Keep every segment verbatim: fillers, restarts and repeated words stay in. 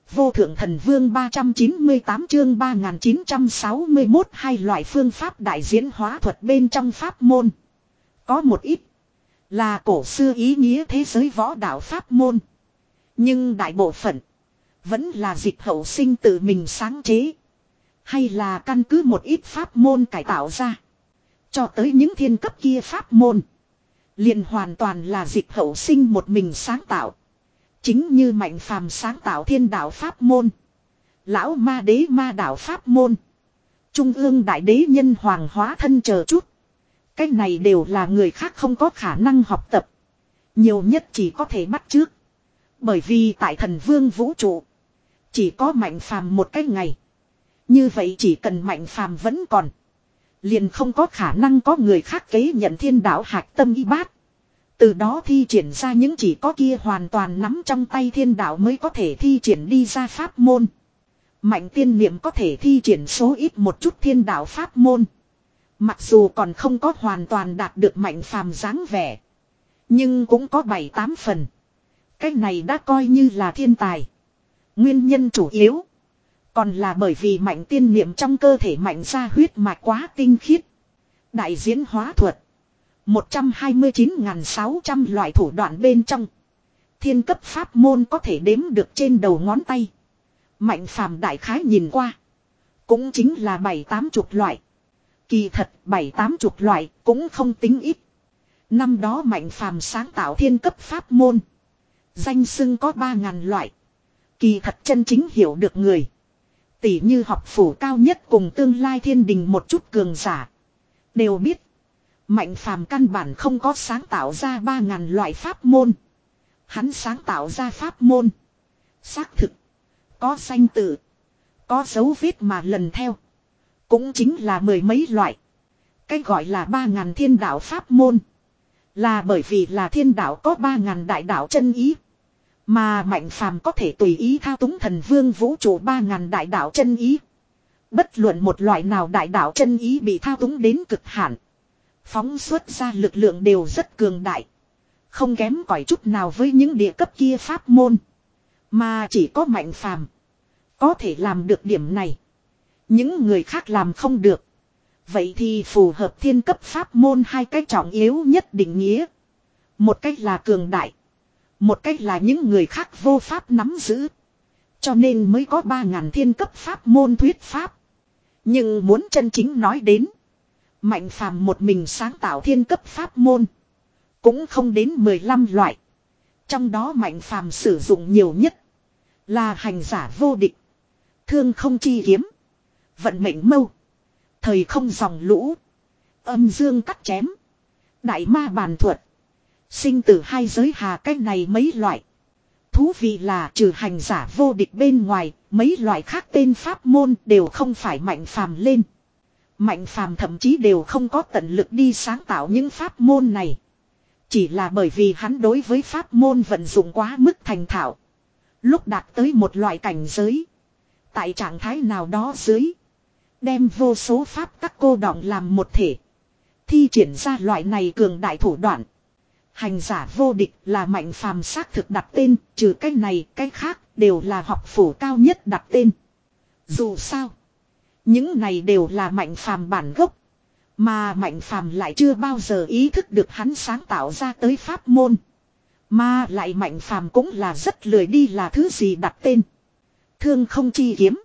Vô thượng thần vương ba trăm chín mươi tám chương ba nghìn chín trăm sáu mươi mốt hai loại phương pháp đại diễn hóa thuật bên trong pháp môn. Có một ít là cổ xưa ý nghĩa thế giới võ đạo pháp môn. Nhưng đại bộ phận vẫn là dịch hậu sinh tự mình sáng chế. Hay là căn cứ một ít pháp môn cải tạo ra. Cho tới những thiên cấp kia pháp môn. Liền hoàn toàn là dịch hậu sinh một mình sáng tạo. Chính như Mạnh Phàm sáng tạo thiên đạo pháp môn. Lão ma đế ma đạo pháp môn. Trung ương đại đế nhân hoàng hóa thân chờ chút. Cái này đều là người khác không có khả năng học tập. Nhiều nhất chỉ có thể bắt chước. Bởi vì tại thần vương vũ trụ. Chỉ có Mạnh Phàm một cái ngày. Như vậy chỉ cần Mạnh Phàm vẫn còn. Liền không có khả năng có người khác kế nhận thiên đạo hạch tâm y bát. Từ đó thi triển ra những chỉ có kia hoàn toàn nắm trong tay thiên đạo mới có thể thi triển đi ra pháp môn. Mạnh tiên niệm có thể thi triển số ít một chút thiên đạo pháp môn. Mặc dù còn không có hoàn toàn đạt được Mạnh Phàm dáng vẻ. Nhưng cũng có bảy tám phần. Cái này đã coi như là thiên tài. Nguyên nhân chủ yếu. Còn là bởi vì mạnh tiên niệm trong cơ thể mạnh ra huyết mạch quá tinh khiết. Đại diễn hóa thuật. một trăm hai mươi chín nghìn sáu trăm loại thủ đoạn bên trong. Thiên cấp pháp môn có thể đếm được trên đầu ngón tay. Mạnh Phàm đại khái nhìn qua. Cũng chính là bảy tám chục loại. Kỳ thật bảy tám chục loại cũng không tính ít. Năm đó Mạnh Phàm sáng tạo thiên cấp pháp môn. Danh xưng có ba ngàn loại. Kỳ thật chân chính hiểu được người. Tỷ như học phủ cao nhất cùng tương lai thiên đình một chút cường giả. Đều biết. Mạnh Phàm căn bản không có sáng tạo ra ba ngàn loại pháp môn. Hắn sáng tạo ra pháp môn. Xác thực. Có danh tự. Có dấu vết mà lần theo. Cũng chính là mười mấy loại. Cái gọi là ba ngàn thiên đạo pháp môn. Là bởi vì là thiên đạo có ba ngàn đại đạo chân ý. Mà Mạnh Phàm có thể tùy ý thao túng thần vương vũ trụ ba ngàn đại đạo chân ý. Bất luận một loại nào đại đạo chân ý bị thao túng đến cực hạn. Phóng xuất ra lực lượng đều rất cường đại. Không kém cỏi chút nào với những địa cấp kia pháp môn. Mà chỉ có Mạnh Phàm có thể làm được điểm này. Những người khác làm không được. Vậy thì phù hợp thiên cấp pháp môn hai cái trọng yếu nhất định nghĩa. Một cách là cường đại. Một cách là những người khác vô pháp nắm giữ. Cho nên mới có ba ngàn thiên cấp pháp môn thuyết pháp. Nhưng muốn chân chính nói đến. Mạnh Phàm một mình sáng tạo thiên cấp pháp môn. Cũng không đến mười lăm loại. Trong đó Mạnh Phàm sử dụng nhiều nhất. Là hành giả vô địch. Thương không chi kiếm. Vận mệnh mâu. Thời không dòng lũ. Âm dương cắt chém. Đại ma bàn thuật. Sinh tử hai giới hà cách này mấy loại. Thú vị là trừ hành giả vô địch bên ngoài, mấy loại khác tên pháp môn đều không phải Mạnh Phàm lên. Mạnh Phàm thậm chí đều không có tận lực đi sáng tạo những pháp môn này. Chỉ là bởi vì hắn đối với pháp môn vận dụng quá mức thành thạo. Lúc đạt tới một loại cảnh giới. Tại trạng thái nào đó dưới. Đem vô số pháp các cô đọng làm một thể. Thi triển ra loại này cường đại thủ đoạn. Hành giả vô địch là Mạnh Phàm xác thực đặt tên, trừ cái này cái khác đều là học phủ cao nhất đặt tên. Dù sao, những này đều là Mạnh Phàm bản gốc, mà Mạnh Phàm lại chưa bao giờ ý thức được hắn sáng tạo ra tới pháp môn, mà lại Mạnh Phàm cũng là rất lười đi là thứ gì đặt tên. Thương không chi kiếm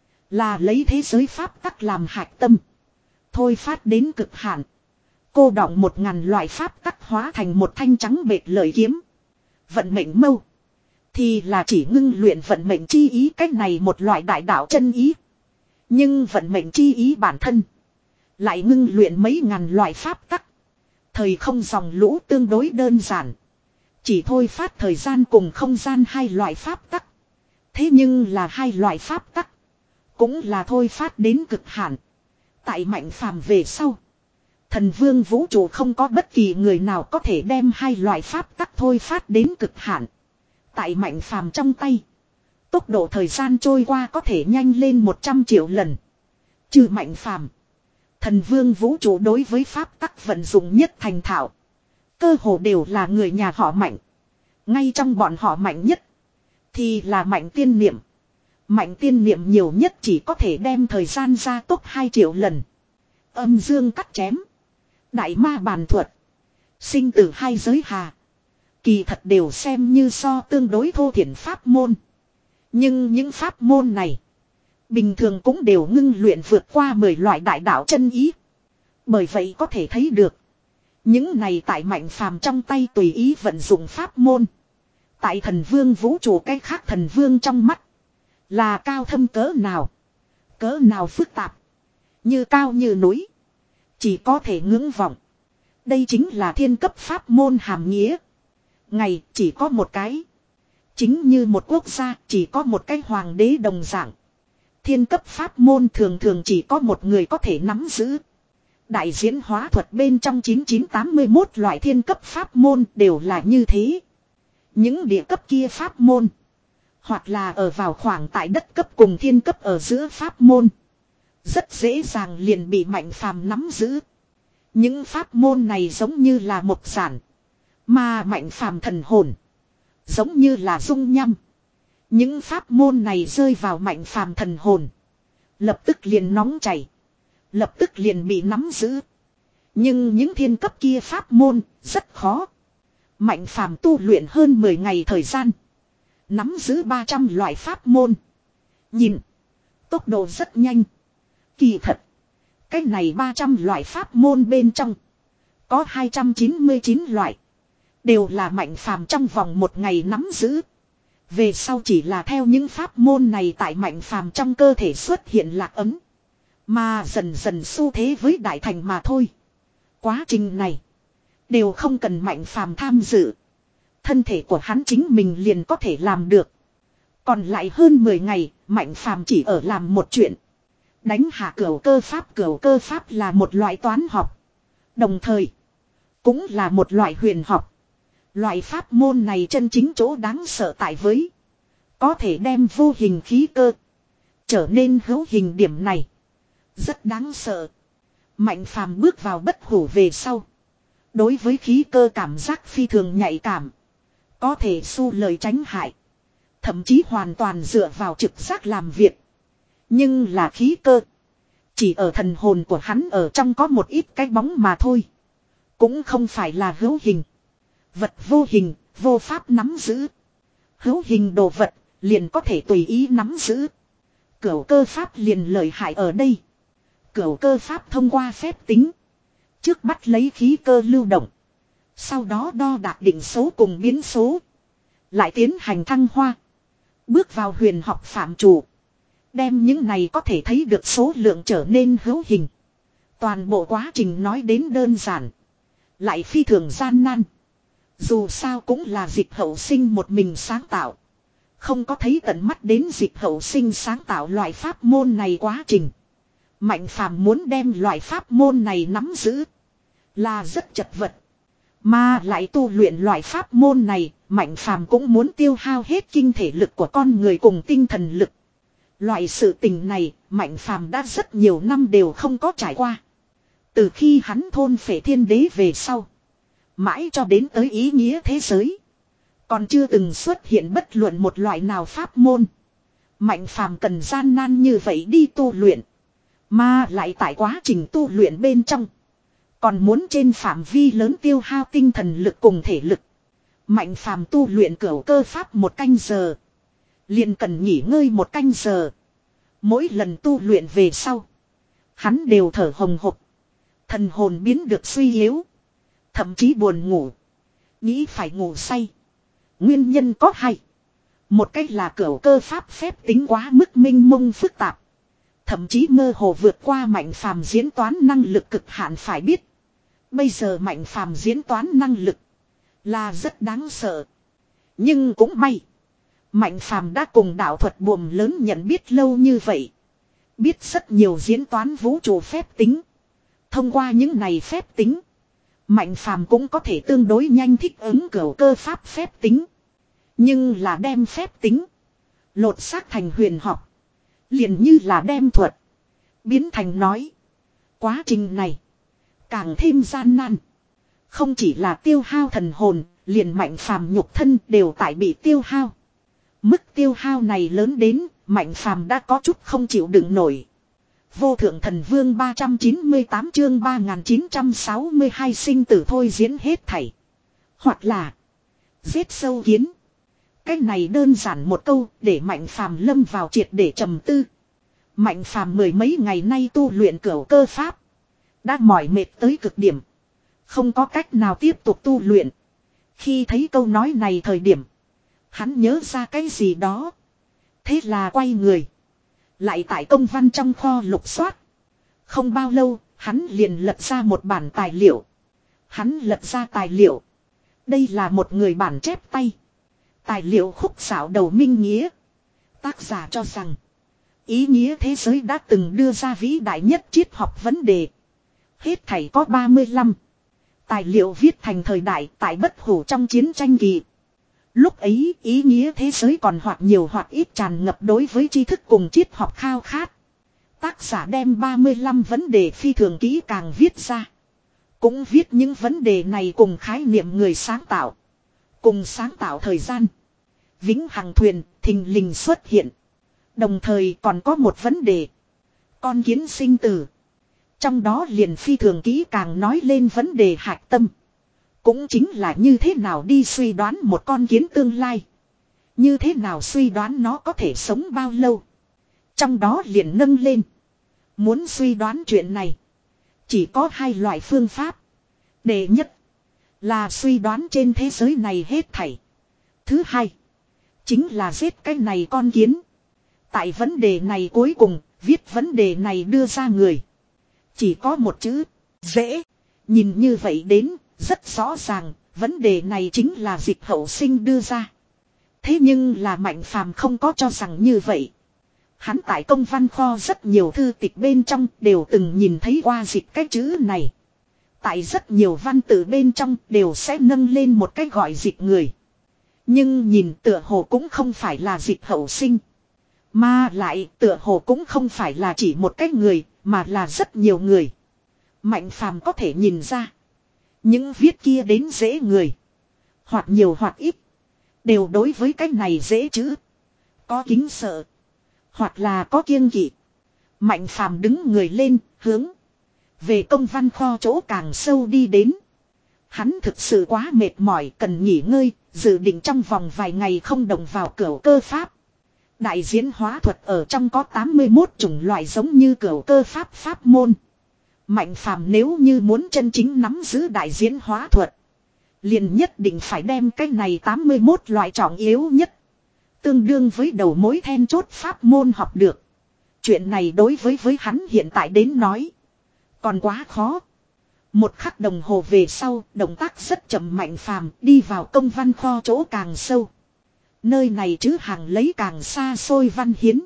là lấy thế giới pháp tắc làm hạch tâm, thôi phát đến cực hạn. Cô đọng một ngàn loại pháp tắc hóa thành một thanh trắng bệt lợi kiếm. Vận mệnh mâu. Thì là chỉ ngưng luyện vận mệnh chi ý cách này một loại đại đạo chân ý. Nhưng vận mệnh chi ý bản thân. Lại ngưng luyện mấy ngàn loại pháp tắc. Thời không dòng lũ tương đối đơn giản. Chỉ thôi phát thời gian cùng không gian hai loại pháp tắc. Thế nhưng là hai loại pháp tắc. Cũng là thôi phát đến cực hạn. Tại Mạnh Phàm về sau. Thần vương vũ trụ không có bất kỳ người nào có thể đem hai loại pháp tắc thôi phát đến cực hạn. Tại Mạnh Phàm trong tay. Tốc độ thời gian trôi qua có thể nhanh lên một trăm triệu lần. Trừ Mạnh Phàm, thần vương vũ trụ đối với pháp tắc vận dụng nhất thành thạo. Cơ hồ đều là người nhà họ Mạnh. Ngay trong bọn họ mạnh nhất. Thì là Mạnh tiên niệm. Mạnh tiên niệm nhiều nhất chỉ có thể đem thời gian gia tốc hai triệu lần. Âm dương cắt chém. Đại ma bàn thuật. Sinh tử hai giới hà. Kỳ thật đều xem như so tương đối thô thiển pháp môn. Nhưng những pháp môn này. Bình thường cũng đều ngưng luyện vượt qua mười loại đại đạo chân ý. Bởi vậy có thể thấy được. Những này tại Mạnh Phàm trong tay tùy ý vận dụng pháp môn. Tại thần vương vũ trụ cái khác thần vương trong mắt. Là cao thâm cỡ nào. Cỡ nào phức tạp. Như cao như núi. Chỉ có thể ngưỡng vọng. Đây chính là thiên cấp pháp môn hàm nghĩa. Ngày chỉ có một cái. Chính như một quốc gia chỉ có một cái hoàng đế đồng dạng. Thiên cấp pháp môn thường thường chỉ có một người có thể nắm giữ. Đại diễn hóa thuật bên trong chín nghìn chín trăm tám mươi mốt loại thiên cấp pháp môn đều là như thế. Những địa cấp kia pháp môn. Hoặc là ở vào khoảng tại đất cấp cùng thiên cấp ở giữa pháp môn. Rất dễ dàng liền bị Mạnh Phàm nắm giữ. Những pháp môn này giống như là một giản. Mà Mạnh Phàm thần hồn. Giống như là dung nhăm. Những pháp môn này rơi vào Mạnh Phàm thần hồn. Lập tức liền nóng chảy. Lập tức liền bị nắm giữ. Nhưng những thiên cấp kia pháp môn rất khó. Mạnh Phàm tu luyện hơn mười ngày thời gian. Nắm giữ ba trăm loại pháp môn. Nhìn. Tốc độ rất nhanh. Kỳ thật. Cái này ba trăm loại pháp môn bên trong. Có hai trăm chín mươi chín loại. Đều là Mạnh Phàm trong vòng một ngày nắm giữ. Về sau chỉ là theo những pháp môn này tại Mạnh Phàm trong cơ thể xuất hiện lạc ấm. Mà dần dần xu thế với đại thành mà thôi. Quá trình này. Đều không cần Mạnh Phàm tham dự. Thân thể của hắn chính mình liền có thể làm được. Còn lại hơn mười ngày, Mạnh Phàm chỉ ở làm một chuyện. Đánh hạ cửu cơ pháp. Cửu cơ pháp là một loại toán học. Đồng thời, cũng là một loại huyền học. Loại pháp môn này chân chính chỗ đáng sợ tại với. Có thể đem vô hình khí cơ. Trở nên hữu hình điểm này. Rất đáng sợ. Mạnh Phàm bước vào bất hủ về sau. Đối với khí cơ cảm giác phi thường nhạy cảm. Có thể xu lời tránh hại. Thậm chí hoàn toàn dựa vào trực giác làm việc. Nhưng là khí cơ. Chỉ ở thần hồn của hắn ở trong có một ít cái bóng mà thôi. Cũng không phải là hữu hình. Vật vô hình, vô pháp nắm giữ. Hữu hình đồ vật, liền có thể tùy ý nắm giữ. Cửu cơ pháp liền lợi hại ở đây. Cửu cơ pháp thông qua phép tính. Trước bắt lấy khí cơ lưu động. Sau đó đo đạc định số cùng biến số. Lại tiến hành thăng hoa. Bước vào huyền học phạm chủ. Đem những này có thể thấy được số lượng trở nên hữu hình. Toàn bộ quá trình nói đến đơn giản. Lại phi thường gian nan. Dù sao cũng là Dịch Hậu Sinh một mình sáng tạo. Không có thấy tận mắt đến Dịch Hậu Sinh sáng tạo loại pháp môn này quá trình. Mạnh Phàm muốn đem loại pháp môn này nắm giữ. Là rất chật vật. Mà lại tu luyện loại pháp môn này. Mạnh Phàm cũng muốn tiêu hao hết kinh thể lực của con người cùng tinh thần lực. Loại sự tình này Mạnh Phàm đã rất nhiều năm đều không có trải qua. Từ khi hắn thôn phệ thiên đế về sau. Mãi cho đến tới ý nghĩa thế giới. Còn chưa từng xuất hiện bất luận một loại nào pháp môn. Mạnh Phàm cần gian nan như vậy đi tu luyện. Mà lại tại quá trình tu luyện bên trong. Còn muốn trên phạm vi lớn tiêu hao tinh thần lực cùng thể lực. Mạnh Phàm tu luyện cửu cơ pháp một canh giờ. Liền cần nghỉ ngơi một canh giờ. Mỗi lần tu luyện về sau. Hắn đều thở hồng hộc. Thần hồn biến được suy yếu. Thậm chí buồn ngủ. Nghĩ phải ngủ say. Nguyên nhân có hai. Một cách là cửu cơ pháp phép tính quá mức minh mông phức tạp. Thậm chí mơ hồ vượt qua Mạnh Phàm diễn toán năng lực cực hạn phải biết. Bây giờ Mạnh Phàm diễn toán năng lực. Là rất đáng sợ. Nhưng cũng may. Mạnh Phàm đã cùng đạo thuật buồm lớn nhận biết lâu như vậy. Biết rất nhiều diễn toán vũ trụ phép tính. Thông qua những này phép tính. Mạnh Phàm cũng có thể tương đối nhanh thích ứng cửu cơ pháp phép tính. Nhưng là đem phép tính. Lột xác thành huyền học. Liền như là đem thuật. Biến thành nói. Quá trình này. Càng thêm gian nan. Không chỉ là tiêu hao thần hồn. Liền Mạnh Phàm nhục thân đều tại bị tiêu hao. Mức tiêu hao này lớn đến Mạnh Phàm đã có chút không chịu đựng nổi. Vô thượng thần vương ba trăm chín mươi tám chương ba nghìn chín trăm sáu mươi hai sinh tử thôi diễn hết thảy. Hoặc là giết sâu kiến. Cái này đơn giản một câu để Mạnh Phàm lâm vào triệt để trầm tư. Mạnh Phàm mười mấy ngày nay tu luyện cửu cơ pháp. Đã mỏi mệt tới cực điểm. Không có cách nào tiếp tục tu luyện. Khi thấy câu nói này thời điểm. Hắn nhớ ra cái gì đó. Thế là quay người. Lại tại công văn trong kho lục soát. Không bao lâu, hắn liền lật ra một bản tài liệu. Hắn lật ra tài liệu. Đây là một người bản chép tay. Tài liệu khúc xảo đầu minh nghĩa. Tác giả cho rằng. Ý nghĩa thế giới đã từng đưa ra vĩ đại nhất triết học vấn đề. Hết thảy có ba mươi lăm. Tài liệu viết thành thời đại tại bất hủ trong chiến tranh kỳ. Lúc ấy ý nghĩa thế giới còn hoặc nhiều hoặc ít tràn ngập đối với tri thức cùng triết học khao khát. Tác giả đem ba mươi lăm vấn đề phi thường kỹ càng viết ra. Cũng viết những vấn đề này cùng khái niệm người sáng tạo. Cùng sáng tạo thời gian. Vĩnh hằng thuyền thình lình xuất hiện. Đồng thời còn có một vấn đề. Con kiến sinh tử. Trong đó liền phi thường kỹ càng nói lên vấn đề hạch tâm. Cũng chính là như thế nào đi suy đoán một con kiến tương lai. Như thế nào suy đoán nó có thể sống bao lâu. Trong đó liền nâng lên. Muốn suy đoán chuyện này. Chỉ có hai loại phương pháp. Đệ nhất. Là suy đoán trên thế giới này hết thảy. Thứ hai. Chính là giết cái này con kiến. Tại vấn đề này cuối cùng. Viết vấn đề này đưa ra người. Chỉ có một chữ. Dễ. Nhìn như vậy đến. Rất rõ ràng. Vấn đề này chính là Dịch Hậu Sinh đưa ra. Thế nhưng là Mạnh Phàm không có cho rằng như vậy. Hắn tại công văn kho rất nhiều thư tịch bên trong đều từng nhìn thấy qua dịch cái chữ này. Tại rất nhiều văn tự bên trong đều sẽ nâng lên một cái gọi dịch người. Nhưng nhìn tựa hồ cũng không phải là Dịch Hậu Sinh. Mà lại tựa hồ cũng không phải là chỉ một cái người mà là rất nhiều người. Mạnh Phàm có thể nhìn ra. Những viết kia đến dễ người. Hoặc nhiều hoặc ít. Đều đối với cái này dễ chữ. Có kính sợ. Hoặc là có kiêng kỵ. Mạnh Phàm đứng người lên, hướng. Về công văn kho chỗ càng sâu đi đến. Hắn thực sự quá mệt mỏi, cần nghỉ ngơi, dự định trong vòng vài ngày không động vào cửu cơ pháp. Đại diễn hóa thuật ở trong có tám mươi mốt chủng loại giống như cửu cơ pháp pháp môn. Mạnh Phàm nếu như muốn chân chính nắm giữ đại diễn hóa thuật. Liền nhất định phải đem cái này tám mươi mốt loại trọng yếu nhất. Tương đương với đầu mối then chốt pháp môn học được. Chuyện này đối với với hắn hiện tại đến nói. Còn quá khó. Một khắc đồng hồ về sau, động tác rất chậm. Mạnh Phàm đi vào công văn kho chỗ càng sâu. Nơi này chứ hàng lấy càng xa xôi văn hiến.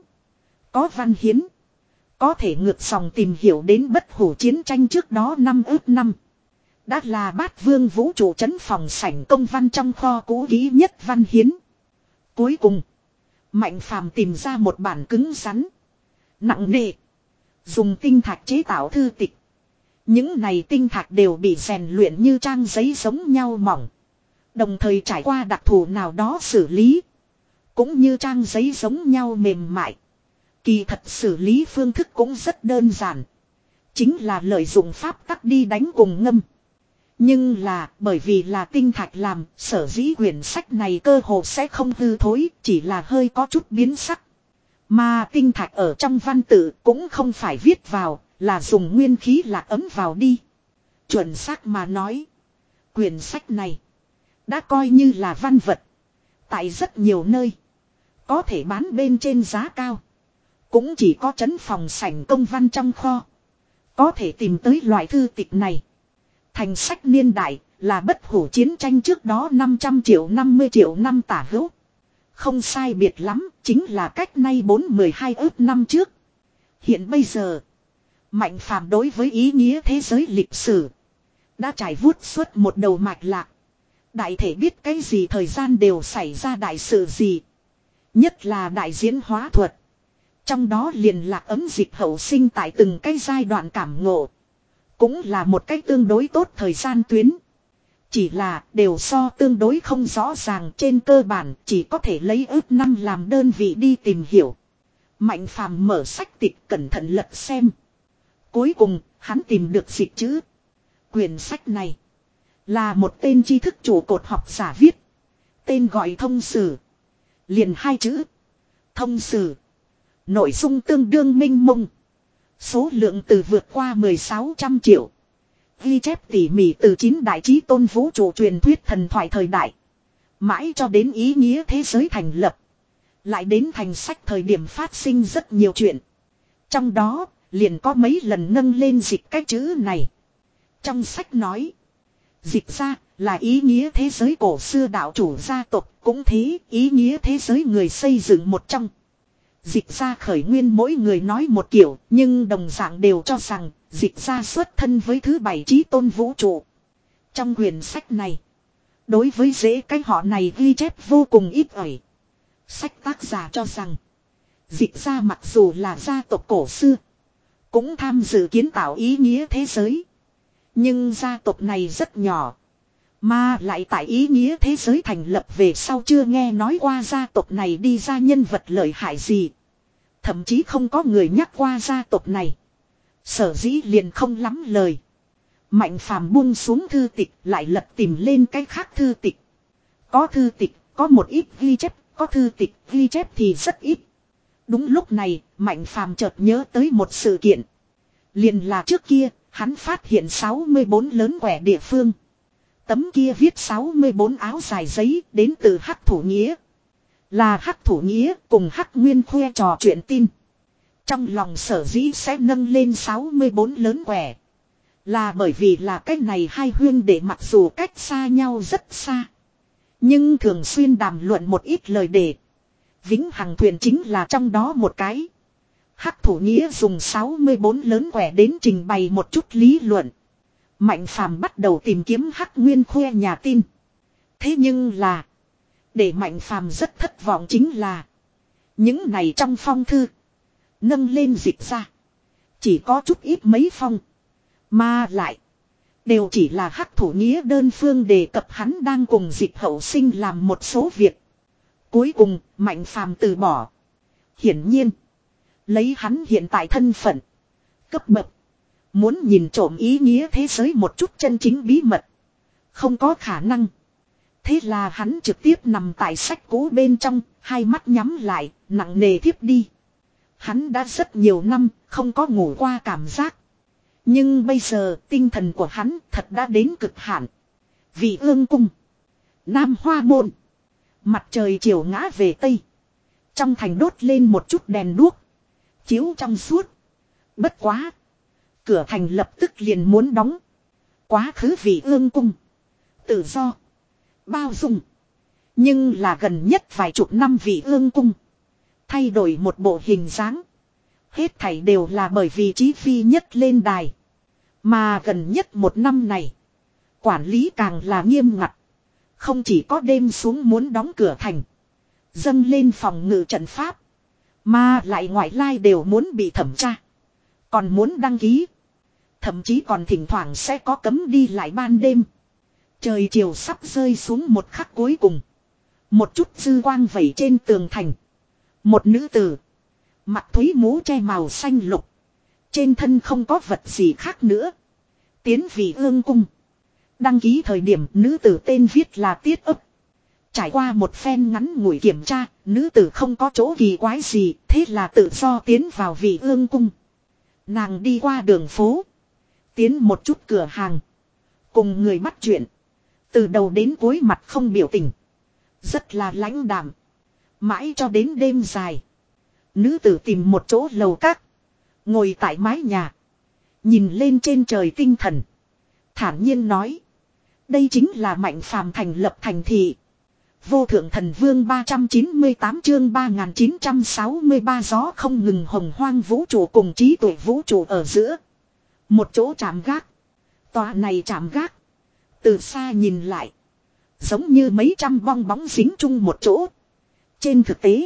Có văn hiến. Có thể ngược dòng tìm hiểu đến bất hủ chiến tranh trước đó năm ước năm. Đã là Bát Vương vũ trụ trấn phòng sảnh công văn trong kho cũ kỹ nhất văn hiến. Cuối cùng, Mạnh Phàm tìm ra một bản cứng rắn, nặng nề, dùng tinh thạch chế tạo thư tịch. Những này tinh thạch đều bị rèn luyện như trang giấy giống nhau mỏng. Đồng thời trải qua đặc thù nào đó xử lý. Cũng như trang giấy giống nhau mềm mại. Kỳ thật xử lý phương thức cũng rất đơn giản. Chính là lợi dụng pháp tắc đi đánh cùng ngâm. Nhưng là bởi vì là tinh thạch làm, sở dĩ quyển sách này cơ hồ sẽ không hư thối, chỉ là hơi có chút biến sắc. Mà tinh thạch ở trong văn tự cũng không phải viết vào, là dùng nguyên khí lạc ấm vào đi. Chuẩn xác mà nói, quyển sách này đã coi như là văn vật. Tại rất nhiều nơi, có thể bán bên trên giá cao. Cũng chỉ có trấn phòng sảnh công văn trong kho có thể tìm tới loại thư tịch này. Thành sách niên đại là bất hủ chiến tranh trước đó năm trăm triệu năm mươi triệu năm tả hữu. Không sai biệt lắm, chính là cách nay bốn mươi hai ước năm trước. Hiện bây giờ, Mạnh Phàm đối với ý nghĩa thế giới lịch sử đã trải vuốt suốt một đầu mạch lạc. Đại thể biết cái gì thời gian đều xảy ra đại sự gì. Nhất là đại diễn hóa thuật. Trong đó liền lạc ấm Dịch Hậu Sinh tại từng cái giai đoạn cảm ngộ. Cũng là một cách tương đối tốt thời gian tuyến. Chỉ là đều so tương đối không rõ ràng, trên cơ bản chỉ có thể lấy ước năm làm đơn vị đi tìm hiểu. Mạnh phàm mở sách tịch cẩn thận lật xem. Cuối cùng, hắn tìm được dịch chữ. Quyển sách này là một tên tri thức trụ cột học giả viết. Tên gọi thông sử. Liền hai chữ. Thông sử. Nội dung tương đương minh mông. Số lượng từ vượt qua mười sáu trăm triệu. Ghi chép tỉ mỉ từ chín đại chí tôn vũ trụ truyền thuyết thần thoại thời đại. Mãi cho đến ý nghĩa thế giới thành lập. Lại đến thành sách thời điểm phát sinh rất nhiều chuyện. Trong đó, liền có mấy lần nâng lên dịch cái chữ này. Trong sách nói. Dịch ra là ý nghĩa thế giới cổ xưa đạo chủ gia tộc. Cũng thế ý nghĩa thế giới người xây dựng một trong. Dịch ra khởi nguyên mỗi người nói một kiểu. Nhưng đồng dạng đều cho rằng dịch ra xuất thân với thứ bảy chí tôn vũ trụ. Trong quyển sách này. Đối với dễ cái họ này ghi chép vô cùng ít ỏi. Sách tác giả cho rằng. Dịch ra mặc dù là gia tộc cổ xưa. Cũng tham dự kiến tạo ý nghĩa thế giới. Nhưng gia tộc này rất nhỏ. Mà lại tại ý nghĩa thế giới thành lập về sau chưa nghe nói qua gia tộc này đi ra nhân vật lợi hại gì. Thậm chí không có người nhắc qua gia tộc này. Sở dĩ liền không lắm lời. Mạnh phàm buông xuống thư tịch lại lật tìm lên cái khác thư tịch. Có thư tịch, có một ít ghi chép, có thư tịch ghi chép thì rất ít. Đúng lúc này, Mạnh phàm chợt nhớ tới một sự kiện. Liền là trước kia, hắn phát hiện sáu mươi bốn lớn quẻ địa phương. Tấm kia viết sáu mươi bốn áo dài giấy đến từ Hắc Thủ Nghĩa. Là Hắc Thủ Nghĩa cùng Hắc Nguyên khoe trò chuyện tin. Trong lòng sở dĩ sẽ nâng lên sáu mươi bốn lớn quẻ. Là bởi vì là cái này hai huyên để mặc dù cách xa nhau rất xa. Nhưng thường xuyên đàm luận một ít lời đề. Vĩnh Hằng Thuyền chính là trong đó một cái. Hắc Thủ Nghĩa dùng sáu mươi bốn lớn quẻ đến trình bày một chút lý luận. Mạnh phàm bắt đầu tìm kiếm Hắc Nguyên khoe nhà tin. Thế nhưng là. Để Mạnh phàm rất thất vọng chính là. Những này trong phong thư. Nâng lên dịch ra. Chỉ có chút ít mấy phong. Mà lại. Đều chỉ là Hắc Thủ Nghĩa đơn phương đề cập hắn đang cùng dịch hậu sinh làm một số việc. Cuối cùng Mạnh phàm từ bỏ. Hiển nhiên. Lấy hắn hiện tại thân phận. Cấp bậc. Muốn nhìn trộm ý nghĩa thế giới một chút chân chính bí mật. Không có khả năng. Thế là hắn trực tiếp nằm tại sách cũ bên trong. Hai mắt nhắm lại. Nặng nề thiếp đi. Hắn đã rất nhiều năm không có ngủ qua cảm giác. Nhưng bây giờ tinh thần của hắn thật đã đến cực hạn. Vị Ương Cung. Nam Hoa Môn. Mặt trời chiều ngã về Tây. Trong thành đốt lên một chút đèn đuốc. Chiếu trong suốt. Bất quá. Cửa thành lập tức liền muốn đóng. Quá khứ Vị Ương Cung. Tự do. Bao dung. Nhưng là gần nhất vài chục năm Vị Ương Cung. Thay đổi một bộ hình dáng. Hết thảy đều là bởi vì Chí Phi nhất lên đài. Mà gần nhất một năm này. Quản lý càng là nghiêm ngặt. Không chỉ có đêm xuống muốn đóng cửa thành. Dâng lên phòng ngự trận pháp. Mà lại ngoại lai đều muốn bị thẩm tra. Còn muốn đăng ký. Thậm chí còn thỉnh thoảng sẽ có cấm đi lại ban đêm. Trời chiều sắp rơi xuống một khắc cuối cùng. Một chút dư quang vẩy trên tường thành. Một nữ tử. Mặc thúy mũ che màu xanh lục. Trên thân không có vật gì khác nữa. Tiến Vị Ương Cung. Đăng ký thời điểm nữ tử tên viết là Tiết Ấp. Trải qua một phen ngắn ngủi kiểm tra, nữ tử không có chỗ kỳ quái gì, thế là tự do tiến vào Vị Ương Cung. Nàng đi qua đường phố. Tiến một chút cửa hàng. Cùng người bắt chuyện. Từ đầu đến cuối mặt không biểu tình. Rất là lãnh đạm. Mãi cho đến đêm dài. Nữ tử tìm một chỗ lầu các. Ngồi tại mái nhà. Nhìn lên trên trời tinh thần. Thản nhiên nói. Đây chính là Mạnh phàm thành lập thành thị. Vô thượng thần vương ba trăm chín mươi tám chương ba nghìn chín trăm sáu mươi ba gió không ngừng hồng hoang vũ trụ cùng trí tuệ vũ trụ ở giữa. Một chỗ trạm gác. Tòa này trạm gác. Từ xa nhìn lại. Giống như mấy trăm bong bóng dính chung một chỗ. Trên thực tế.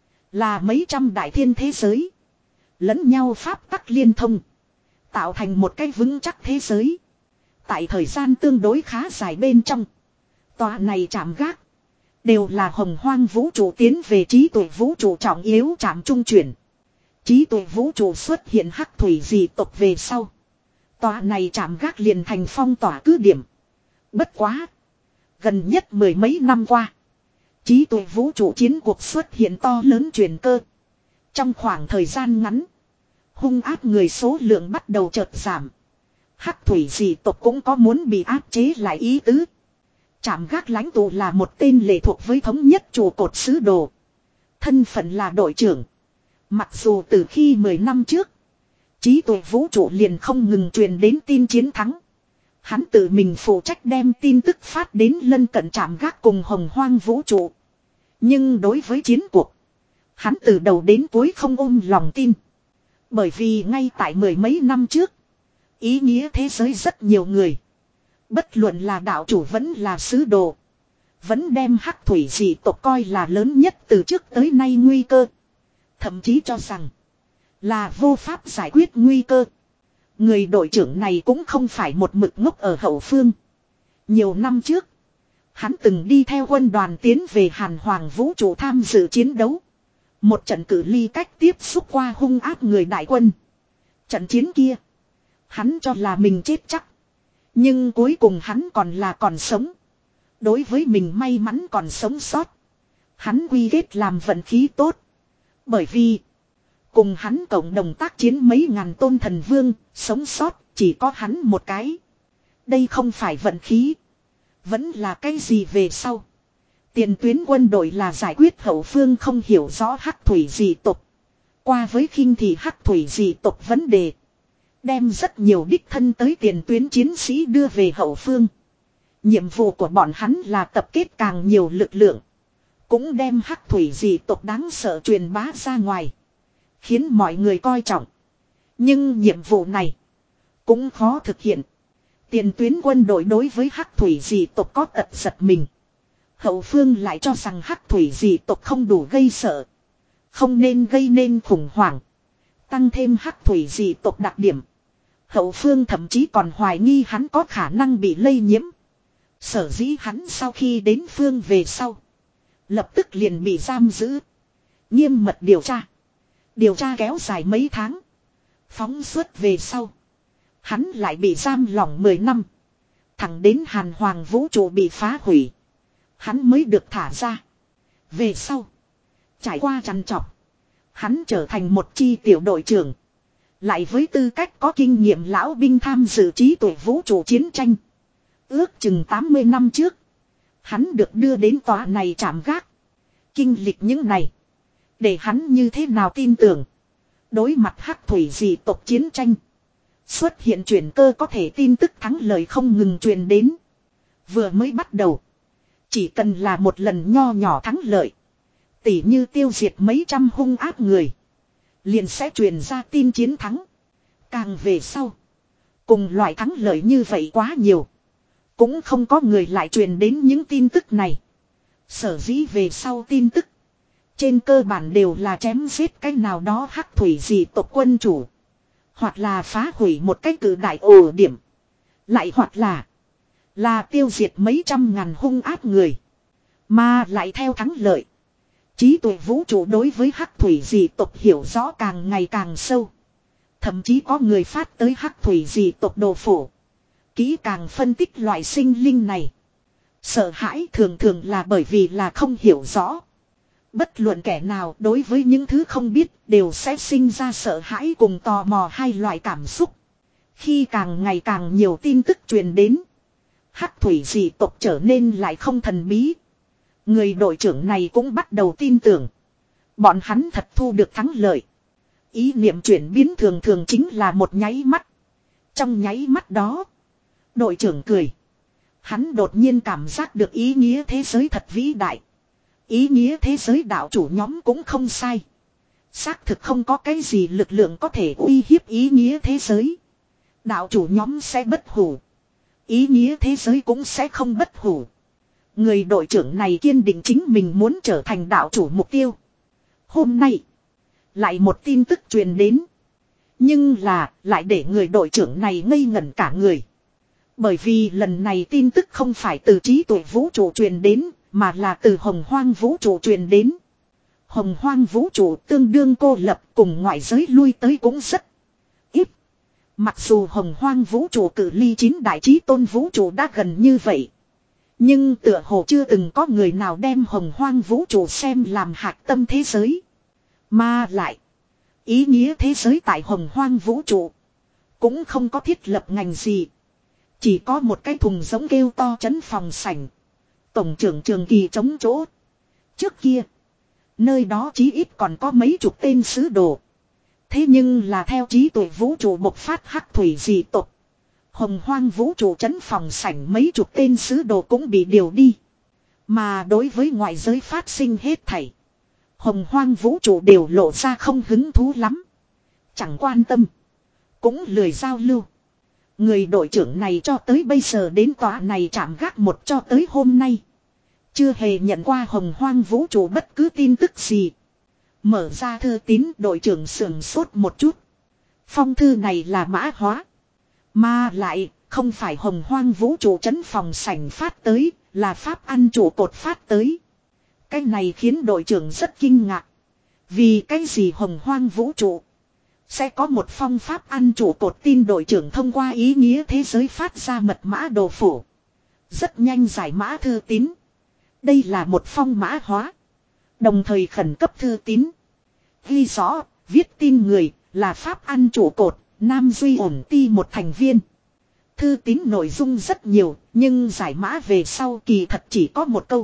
Là mấy trăm đại thiên thế giới. Lẫn nhau pháp tắc liên thông. Tạo thành một cái vững chắc thế giới. Tại thời gian tương đối khá dài bên trong. Tòa này trạm gác. Đều là hồng hoang vũ trụ tiến về trí tuệ vũ trụ trọng yếu trạm trung chuyển. Trí tuệ vũ trụ xuất hiện hắc thủy dị tộc về sau. Tòa này trạm gác liền thành phong tỏa cứ điểm. Bất quá. Gần nhất mười mấy năm qua. Trí tuệ vũ trụ chiến cuộc xuất hiện to lớn chuyển cơ. Trong khoảng thời gian ngắn. Hung áp người số lượng bắt đầu chợt giảm. Hắc thủy dị tộc cũng có muốn bị áp chế lại ý tứ. Trạm gác lãnh tụ là một tên lệ thuộc với thống nhất trụ cột sứ đồ. Thân phận là đội trưởng. Mặc dù từ khi mười năm trước. Trí tuệ vũ trụ liền không ngừng truyền đến tin chiến thắng. Hắn tự mình phụ trách đem tin tức phát đến lân cận trạm gác cùng hồng hoang vũ trụ. Nhưng đối với chiến cuộc. Hắn từ đầu đến cuối không ôm lòng tin. Bởi vì ngay tại mười mấy năm trước. Ý nghĩa thế giới rất nhiều người. Bất luận là đạo chủ vẫn là sứ đồ. Vẫn đem hắc thủy dị tộc coi là lớn nhất từ trước tới nay nguy cơ. Thậm chí cho rằng. Là vô pháp giải quyết nguy cơ. Người đội trưởng này cũng không phải một mực ngốc ở hậu phương. Nhiều năm trước. Hắn từng đi theo quân đoàn tiến về Hàn Hoàng vũ trụ tham dự chiến đấu. Một trận cử ly cách tiếp xúc qua hung áp người đại quân. Trận chiến kia. Hắn cho là mình chết chắc. Nhưng cuối cùng hắn còn là còn sống. Đối với mình may mắn còn sống sót. Hắn quy kết làm vận khí tốt. Bởi vì. Cùng hắn cộng đồng tác chiến mấy ngàn tôn thần vương. Sống sót chỉ có hắn một cái. Đây không phải vận khí. Vẫn là cái gì về sau. Tiền tuyến quân đội là giải quyết hậu phương không hiểu rõ hắc thủy dị tộc. Qua với khinh thì hắc thủy dị tộc vấn đề. Đem rất nhiều đích thân tới tiền tuyến chiến sĩ đưa về hậu phương. Nhiệm vụ của bọn hắn là tập kết càng nhiều lực lượng. Cũng đem hắc thủy dị tộc đáng sợ truyền bá ra ngoài. Khiến mọi người coi trọng. Nhưng nhiệm vụ này cũng khó thực hiện. Tiền tuyến quân đội đối với hắc thủy dị tộc có tật giật mình. Hậu phương lại cho rằng hắc thủy dị tộc không đủ gây sợ. Không nên gây nên khủng hoảng. Tăng thêm hắc thủy dị tộc đặc điểm. Hậu phương thậm chí còn hoài nghi hắn có khả năng bị lây nhiễm. Sở dĩ hắn sau khi đến phương về sau. Lập tức liền bị giam giữ. Nghiêm mật điều tra. Điều tra kéo dài mấy tháng. Phóng xuất về sau. Hắn lại bị giam lỏng mười năm. Thẳng đến Hàn Hoàng vũ trụ bị phá hủy. Hắn mới được thả ra. Về sau. Trải qua trằn trọc. Hắn trở thành một chi tiểu đội trưởng. Lại với tư cách có kinh nghiệm lão binh tham dự trí tuệ vũ trụ chiến tranh. Ước chừng tám mươi năm trước. Hắn được đưa đến tòa này trạm gác. Kinh lịch những này. Để hắn như thế nào tin tưởng. Đối mặt hắc thủy dị tộc chiến tranh. Xuất hiện chuyển cơ có thể tin tức thắng lợi không ngừng truyền đến. Vừa mới bắt đầu. Chỉ cần là một lần nho nhỏ thắng lợi. Tỉ như tiêu diệt mấy trăm hung ác người. Liền sẽ truyền ra tin chiến thắng. Càng về sau. Cùng loại thắng lợi như vậy quá nhiều. Cũng không có người lại truyền đến những tin tức này. Sở dĩ về sau tin tức. Trên cơ bản đều là chém giết cái nào đó hắc thủy dị tộc quân chủ. Hoặc là phá hủy một cái cử đại ổ điểm. Lại hoặc là. Là tiêu diệt mấy trăm ngàn hung ác người. Mà lại theo thắng lợi. Trí tuệ vũ trụ đối với hắc thủy dị tộc hiểu rõ càng ngày càng sâu. Thậm chí có người phát tới hắc thủy dị tộc đồ phổ. Kỹ càng phân tích loại sinh linh này. Sợ hãi thường thường là bởi vì là không hiểu rõ. Bất luận kẻ nào đối với những thứ không biết đều sẽ sinh ra sợ hãi cùng tò mò hai loại cảm xúc. Khi càng ngày càng nhiều tin tức truyền đến. Hắc thủy dị tộc trở nên lại không thần bí. Người đội trưởng này cũng bắt đầu tin tưởng. Bọn hắn thật thu được thắng lợi. Ý niệm chuyển biến thường thường chính là một nháy mắt. Trong nháy mắt đó. Đội trưởng cười. Hắn đột nhiên cảm giác được ý nghĩa thế giới thật vĩ đại. Ý nghĩa thế giới đạo chủ nhóm cũng không sai. Xác thực không có cái gì lực lượng có thể uy hiếp ý nghĩa thế giới. Đạo chủ nhóm sẽ bất hủ. Ý nghĩa thế giới cũng sẽ không bất hủ. Người đội trưởng này kiên định chính mình muốn trở thành đạo chủ mục tiêu. Hôm nay. Lại một tin tức truyền đến. Nhưng là lại để người đội trưởng này ngây ngẩn cả người. Bởi vì lần này tin tức không phải từ trí tuệ vũ trụ truyền đến. Mà là từ hồng hoang vũ trụ truyền đến. Hồng hoang vũ trụ tương đương cô lập, cùng ngoại giới lui tới cũng rất ít. Mặc dù hồng hoang vũ trụ cự ly chín đại chí tôn vũ trụ đã gần như vậy, nhưng tựa hồ chưa từng có người nào đem hồng hoang vũ trụ xem làm hạch tâm thế giới. Mà lại, ý nghĩa thế giới tại hồng hoang vũ trụ cũng không có thiết lập ngành gì. Chỉ có một cái thùng giống kêu to chấn phòng sảnh. Tổng trưởng trường kỳ chống chỗ. Trước kia, nơi đó chí ít còn có mấy chục tên sứ đồ. Thế nhưng là theo trí tuệ vũ trụ bộc phát hắc thủy dị tộc, hồng hoang vũ trụ chấn phòng sảnh mấy chục tên sứ đồ cũng bị điều đi. Mà đối với ngoại giới phát sinh hết thảy, hồng hoang vũ trụ đều lộ ra không hứng thú lắm. Chẳng quan tâm, cũng lười giao lưu. Người đội trưởng này cho tới bây giờ đến tòa này chạm gác một cho tới hôm nay, chưa hề nhận qua hồng hoang vũ trụ bất cứ tin tức gì. Mở ra thư tín, đội trưởng sườn sốt một chút. Phong thư này là mã hóa, mà lại không phải hồng hoang vũ trụ trấn phòng sảnh phát tới, là pháp ăn trụ cột phát tới. Cái này khiến đội trưởng rất kinh ngạc. Vì cái gì hồng hoang vũ trụ sẽ có một phong pháp ăn trụ cột tin? Đội trưởng thông qua ý nghĩa thế giới phát ra mật mã đồ phủ, rất nhanh giải mã thư tín. Đây là một phong mã hóa, đồng thời khẩn cấp thư tín. Ghi rõ, viết tin người là pháp ăn trụ cột, Nam Duy ổn ti một thành viên. Thư tín nội dung rất nhiều, nhưng giải mã về sau kỳ thật chỉ có một câu: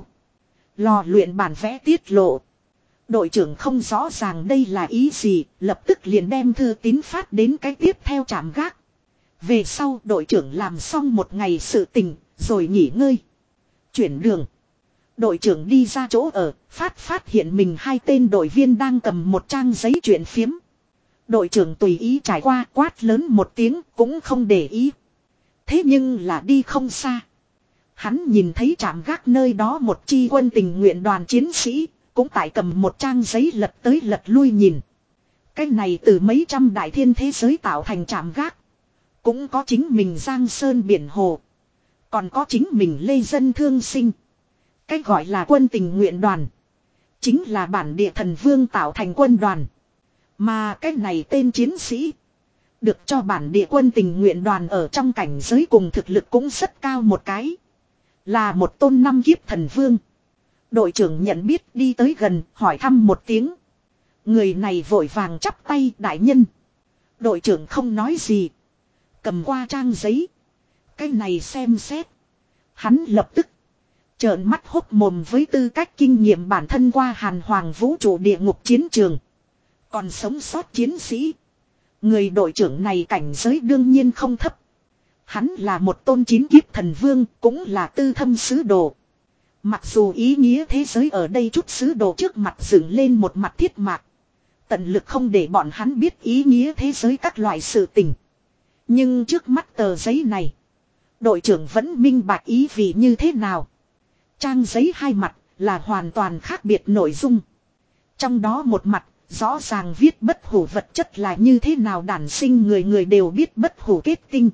lò luyện bản vẽ tiết lộ. Đội trưởng không rõ ràng đây là ý gì, lập tức liền đem thư tín phát đến cái tiếp theo trạm gác. Về sau đội trưởng làm xong một ngày sự tình, rồi nghỉ ngơi. Chuyển đường, đội trưởng đi ra chỗ ở, phát phát hiện mình hai tên đội viên đang cầm một trang giấy chuyện phiếm. Đội trưởng tùy ý trải qua, quát lớn một tiếng, cũng không để ý. Thế nhưng là đi không xa, hắn nhìn thấy trạm gác nơi đó một chi quân tình nguyện đoàn chiến sĩ, cũng tại cầm một trang giấy lật tới lật lui nhìn. Cái này từ mấy trăm đại thiên thế giới tạo thành trạm gác, cũng có chính mình giang sơn biển hồ, còn có chính mình lê dân thương sinh. Cái gọi là quân tình nguyện đoàn, chính là bản địa thần vương tạo thành quân đoàn. Mà cái này tên chiến sĩ, được cho bản địa quân tình nguyện đoàn ở trong cảnh giới cùng thực lực cũng rất cao một cái, là một tôn năm kiếp thần vương. Đội trưởng nhận biết đi tới gần, hỏi thăm một tiếng. Người này vội vàng chắp tay: đại nhân. Đội trưởng không nói gì, cầm qua trang giấy. Cái này xem xét, hắn lập tức trợn mắt hốc mồm với tư cách kinh nghiệm bản thân qua hàn hoàng vũ trụ địa ngục chiến trường, còn sống sót chiến sĩ. Người đội trưởng này cảnh giới đương nhiên không thấp. Hắn là một tôn chín kiếp thần vương, cũng là tư thâm sứ đồ. Mặc dù ý nghĩa thế giới ở đây chút sứ đồ trước mặt dựng lên một mặt thiết mạc, tận lực không để bọn hắn biết ý nghĩa thế giới các loại sự tình. Nhưng trước mắt tờ giấy này, đội trưởng vẫn minh bạch ý vì như thế nào. Trang giấy hai mặt là hoàn toàn khác biệt nội dung. Trong đó một mặt rõ ràng viết bất hủ vật chất là như thế nào đản sinh, người người đều biết bất hủ kết tinh.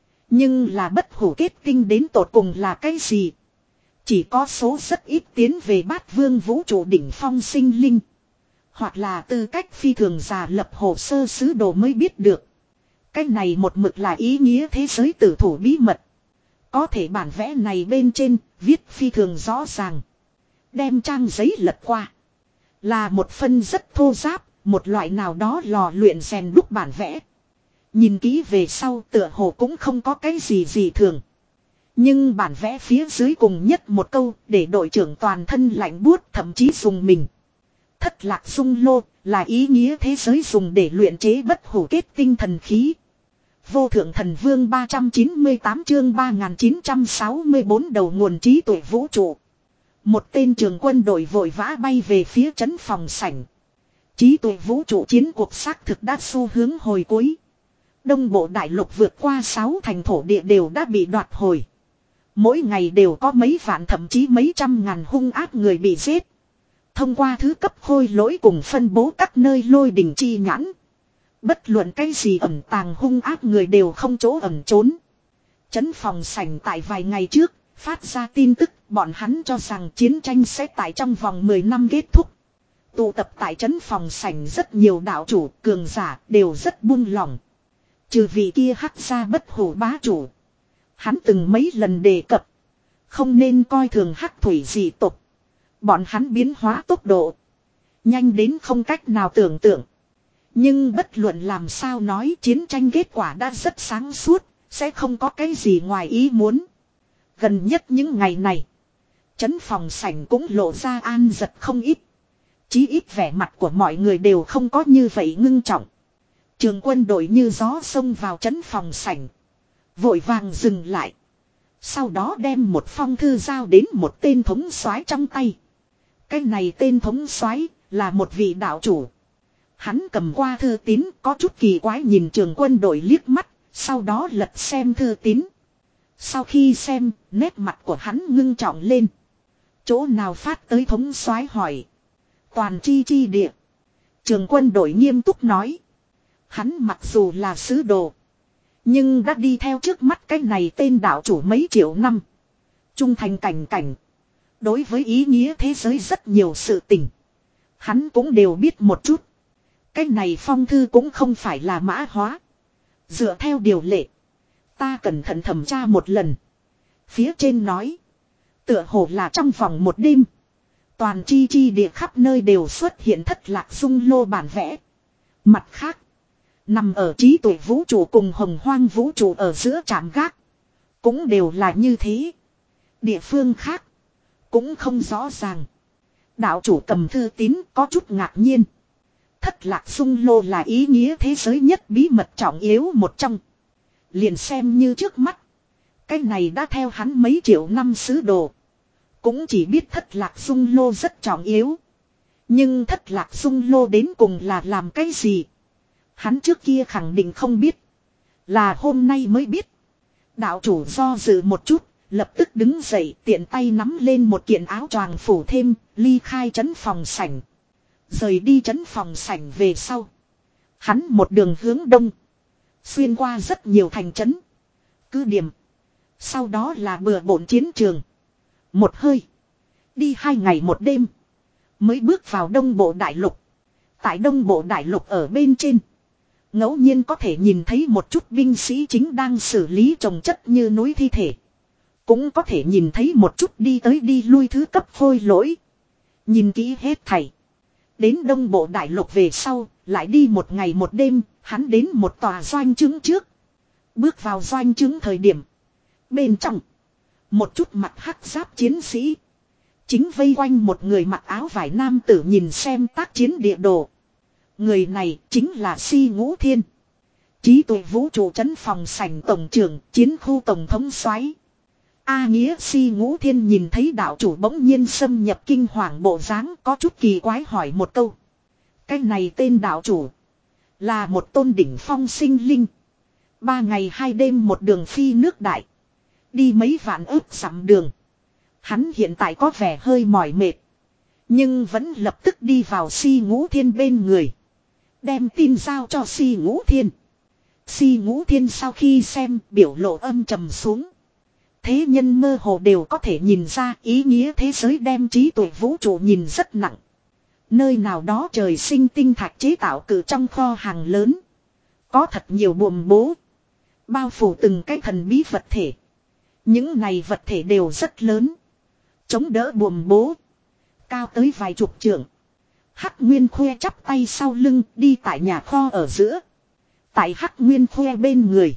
Nhưng là bất hủ kết tinh đến tột cùng là cái gì, chỉ có số rất ít tiến về bát vương vũ trụ đỉnh phong sinh linh, hoặc là tư cách phi thường giả lập hồ sơ sứ đồ mới biết được. Cái này một mực là ý nghĩa thế giới tử thủ bí mật. Có thể bản vẽ này bên trên viết phi thường rõ ràng. Đem trang giấy lật qua, là một phân rất thô ráp, một loại nào đó lò luyện rèn đúc bản vẽ. Nhìn kỹ về sau tựa hồ cũng không có cái gì gì thường. Nhưng bản vẽ phía dưới cùng nhất một câu để đội trưởng toàn thân lạnh buốt, thậm chí dùng mình. Thất lạc dung lô là ý nghĩa thế giới dùng để luyện chế bất hủ kết tinh thần khí. Vô thượng thần vương ba trăm chín mươi tám chương ba nghìn chín trăm sáu mươi tư đầu nguồn trí tuệ vũ trụ. Một tên trường quân đội vội vã bay về phía trấn phòng sảnh. Trí tuệ vũ trụ chiến cuộc xác thực đã xu hướng hồi cuối. Đông bộ đại lục vượt qua sáu thành thổ địa đều đã bị đoạt hồi. Mỗi ngày đều có mấy vạn thậm chí mấy trăm ngàn hung ác người bị giết. Thông qua thứ cấp khôi lỗi cùng phân bố các nơi lôi đỉnh chi nhãn, bất luận cái gì ẩn tàng hung ác người đều không chỗ ẩn trốn. Trấn phòng sảnh tại vài ngày trước phát ra tin tức, bọn hắn cho rằng chiến tranh sẽ tại trong vòng mười năm kết thúc. Tụ tập tại trấn phòng sảnh rất nhiều đạo chủ cường giả đều rất buông lỏng. Trừ vị kia hắc gia bất hủ bá chủ. Hắn từng mấy lần đề cập. Không nên coi thường hắc thủy dị tộc. Bọn hắn biến hóa tốc độ. Nhanh đến không cách nào tưởng tượng. Nhưng bất luận làm sao nói chiến tranh kết quả đã rất sáng suốt. Sẽ không có cái gì ngoài ý muốn. Gần nhất những ngày này. Trấn phòng sảnh cũng lộ ra an giật không ít. Chí ít vẻ mặt của mọi người đều không có như vậy ngưng trọng. Trường quân đội như gió xông vào trấn phòng sảnh. Vội vàng dừng lại. Sau đó đem một phong thư giao đến một tên thống soái trong tay. Cái này tên thống soái là một vị đạo chủ. Hắn cầm qua thư tín có chút kỳ quái nhìn trường quân đội liếc mắt. Sau đó lật xem thư tín. Sau khi xem, nét mặt của hắn ngưng trọng lên. Chỗ nào phát tới thống soái hỏi. Toàn chi chi địa. Trường quân đội nghiêm túc nói. Hắn mặc dù là sứ đồ. Nhưng đã đi theo trước mắt cái này tên đạo chủ mấy triệu năm. Trung thành cảnh cảnh. Đối với ý nghĩa thế giới rất nhiều sự tình. Hắn cũng đều biết một chút. Cái này phong thư cũng không phải là mã hóa. Dựa theo điều lệ. Ta cẩn thận thẩm tra một lần. Phía trên nói. Tựa hồ là trong vòng một đêm. Toàn chi chi địa khắp nơi đều xuất hiện thất lạc dung lô bản vẽ. Mặt khác. Nằm ở trí tuệ vũ trụ cùng hồng hoang vũ trụ ở giữa trạm gác. Cũng đều là như thế. Địa phương khác. Cũng không rõ ràng. Đạo chủ cầm thư tín có chút ngạc nhiên. Thất lạc dung lô là ý nghĩa thế giới nhất bí mật trọng yếu một trong. Liền xem như trước mắt. Cái này đã theo hắn mấy triệu năm sứ đồ. Cũng chỉ biết thất lạc dung lô rất trọng yếu. Nhưng thất lạc dung lô đến cùng là làm cái gì? Hắn trước kia khẳng định không biết. Là hôm nay mới biết. Đạo chủ do dự một chút. Lập tức đứng dậy tiện tay nắm lên một kiện áo choàng phủ thêm. Ly khai trấn phòng sảnh. Rời đi trấn phòng sảnh về sau. Hắn một đường hướng đông. Xuyên qua rất nhiều thành trấn. Cứ điểm. Sau đó là bừa bộn chiến trường. Một hơi. Đi hai ngày một đêm. Mới bước vào đông bộ đại lục. Tại đông bộ đại lục ở bên trên. Ngẫu nhiên có thể nhìn thấy một chút binh sĩ chính đang xử lý trồng chất như núi thi thể. Cũng có thể nhìn thấy một chút đi tới đi lui thứ cấp phôi lỗi. Nhìn kỹ hết thảy. Đến đông bộ đại lục về sau, lại đi một ngày một đêm, hắn đến một tòa doanh trướng trước. Bước vào doanh trướng thời điểm. Bên trong, một chút mặt hắc giáp chiến sĩ. Chính vây quanh một người mặc áo vải nam tử nhìn xem tác chiến địa đồ. Người này chính là Si Ngũ Thiên. Trí tuệ vũ trụ trấn phòng sảnh tổng trưởng, chiến khu tổng thống soái. A nghĩa Si Ngũ Thiên nhìn thấy đạo chủ bỗng nhiên xâm nhập kinh hoàng bộ dáng có chút kỳ quái hỏi một câu. Cái này tên đạo chủ. Là một tôn đỉnh phong sinh linh. Ba ngày hai đêm một đường phi nước đại. Đi mấy vạn ước dặm đường. Hắn hiện tại có vẻ hơi mỏi mệt. Nhưng vẫn lập tức đi vào Si Ngũ Thiên bên người. Đem tin giao cho Si Ngũ Thiên. Si Ngũ Thiên sau khi xem biểu lộ âm trầm xuống. Thế nhân mơ hồ đều có thể nhìn ra ý nghĩa thế giới đem trí tuệ vũ trụ nhìn rất nặng. Nơi nào đó trời sinh tinh thạch chế tạo cử trong kho hàng lớn. Có thật nhiều buồm bố. Bao phủ từng cái thần bí vật thể. Những này vật thể đều rất lớn. Chống đỡ buồm bố. Cao tới vài chục trượng. Hắc Nguyên Khuê chắp tay sau lưng đi tại nhà kho ở giữa. Tại Hắc Nguyên Khuê bên người.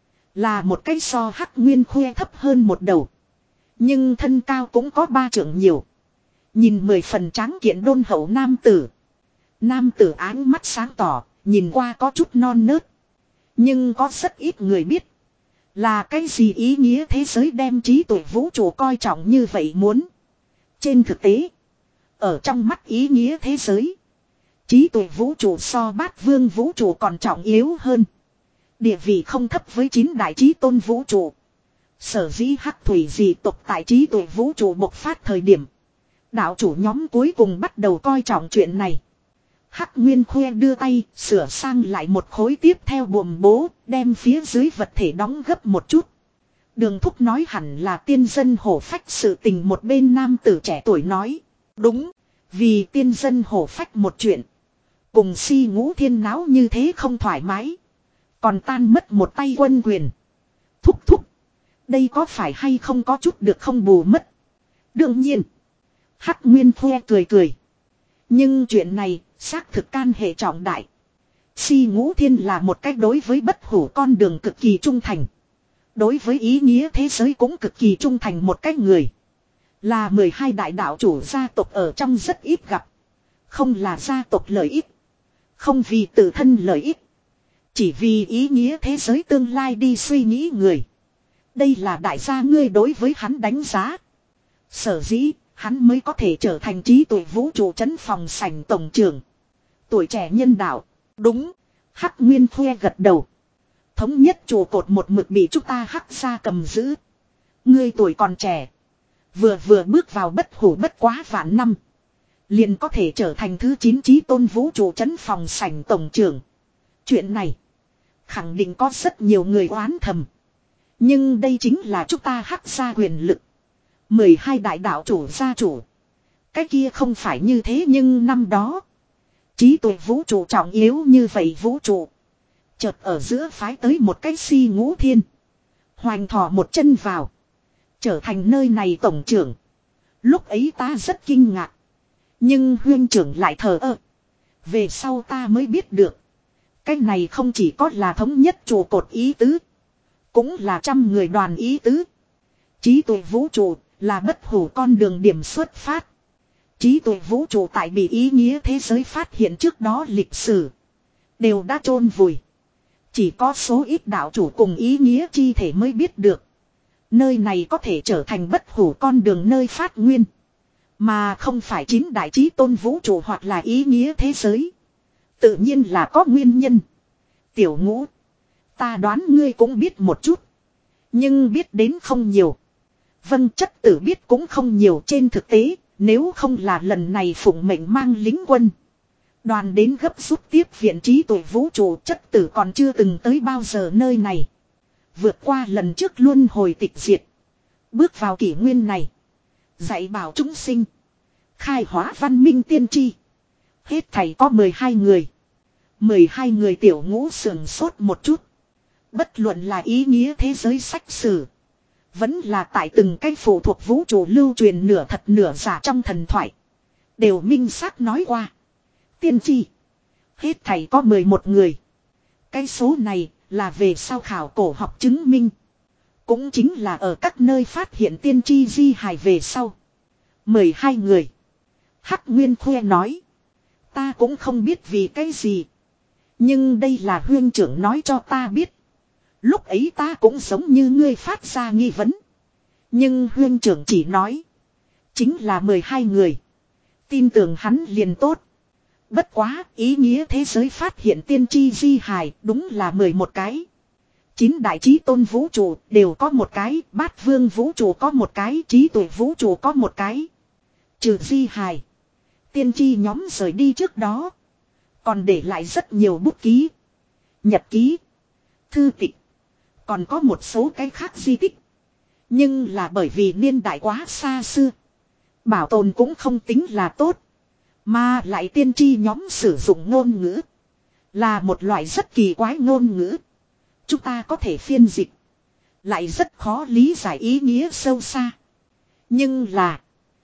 Là một cái so Hắc Nguyên Khuê thấp hơn một đầu. Nhưng thân cao cũng có ba trượng nhiều. Nhìn mười phần tráng kiện đôn hậu nam tử. Nam tử áng mắt sáng tỏ, nhìn qua có chút non nớt. Nhưng có rất ít người biết. Là cái gì ý nghĩa thế giới đem trí tuệ vũ trụ coi trọng như vậy muốn. Trên thực tế. Ở trong mắt ý nghĩa thế giới. Trí tuệ vũ trụ so bát vương vũ trụ còn trọng yếu hơn. Địa vị không thấp với chín đại trí tôn vũ trụ. Sở dĩ hắc thủy dị tộc tại trí tuệ vũ trụ bộc phát thời điểm. Đạo chủ nhóm cuối cùng bắt đầu coi trọng chuyện này. Hắc Nguyên Khuê đưa tay sửa sang lại một khối tiếp theo buồm bố. Đem phía dưới vật thể đóng gấp một chút. Đường thúc nói hẳn là tiên dân hổ phách sự tình một bên nam tử trẻ tuổi nói. Đúng. Vì tiên dân hổ phách một chuyện. Cùng si ngũ thiên náo như thế không thoải mái. Còn tan mất một tay quân quyền. Thúc thúc. Đây có phải hay không có chút được không bù mất. Đương nhiên. Hắc Nguyên khoe cười cười. Nhưng chuyện này xác thực can hệ trọng đại. Si ngũ thiên là một cách đối với bất hủ con đường cực kỳ trung thành. Đối với ý nghĩa thế giới cũng cực kỳ trung thành một cách người. Là mười hai đại đạo chủ gia tộc ở trong rất ít gặp. Không là gia tộc lợi ích. Không vì tự thân lợi ích. Chỉ vì ý nghĩa thế giới tương lai đi suy nghĩ người. Đây là đại gia ngươi đối với hắn đánh giá. Sở dĩ, hắn mới có thể trở thành trí tuệ vũ trụ trấn phòng sảnh tổng trưởng. Tuổi trẻ nhân đạo. Đúng. Hắc Nguyên khoe gật đầu. Thống nhất trụ cột một mực bị chúng ta hắc gia cầm giữ. Ngươi tuổi còn trẻ. Vừa vừa bước vào bất hủ bất quá vạn năm. Liền có thể trở thành thứ chín trí tôn vũ trụ trấn phòng sảnh tổng trưởng. Chuyện này. Khẳng định có rất nhiều người oán thầm. Nhưng đây chính là chúng ta hắc gia quyền lực. mười hai đại đạo chủ gia chủ. Cái kia không phải như thế nhưng năm đó. Trí tuệ vũ trụ trọng yếu như vậy vũ trụ. Chợt ở giữa phái tới một cái si ngũ thiên. Hoành thò một chân vào. Trở thành nơi này tổng trưởng. Lúc ấy ta rất kinh ngạc. Nhưng huyên trưởng lại thờ ơ. Về sau ta mới biết được. Cái này không chỉ có là thống nhất trụ cột ý tứ. Cũng là trăm người đoàn ý tứ. Trí tuệ vũ trụ là bất hủ con đường điểm xuất phát. Trí tuệ vũ trụ tại bị ý nghĩa thế giới phát hiện trước đó lịch sử. Đều đã chôn vùi. Chỉ có số ít đạo chủ cùng ý nghĩa chi thể mới biết được. Nơi này có thể trở thành bất hủ con đường nơi phát nguyên. Mà không phải chín đại trí tôn vũ trụ hoặc là ý nghĩa thế giới. Tự nhiên là có nguyên nhân. Tiểu Ngũ. Ta đoán ngươi cũng biết một chút. Nhưng biết đến không nhiều. Vâng, chất tử biết cũng không nhiều trên thực tế. Nếu không là lần này phụng mệnh mang lính quân. Đoàn đến gấp rút tiếp viện trí tuệ vũ trụ, chất tử còn chưa từng tới bao giờ nơi này. Vượt qua lần trước luân hồi tịch diệt. Bước vào kỷ nguyên này. Dạy bảo chúng sinh. Khai hóa văn minh tiên tri. Hết thảy có mười hai người. mười hai người Tiểu Ngũ sườn sốt một chút. Bất luận là ý nghĩa thế giới sách sử. Vẫn là tại từng cái phụ thuộc vũ trụ lưu truyền nửa thật nửa giả trong thần thoại. Đều minh xác nói qua. Tiên tri. Hết thảy có mười một người. Cái số này là về sau khảo cổ học chứng minh. Cũng chính là ở các nơi phát hiện tiên tri di hài về sau. mười hai người. Hắc Nguyên khoe nói. Ta cũng không biết vì cái gì. Nhưng đây là huyên trưởng nói cho ta biết. Lúc ấy ta cũng giống như ngươi phát ra nghi vấn. Nhưng huyên trưởng chỉ nói. Chính là mười hai người. Tin tưởng hắn liền tốt. Bất quá ý nghĩa thế giới phát hiện tiên tri di hài đúng là mười một cái. Chín đại trí tôn vũ trụ đều có một cái. Bát vương vũ trụ có một cái. Trí tuệ vũ trụ có một cái. Trừ di hài. Tiên tri nhóm rời đi trước đó. Còn để lại rất nhiều bút ký. Nhật ký. Thư tịch. Còn có một số cái khác di tích. Nhưng là bởi vì niên đại quá xa xưa. Bảo tồn cũng không tính là tốt. Mà lại tiên tri nhóm sử dụng ngôn ngữ. Là một loại rất kỳ quái ngôn ngữ. Chúng ta có thể phiên dịch. Lại rất khó lý giải ý nghĩa sâu xa. Nhưng là.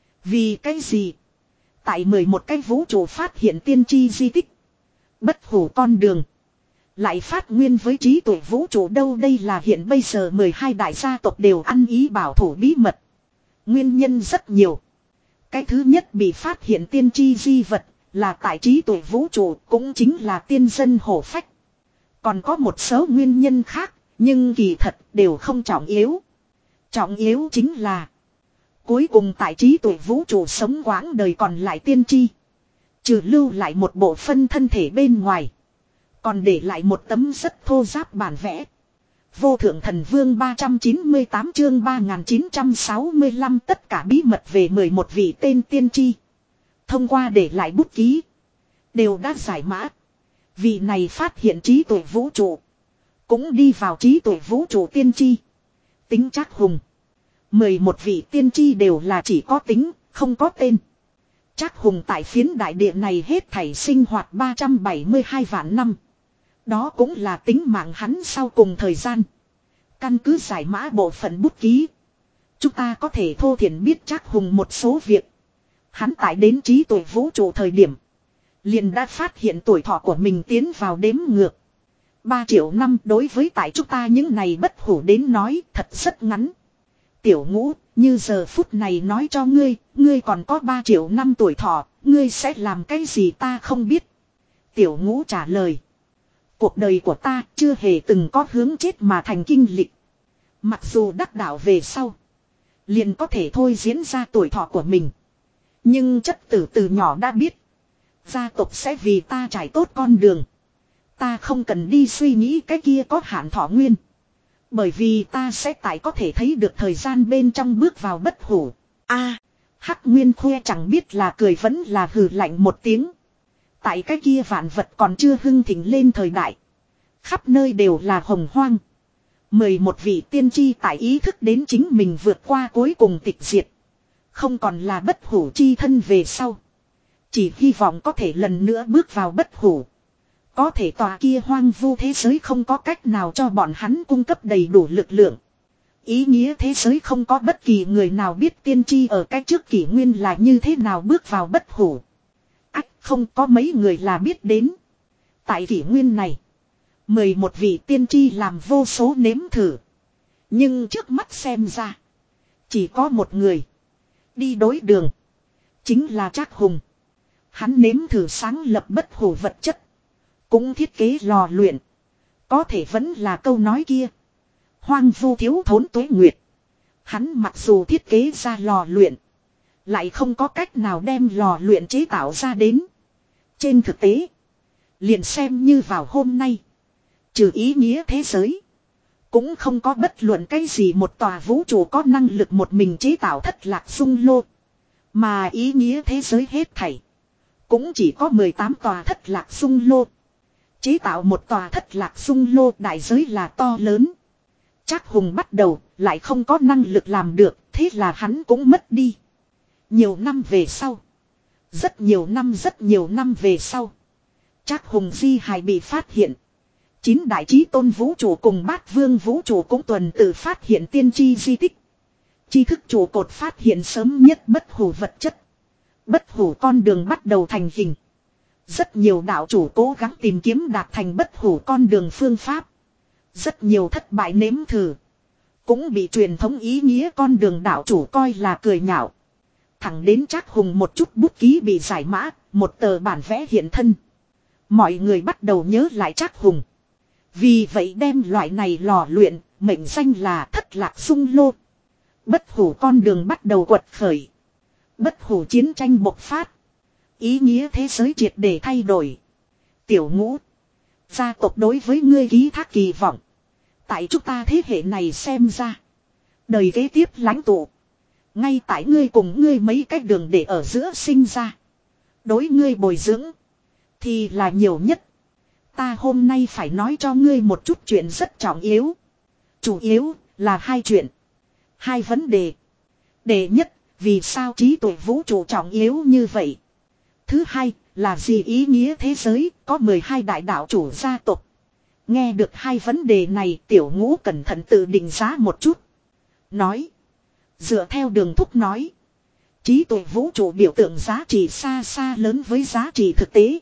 Vì cái gì? Tại mười một cái vũ trụ phát hiện tiên tri di tích. Bất hủ con đường. Lại phát nguyên với trí tuệ vũ trụ đâu đây là hiện bây giờ mười hai đại gia tộc đều ăn ý bảo thủ bí mật. Nguyên nhân rất nhiều. Cái thứ nhất bị phát hiện tiên tri di vật là tại trí tuệ vũ trụ cũng chính là tiên dân hổ phách. Còn có một số nguyên nhân khác nhưng kỳ thật đều không trọng yếu. Trọng yếu chính là cuối cùng tại trí tuệ vũ trụ sống quãng đời còn lại tiên tri. Trừ lưu lại một bộ phân thân thể bên ngoài. Còn để lại một tấm rất thô ráp bản vẽ. Vô thượng thần vương ba trăm chín mươi tám chương ba nghìn chín trăm sáu mươi lăm tất cả bí mật về mười một vị tên tiên tri. Thông qua để lại bút ký. Đều đã giải mã. Vị này phát hiện trí tuệ vũ trụ. Cũng đi vào trí tuệ vũ trụ tiên tri. Tính chắc hùng. mười một vị tiên tri đều là chỉ có tính, không có tên. Trác Hùng tại phiến đại địa này hết thảy sinh hoạt ba trăm bảy mươi hai vạn năm. Đó cũng là tính mạng hắn sau cùng thời gian. Căn cứ giải mã bộ phận bút ký. Chúng ta có thể thô thiển biết Trác Hùng một số việc. Hắn tại đến trí tuệ vũ trụ thời điểm. Liền đã phát hiện tuổi thọ của mình tiến vào đếm ngược. ba triệu năm đối với tại chúng ta những này bất hủ đến nói thật rất ngắn. Tiểu Ngũ, như giờ phút này nói cho ngươi, ngươi còn có ba triệu năm tuổi thọ, ngươi sẽ làm cái gì ta không biết. Tiểu Ngũ trả lời. Cuộc đời của ta chưa hề từng có hướng chết mà thành kinh lịch. Mặc dù đắc đạo về sau, liền có thể thôi diễn ra tuổi thọ của mình. Nhưng chất tử từ nhỏ đã biết. Gia tộc sẽ vì ta trải tốt con đường. Ta không cần đi suy nghĩ cái kia có hạn thọ nguyên. Bởi vì ta sẽ tại có thể thấy được thời gian bên trong bước vào bất hủ. A, Hắc Nguyên Khuê chẳng biết là cười vẫn là hừ lạnh một tiếng. Tại cái kia vạn vật còn chưa hưng thịnh lên thời đại. Khắp nơi đều là hồng hoang. Mười một vị tiên tri tại ý thức đến chính mình vượt qua cuối cùng tịch diệt. Không còn là bất hủ chi thân về sau. Chỉ hy vọng có thể lần nữa bước vào bất hủ. Có thể tòa kia hoang vu thế giới không có cách nào cho bọn hắn cung cấp đầy đủ lực lượng. Ý nghĩa thế giới không có bất kỳ người nào biết tiên tri ở cái trước kỷ nguyên là như thế nào bước vào bất hủ. Ách, không có mấy người là biết đến. Tại kỷ nguyên này, mười một vị tiên tri làm vô số nếm thử. Nhưng trước mắt xem ra, chỉ có một người đi đối đường. Chính là Trác Hùng. Hắn nếm thử sáng lập bất hủ vật chất. Cũng thiết kế lò luyện. Có thể vẫn là câu nói kia. Hoang vu thiếu thốn tuế nguyệt. Hắn mặc dù thiết kế ra lò luyện. Lại không có cách nào đem lò luyện chế tạo ra đến. Trên thực tế. Liền xem như vào hôm nay. Trừ ý nghĩa thế giới. Cũng không có bất luận cái gì một tòa vũ trụ có năng lực một mình chế tạo thất lạc dung lô. Mà ý nghĩa thế giới hết thảy. Cũng chỉ có mười tám tòa thất lạc dung lô. Chế tạo một tòa thất lạc dung lô đại giới là to lớn. Trác Hùng bắt đầu lại không có năng lực làm được. Thế là hắn cũng mất đi. Nhiều năm về sau. Rất nhiều năm rất nhiều năm về sau. Trác Hùng di hài bị phát hiện. Chín đại chí tôn vũ trụ cùng bát vương vũ trụ cũng tuần tự phát hiện tiên tri di tích. Tri thức trụ cột phát hiện sớm nhất bất hủ vật chất. Bất hủ con đường bắt đầu thành hình. Rất nhiều đạo chủ cố gắng tìm kiếm đạt thành bất hủ con đường phương pháp. Rất nhiều thất bại nếm thử. Cũng bị truyền thống ý nghĩa con đường đạo chủ coi là cười nhạo. Thẳng đến Trác Hùng một chút bút ký bị giải mã, một tờ bản vẽ hiện thân. Mọi người bắt đầu nhớ lại Trác Hùng. Vì vậy đem loại này lò luyện, mệnh danh là thất lạc dung lô. Bất hủ con đường bắt đầu quật khởi. Bất hủ chiến tranh bộc phát. Ý nghĩa thế giới triệt để thay đổi. Tiểu Ngũ, gia tộc đối với ngươi ký thác kỳ vọng. Tại chúng ta thế hệ này xem ra. Đời kế tiếp lãnh tụ. Ngay tại ngươi cùng ngươi mấy cách đường để ở giữa sinh ra. Đối ngươi bồi dưỡng. Thì là nhiều nhất. Ta hôm nay phải nói cho ngươi một chút chuyện rất trọng yếu. Chủ yếu là hai chuyện. Hai vấn đề. Đệ nhất, vì sao trí tuệ vũ trụ trọng yếu như vậy? Thứ hai, là gì ý nghĩa thế giới có mười hai đại đạo chủ gia tộc? Nghe được hai vấn đề này, Tiểu Ngũ cẩn thận tự định giá một chút. Nói. Dựa theo đường thúc nói. Trí tuệ vũ trụ biểu tượng giá trị xa xa lớn với giá trị thực tế.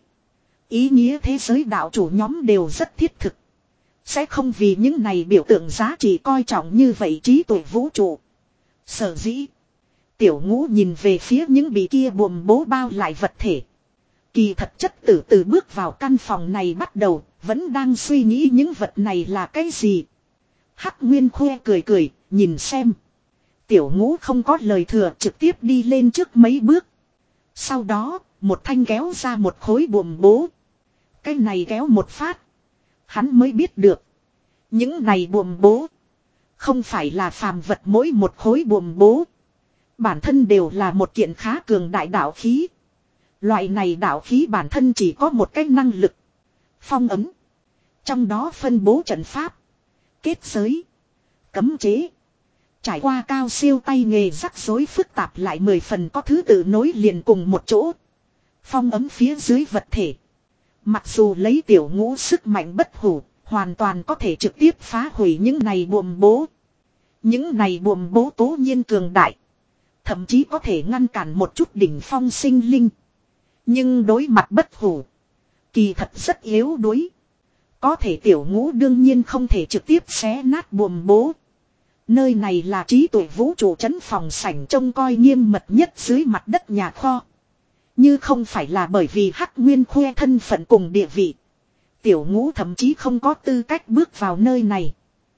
Ý nghĩa thế giới đạo chủ nhóm đều rất thiết thực. Sẽ không vì những này biểu tượng giá trị coi trọng như vậy trí tuệ vũ trụ. Sở dĩ. Tiểu Ngũ nhìn về phía những bị kia buồm bố bao lại vật thể. Kỳ thật chất tử từ bước vào căn phòng này bắt đầu, vẫn đang suy nghĩ những vật này là cái gì. Hắc Nguyên Khuê cười cười, nhìn xem. Tiểu Ngũ không có lời thừa trực tiếp đi lên trước mấy bước. Sau đó, một thanh kéo ra một khối buồm bố. Cái này kéo một phát. Hắn mới biết được. Những này buồm bố. Không phải là phàm vật mỗi một khối buồm bố. Bản thân đều là một kiện khá cường đại đạo khí. Loại này đạo khí bản thân chỉ có một cái năng lực. Phong ấm. Trong đó phân bố trận pháp. Kết giới. Cấm chế. Trải qua cao siêu tay nghề rắc rối phức tạp lại mười phần có thứ tự nối liền cùng một chỗ. Phong ấm phía dưới vật thể. Mặc dù lấy tiểu ngũ sức mạnh bất hủ, hoàn toàn có thể trực tiếp phá hủy những này buồm bố. Những này buồm bố tố nhiên cường đại. Thậm chí có thể ngăn cản một chút đỉnh phong sinh linh. Nhưng đối mặt bất hủ, kỳ thật rất yếu đuối. Có thể tiểu ngũ đương nhiên không thể trực tiếp xé nát buồm bố. Nơi này là trí tuệ vũ trụ trấn phòng sảnh trông coi nghiêm mật nhất dưới mặt đất nhà kho. Như không phải là bởi vì Hắc Nguyên khoe thân phận cùng địa vị. Tiểu ngũ thậm chí không có tư cách bước vào nơi này.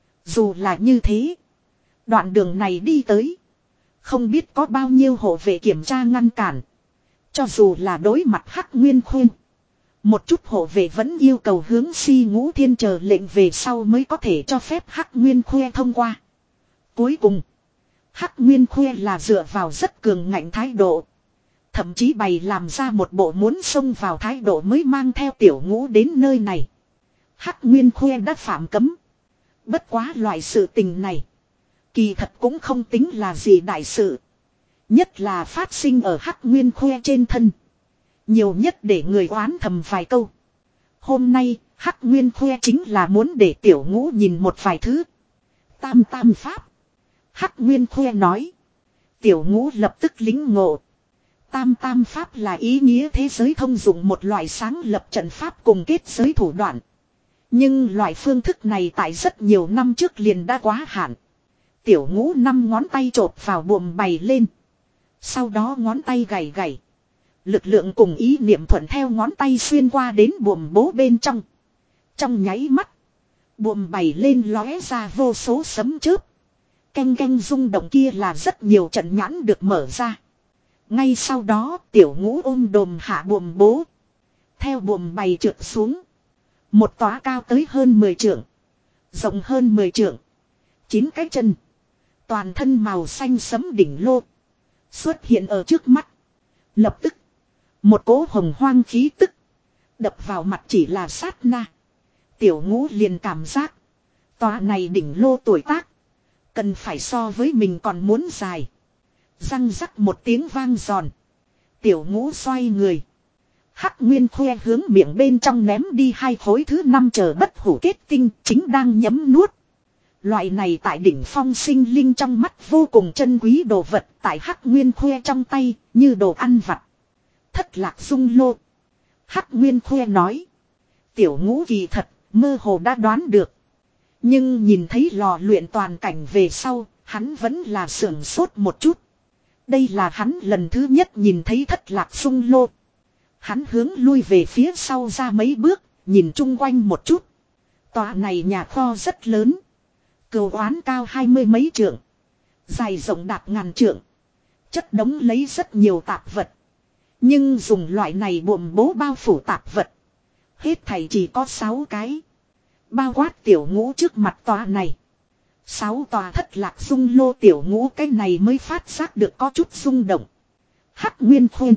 Dù là như thế, đoạn đường này đi tới, không biết có bao nhiêu hộ vệ kiểm tra ngăn cản. Cho dù là đối mặt Hắc Nguyên khoe, một chút hộ vệ vẫn yêu cầu hướng Si Ngũ Thiên chờ lệnh về sau mới có thể cho phép Hắc Nguyên khoe thông qua. Cuối cùng, Hắc Nguyên khoe là dựa vào rất cường ngạnh thái độ. Thậm chí bày làm ra một bộ muốn xông vào thái độ mới mang theo tiểu ngũ đến nơi này. Hắc Nguyên khoe đã phạm cấm. Bất quá loại sự tình này, kỳ thật cũng không tính là gì đại sự. Nhất là phát sinh ở Hắc Nguyên khoe trên thân. Nhiều nhất để người oán thầm vài câu. Hôm nay, Hắc Nguyên khoe chính là muốn để tiểu ngũ nhìn một vài thứ. Tam tam pháp. Hắc Nguyên khoe nói. Tiểu ngũ lập tức lính ngộ. Tam tam pháp là ý nghĩa thế giới thông dụng một loại sáng lập trận pháp cùng kết giới thủ đoạn. Nhưng loại phương thức này tại rất nhiều năm trước liền đã quá hạn. Tiểu ngũ năm ngón tay chộp vào buồm bày lên. Sau đó ngón tay gảy gảy. Lực lượng cùng ý niệm thuận theo ngón tay xuyên qua đến buồm bố bên trong. Trong nháy mắt, buồm bày lên lóe ra vô số sấm chớp. Canh canh rung động kia là rất nhiều trận nhãn được mở ra. Ngay sau đó tiểu ngũ ôm đồm hạ buồm bố. Theo buồm bày trượt xuống. Một tòa cao tới hơn mười trượng. Rộng hơn mười trượng. Chín cái chân. Toàn thân màu xanh sẫm đỉnh lô. Xuất hiện ở trước mắt. Lập tức. Một cỗ hồng hoang khí tức. Đập vào mặt chỉ là sát na. Tiểu ngũ liền cảm giác. Tòa này đỉnh lô tuổi tác. Cần phải so với mình còn muốn dài. Răng rắc một tiếng vang giòn. Tiểu ngũ xoay người. Hắc Nguyên khoe hướng miệng bên trong ném đi hai khối thứ năm chờ bất hủ kết tinh chính đang nhấm nuốt. Loại này tại đỉnh phong sinh linh trong mắt vô cùng chân quý đồ vật tại Hắc Nguyên khoe trong tay như đồ ăn vặt. Thất lạc dung lô. Hắc Nguyên khoe nói. Tiểu ngũ kỳ thật mơ hồ đã đoán được. Nhưng nhìn thấy lò luyện toàn cảnh về sau hắn vẫn là sưởng sốt một chút. Đây là hắn lần thứ nhất nhìn thấy thất lạc dung lô. Hắn hướng lui về phía sau ra mấy bước, nhìn chung quanh một chút. Tòa này nhà kho rất lớn. Cừu oán cao hai mươi mấy trượng. Dài rộng đạt ngàn trượng. Chất đống lấy rất nhiều tạp vật. Nhưng dùng loại này buồm bố bao phủ tạp vật. Hết thảy chỉ có sáu cái. Bao quát tiểu ngũ trước mặt tòa này. Sáu tòa thất lạc dung lô tiểu ngũ cái này mới phát giác được có chút rung động. Hắc Nguyên khuyên.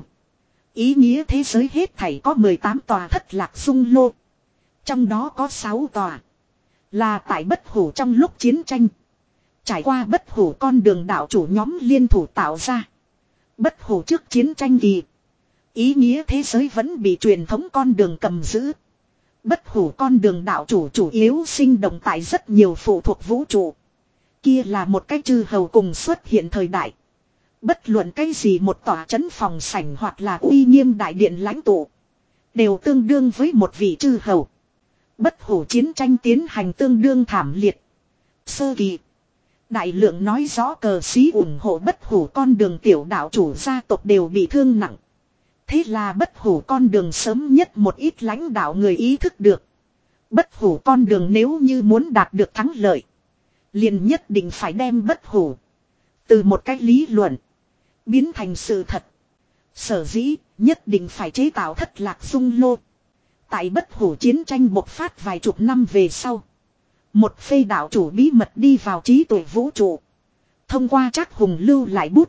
Ý nghĩa thế giới hết thảy có mười tám tòa thất lạc dung lô. Trong đó có sáu tòa. Là tại bất hủ trong lúc chiến tranh. Trải qua bất hủ con đường đạo chủ nhóm liên thủ tạo ra. Bất hủ trước chiến tranh kỳ. Ý nghĩa thế giới vẫn bị truyền thống con đường cầm giữ. Bất hủ con đường đạo chủ chủ yếu sinh động tại rất nhiều phụ thuộc vũ trụ. Kia là một cái chư hầu cùng xuất hiện thời đại. Bất luận cái gì một tòa trấn phòng sảnh hoặc là uy nghiêm đại điện lãnh tụ. Đều tương đương với một vị chư hầu. Bất hủ chiến tranh tiến hành tương đương thảm liệt. Sơ kỳ. Đại lượng nói rõ cờ xí ủng hộ bất hủ con đường tiểu đạo chủ gia tộc đều bị thương nặng. Thế là bất hủ con đường sớm nhất một ít lãnh đạo người ý thức được. Bất hủ con đường nếu như muốn đạt được thắng lợi. Liền nhất định phải đem bất hủ. Từ một cách lý luận. Biến thành sự thật. Sở dĩ nhất định phải chế tạo thất lạc dung lô. Tại bất hủ chiến tranh bộc phát vài chục năm về sau. Một phê đạo chủ bí mật đi vào trí tuệ vũ trụ. Thông qua Trác Hùng lưu lại bút.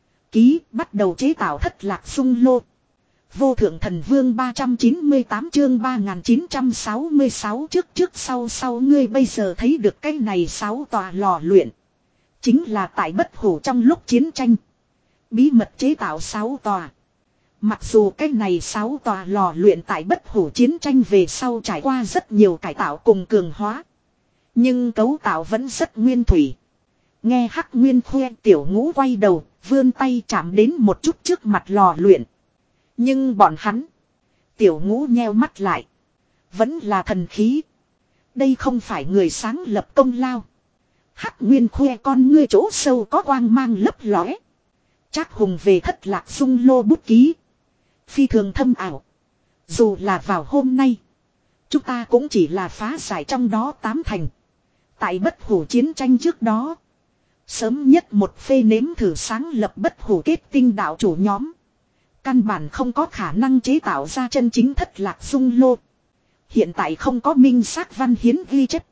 Ký bắt đầu chế tạo thất lạc dung lô. Vô thượng thần vương ba trăm chín mươi tám chương ba nghìn chín trăm sáu mươi sáu trước trước sau sau ngươi bây giờ thấy được cái này sáu tòa lò luyện. Chính là tại bất hủ trong lúc chiến tranh. Bí mật chế tạo sáu tòa. Mặc dù cái này sáu tòa lò luyện tại bất hủ chiến tranh về sau trải qua rất nhiều cải tạo cùng cường hóa. Nhưng cấu tạo vẫn rất nguyên thủy. Nghe Hắc Nguyên khoe Tiểu Ngũ quay đầu, vươn tay chạm đến một chút trước mặt lò luyện. Nhưng bọn hắn. Tiểu Ngũ nheo mắt lại. Vẫn là thần khí. Đây không phải người sáng lập công lao. Hắc Nguyên khoe con ngươi chỗ sâu có quang mang lấp lóe. Trác Hùng về Thất Lạc Dung Lô bút ký. Phi thường thâm ảo. Dù là vào hôm nay. Chúng ta cũng chỉ là phá giải trong đó tám thành. Tại bất hủ chiến tranh trước đó. Sớm nhất một phê nếm thử sáng lập bất hủ kết tinh đạo chủ nhóm. Căn bản không có khả năng chế tạo ra chân chính Thất Lạc Dung Lô. Hiện tại không có minh xác văn hiến ghi chép.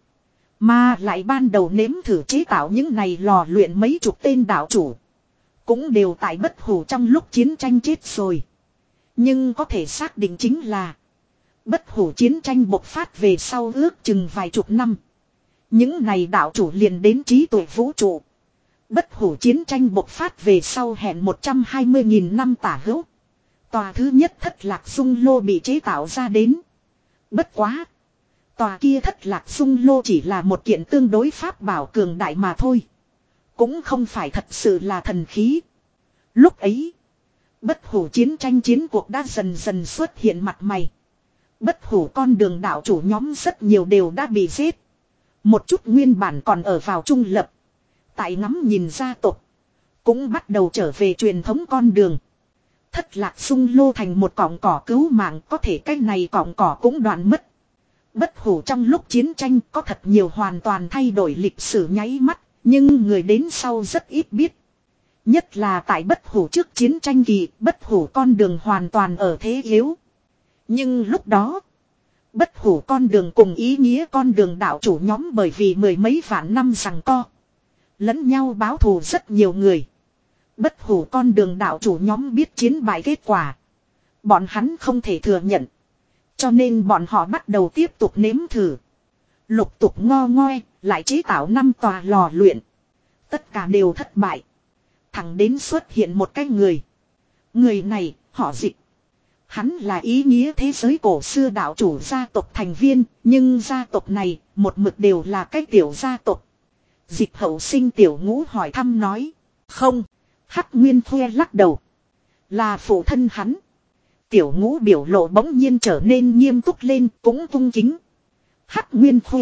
Mà lại ban đầu nếm thử chế tạo những này lò luyện mấy chục tên đạo chủ. Cũng đều tại bất hủ trong lúc chiến tranh chết rồi. Nhưng có thể xác định chính là. Bất hủ chiến tranh bộc phát về sau ước chừng vài chục năm. Những này đạo chủ liền đến trí tuệ vũ trụ. Bất hủ chiến tranh bộc phát về sau hẹn một trăm hai mươi nghìn năm tả hữu. Tòa thứ nhất Thất Lạc Dung Lô bị chế tạo ra đến. Bất quá. Tòa kia Thất Lạc Dung Lô chỉ là một kiện tương đối pháp bảo cường đại mà thôi. Cũng không phải thật sự là thần khí. Lúc ấy. Bất hủ chiến tranh chiến cuộc đã dần dần xuất hiện mặt mày. Bất hủ con đường đạo chủ nhóm rất nhiều đều đã bị giết. Một chút nguyên bản còn ở vào trung lập. Tại ngắm nhìn gia tộc. Cũng bắt đầu trở về truyền thống con đường. Thất Lạc Dung Lô thành một cọng cỏ cứu mạng, có thể cái này cọng cỏ cũng đoạn mất. Bất hủ trong lúc chiến tranh có thật nhiều hoàn toàn thay đổi lịch sử nháy mắt, nhưng người đến sau rất ít biết. Nhất là tại bất hủ trước chiến tranh kỳ, bất hủ con đường hoàn toàn ở thế yếu. Nhưng lúc đó, bất hủ con đường cùng ý nghĩa con đường đạo chủ nhóm bởi vì mười mấy vạn năm giằng co. Lẫn nhau báo thù rất nhiều người. Bất hủ con đường đạo chủ nhóm biết chiến bại kết quả. Bọn hắn không thể thừa nhận. Cho nên bọn họ bắt đầu tiếp tục nếm thử. Lục tục ngo ngoe, lại chế tạo năm tòa lò luyện. Tất cả đều thất bại. Thẳng đến xuất hiện một cái người. Người này, họ Dịch. Hắn là ý nghĩa thế giới cổ xưa đạo chủ gia tộc thành viên, nhưng gia tộc này, một mực đều là cái tiểu gia tộc. Dịch hậu sinh Tiểu Ngũ hỏi thăm nói. Không, Hắc Nguyên khoe lắc đầu. Là phụ thân hắn. Tiểu Ngũ biểu lộ bỗng nhiên trở nên nghiêm túc lên, cũng cung kính. Hắc Nguyên khoe.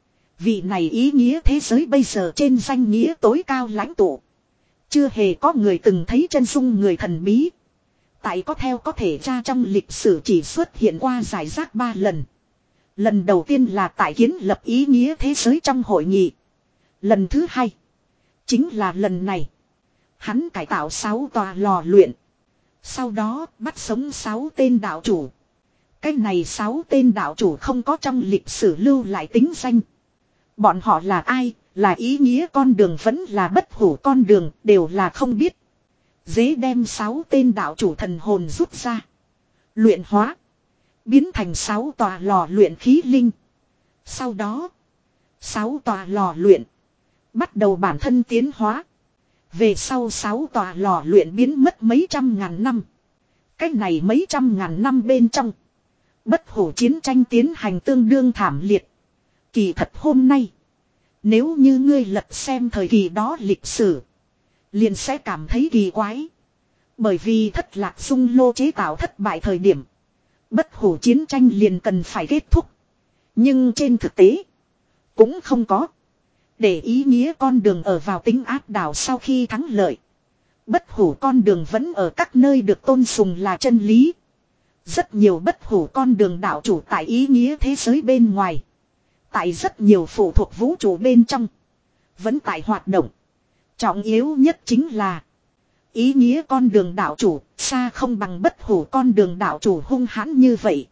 Vị này ý nghĩa thế giới bây giờ trên danh nghĩa tối cao lãnh tụ. Chưa hề có người từng thấy chân dung người thần bí. Tại có theo có thể tra trong lịch sử chỉ xuất hiện qua giải rác ba lần. Lần đầu tiên là tại kiến lập ý nghĩa thế giới trong hội nghị. Lần thứ hai. Chính là lần này. Hắn cải tạo sáu tòa lò luyện. Sau đó bắt sống sáu tên đạo chủ. Cái này sáu tên đạo chủ không có trong lịch sử lưu lại tính danh. Bọn họ là ai, là ý nghĩa con đường vẫn là bất hủ con đường, đều là không biết. Dễ đem sáu tên đạo chủ thần hồn rút ra. Luyện hóa. Biến thành sáu tòa lò luyện khí linh. Sau đó. Sáu tòa lò luyện. Bắt đầu bản thân tiến hóa. Về sau sáu tòa lò luyện biến mất mấy trăm ngàn năm. Cách này mấy trăm ngàn năm bên trong. Bất hủ chiến tranh tiến hành tương đương thảm liệt. Kỳ thật hôm nay. Nếu như ngươi lật xem thời kỳ đó lịch sử. Liền sẽ cảm thấy kỳ quái. Bởi vì Thất Lạc Dung Lô chế tạo thất bại thời điểm. Bất hủ chiến tranh liền cần phải kết thúc. Nhưng trên thực tế. Cũng không có. Để ý nghĩa con đường ở vào tính áp đảo sau khi thắng lợi. Bất hủ con đường vẫn ở các nơi được tôn sùng là chân lý. Rất nhiều bất hủ con đường đạo chủ tại ý nghĩa thế giới bên ngoài. Tại rất nhiều phụ thuộc vũ trụ bên trong. Vẫn tại hoạt động. Trọng yếu nhất chính là. Ý nghĩa con đường đạo chủ xa không bằng bất hủ con đường đạo chủ hung hãn như vậy.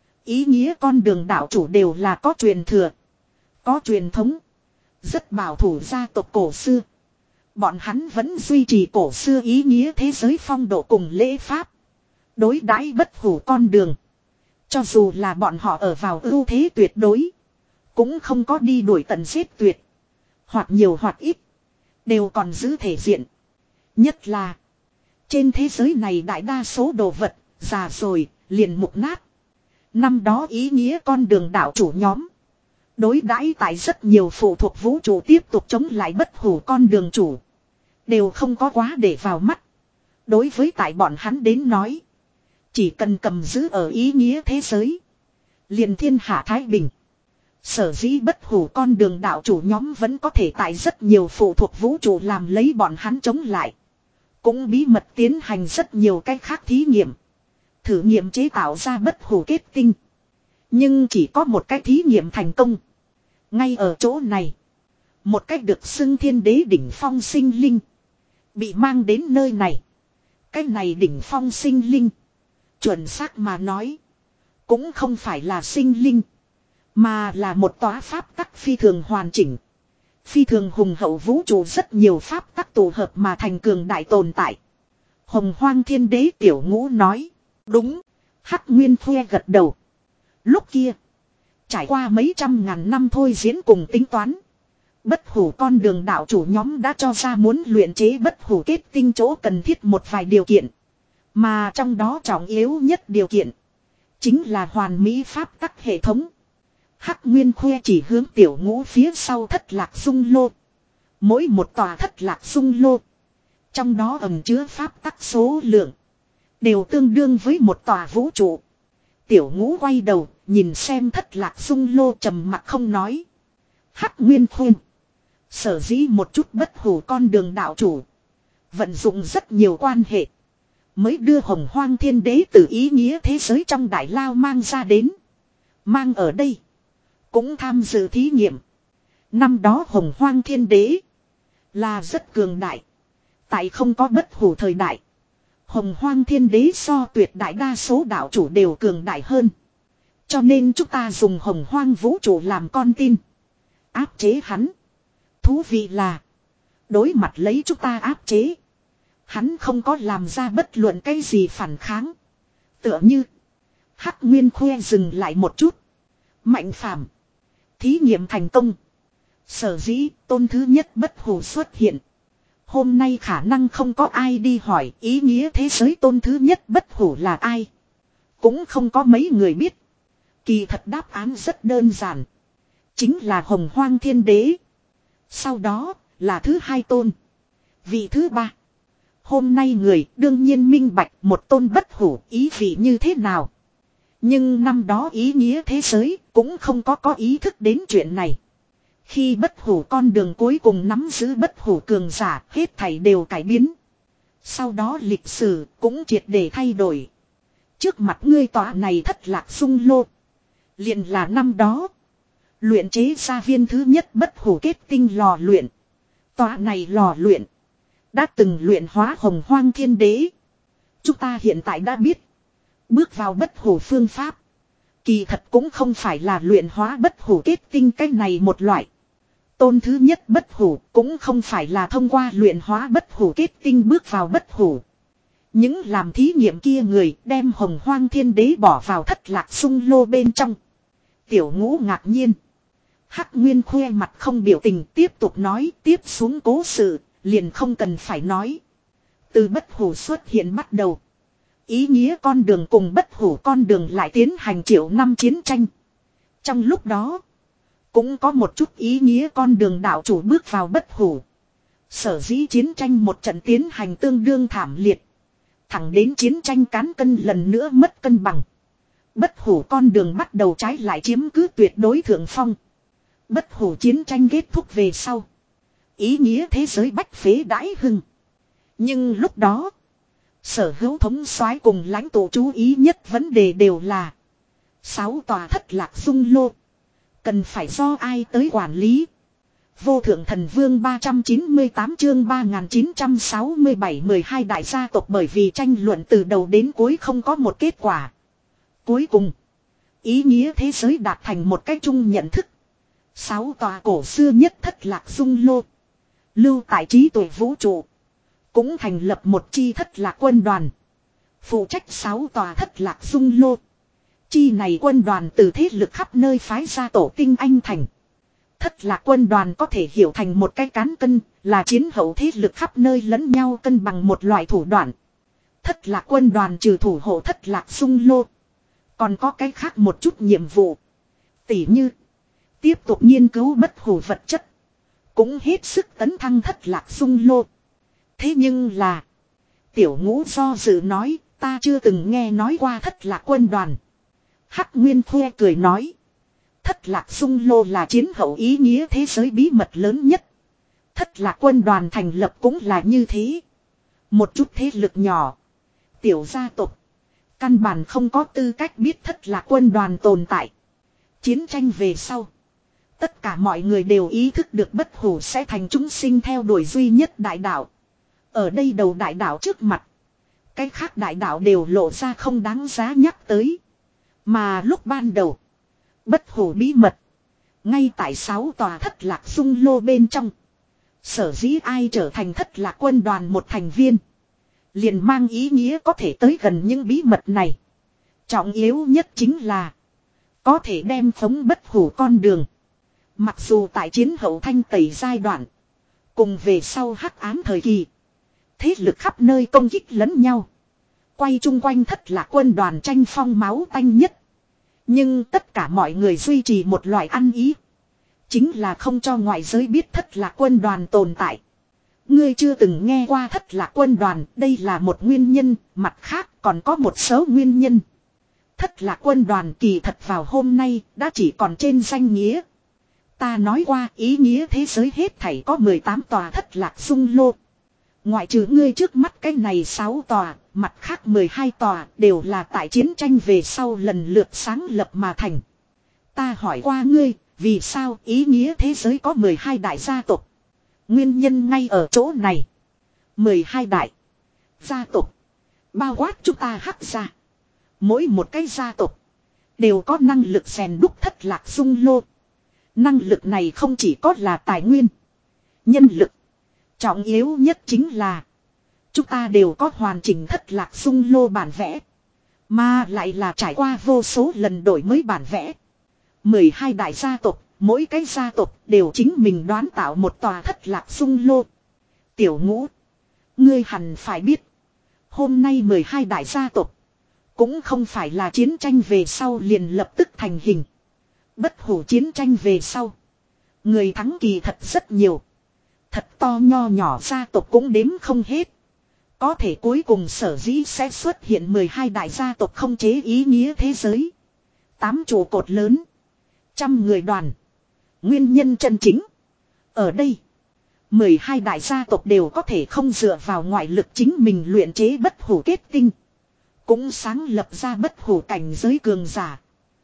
Ý nghĩa con đường đạo chủ đều là có truyền thừa. Có truyền thống. Rất bảo thủ gia tộc cổ xưa. Bọn hắn vẫn duy trì cổ xưa ý nghĩa thế giới phong độ cùng lễ pháp. Đối đãi bất hủ con đường. Cho dù là bọn họ ở vào ưu thế tuyệt đối. Cũng không có đi đuổi tận giết tuyệt. Hoặc nhiều hoặc ít. đều còn giữ thể diện. Nhất là trên thế giới này đại đa số đồ vật già rồi liền mục nát. Năm đó ý nghĩa con đường đạo chủ nhóm đối đãi tại rất nhiều phụ thuộc vũ trụ tiếp tục chống lại bất hủ con đường chủ, đều không có quá để vào mắt. Đối với tại bọn hắn đến nói, chỉ cần cầm giữ ở ý nghĩa thế giới, liền thiên hạ thái bình. Sở dĩ bất hủ con đường đạo chủ nhóm vẫn có thể tại rất nhiều phụ thuộc vũ trụ làm lấy bọn hắn chống lại. Cũng bí mật tiến hành rất nhiều cách khác thí nghiệm. Thử nghiệm chế tạo ra bất hủ kết tinh. Nhưng chỉ có một cái thí nghiệm thành công. Ngay ở chỗ này, một cách được xưng thiên đế đỉnh phong sinh linh bị mang đến nơi này. Cái này đỉnh phong sinh linh, chuẩn xác mà nói, cũng không phải là sinh linh, mà là một tòa pháp tắc phi thường hoàn chỉnh, phi thường hùng hậu vũ trụ rất nhiều pháp tắc tụ hợp mà thành cường đại tồn tại. Hồng Hoang Thiên Đế Tiểu Ngũ nói. Đúng. Hắc Nguyên Thuê gật đầu. Lúc kia, trải qua mấy trăm ngàn năm thôi diễn cùng tính toán, bất hủ con đường đạo chủ nhóm đã cho ra muốn luyện chế bất hủ kết tinh chỗ cần thiết một vài điều kiện. Mà trong đó trọng yếu nhất điều kiện chính là hoàn mỹ pháp tắc hệ thống. Hắc Nguyên Khuê chỉ hướng Tiểu Ngũ phía sau thất lạc dung lô. Mỗi một tòa thất lạc dung lô, trong đó ẩn chứa pháp tắc số lượng, đều tương đương với một tòa vũ trụ. Tiểu Ngũ quay đầu, nhìn xem thất lạc dung lô trầm mặc không nói. Hắc Nguyên Khuê, sở dĩ một chút bất hủ con đường đạo chủ, vận dụng rất nhiều quan hệ, mới đưa Hồng Hoang Thiên Đế từ ý nghĩa thế giới trong đại lao mang ra đến. Mang ở đây, cũng tham dự thí nghiệm. Năm đó Hồng Hoang Thiên Đế là rất cường đại. Tại không có bất hủ thời đại, Hồng Hoang Thiên Đế so tuyệt đại đa số đạo chủ đều cường đại hơn. Cho nên chúng ta dùng Hồng Hoang vũ trụ làm con tin, áp chế hắn. Thú vị là, đối mặt lấy chúng ta áp chế, hắn không có làm ra bất luận cái gì phản kháng. Tựa như Hắc Nguyên Khuê dừng lại một chút. Mạnh Phàm, thí nghiệm thành công. Sở dĩ tôn thứ nhất bất hủ xuất hiện. Hôm nay khả năng không có ai đi hỏi ý nghĩa thế giới tôn thứ nhất bất hủ là ai. Cũng không có mấy người biết. Kỳ thật đáp án rất đơn giản. Chính là Hồng Hoang Thiên Đế. Sau đó là thứ hai tôn. Vị thứ ba. Hôm nay người đương nhiên minh bạch một tôn bất hủ ý vị như thế nào. Nhưng năm đó ý nghĩa thế giới cũng không có có ý thức đến chuyện này. Khi bất hủ con đường cuối cùng nắm giữ bất hủ cường giả, hết thảy đều cải biến. Sau đó lịch sử cũng triệt để thay đổi. Trước mặt ngươi tọa này thất lạc dung lô, liền là năm đó luyện chế ra viên thứ nhất bất hủ kết tinh lò luyện. Tọa này lò luyện đã từng luyện hóa Hồng Hoang Thiên Đế. Chúng ta hiện tại đã biết, bước vào bất hủ phương pháp, kỳ thật cũng không phải là luyện hóa bất hủ kết tinh cái này một loại. Tôn thứ nhất bất hủ cũng không phải là thông qua luyện hóa bất hủ kết tinh bước vào bất hủ. Những làm thí nghiệm kia người đem Hồng Hoang Thiên Đế bỏ vào thất lạc sung lô bên trong. Tiểu Ngũ ngạc nhiên. Hắc Nguyên Khuê mặt không biểu tình tiếp tục nói, tiếp xuống cố sự liền không cần phải nói. Từ bất hủ xuất hiện bắt đầu, ý nghĩa con đường cùng bất hủ con đường lại tiến hành triệu năm chiến tranh. Trong lúc đó, cũng có một chút ý nghĩa con đường đạo chủ bước vào bất hủ. Sở dĩ chiến tranh một trận tiến hành tương đương thảm liệt. Thẳng đến chiến tranh cán cân lần nữa mất cân bằng. Bất hủ con đường bắt đầu trái lại chiếm cứ tuyệt đối thượng phong. Bất hủ chiến tranh kết thúc về sau, ý nghĩa thế giới bách phế đãi hưng. Nhưng lúc đó, sở hữu thống soái cùng lãnh tụ chú ý nhất vấn đề đều là sáu tòa thất lạc dung lô cần phải do ai tới quản lý. Vô thượng thần vương ba trăm chín mươi tám chương ba nghìn chín trăm sáu mươi bảy mười hai đại gia tộc bởi vì tranh luận từ đầu đến cuối không có một kết quả. Cuối cùng, ý nghĩa thế giới đạt thành một cái chung nhận thức. Sáu tòa cổ xưa nhất thất lạc dung lô, lưu tại trí tuệ vũ trụ, cũng thành lập một chi thất lạc quân đoàn, phụ trách sáu tòa thất lạc dung lô. Chi này quân đoàn từ thế lực khắp nơi phái ra tổ tinh anh thành. Thất lạc quân đoàn có thể hiểu thành một cái cán cân, là chiến hậu thế lực khắp nơi lẫn nhau cân bằng một loại thủ đoạn. Thất lạc quân đoàn trừ thủ hộ thất lạc sung lô. Còn có cái khác một chút nhiệm vụ. Tỉ như tiếp tục nghiên cứu bất hủ vật chất. Cũng hết sức tấn thăng thất lạc sung lô. Thế nhưng là Tiểu Ngũ do dự nói, ta chưa từng nghe nói qua thất lạc quân đoàn. Hắc Nguyên khoe cười nói. Thất lạc sung lô là chiến hậu ý nghĩa thế giới bí mật lớn nhất. Thất lạc quân đoàn thành lập cũng là như thế. Một chút thế lực nhỏ. Tiểu gia tộc. Căn bản không có tư cách biết thất lạc quân đoàn tồn tại. Chiến tranh về sau. Tất cả mọi người đều ý thức được bất hủ sẽ thành chúng sinh theo đuổi duy nhất đại đạo. Ở đây đầu đại đạo trước mặt. Cái khác đại đạo đều lộ ra không đáng giá nhắc tới. Mà lúc ban đầu. Bất hủ bí mật. Ngay tại sáu tòa thất lạc sung lô bên trong. Sở dĩ ai trở thành thất lạc quân đoàn một thành viên. Liền mang ý nghĩa có thể tới gần những bí mật này. Trọng yếu nhất chính là. Có thể đem phóng bất hủ con đường. Mặc dù tại chiến hậu thanh tẩy giai đoạn. Cùng về sau hắc ám thời kỳ. Thế lực khắp nơi công kích lẫn nhau. Quay chung quanh thất lạc quân đoàn tranh phong máu tanh nhất. Nhưng tất cả mọi người duy trì một loại ăn ý. Chính là không cho ngoại giới biết thất lạc quân đoàn tồn tại. Ngươi chưa từng nghe qua thất lạc quân đoàn, đây là một nguyên nhân, mặt khác còn có một số nguyên nhân. Thất lạc quân đoàn kỳ thật vào hôm nay đã chỉ còn trên danh nghĩa. Ta nói qua ý nghĩa thế giới hết thảy có mười tám tòa thất lạc sung lô. Ngoại trừ ngươi trước mắt cái này sáu tòa, mặt khác mười hai tòa đều là tại chiến tranh về sau lần lượt sáng lập mà thành. Ta hỏi qua ngươi, vì sao ý nghĩa thế giới có mười hai đại gia tộc? Nguyên nhân ngay ở chỗ này. mười hai đại gia tộc bao quát chúng ta hắc gia. Mỗi một cái gia tộc đều có năng lực rèn đúc thất lạc sung lô. Năng lực này không chỉ có là tài nguyên, nhân lực. Trọng yếu nhất chính là chúng ta đều có hoàn chỉnh thất lạc sung lô bản vẽ. Mà lại là trải qua vô số lần đổi mới bản vẽ. mười hai đại gia tộc, mỗi cái gia tộc đều chính mình đoán tạo một tòa thất lạc sung lô. Tiểu Ngũ, ngươi hẳn phải biết. Hôm nay mười hai đại gia tộc cũng không phải là chiến tranh về sau liền lập tức thành hình. Bất hủ chiến tranh về sau, người thắng kỳ thật rất nhiều. Thật to nho nhỏ gia tộc cũng đếm không hết. Có thể cuối cùng sở dĩ sẽ xuất hiện mười hai đại gia tộc không chế ý nghĩa thế giới. Tám trụ cột lớn. Trăm người đoàn. Nguyên nhân chân chính. Ở đây. mười hai đại gia tộc đều có thể không dựa vào ngoại lực chính mình luyện chế bất hủ kết tinh. Cũng sáng lập ra bất hủ cảnh giới cường giả.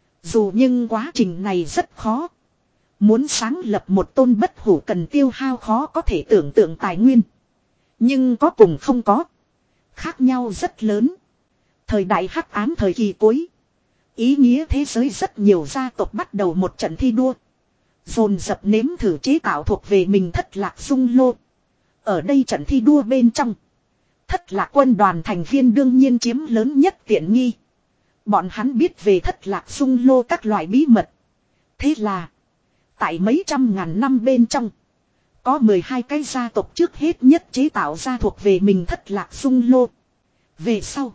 Dù nhưng quá trình này rất khó. Muốn sáng lập một tôn bất hủ cần tiêu hao khó có thể tưởng tượng tài nguyên. Nhưng có cùng không có. Khác nhau rất lớn. Thời đại hắc ám thời kỳ cuối. Ý nghĩa thế giới rất nhiều gia tộc bắt đầu một trận thi đua. Dồn dập nếm thử chế tạo thuộc về mình thất lạc sung lô. Ở đây trận thi đua bên trong. Thất lạc quân đoàn thành viên đương nhiên chiếm lớn nhất tiện nghi. Bọn hắn biết về thất lạc sung lô các loại bí mật. Thế là. Tại mấy trăm ngàn năm bên trong. Có mười hai cái gia tộc trước hết nhất chế tạo ra thuộc về mình thất lạc sung lô. Về sau.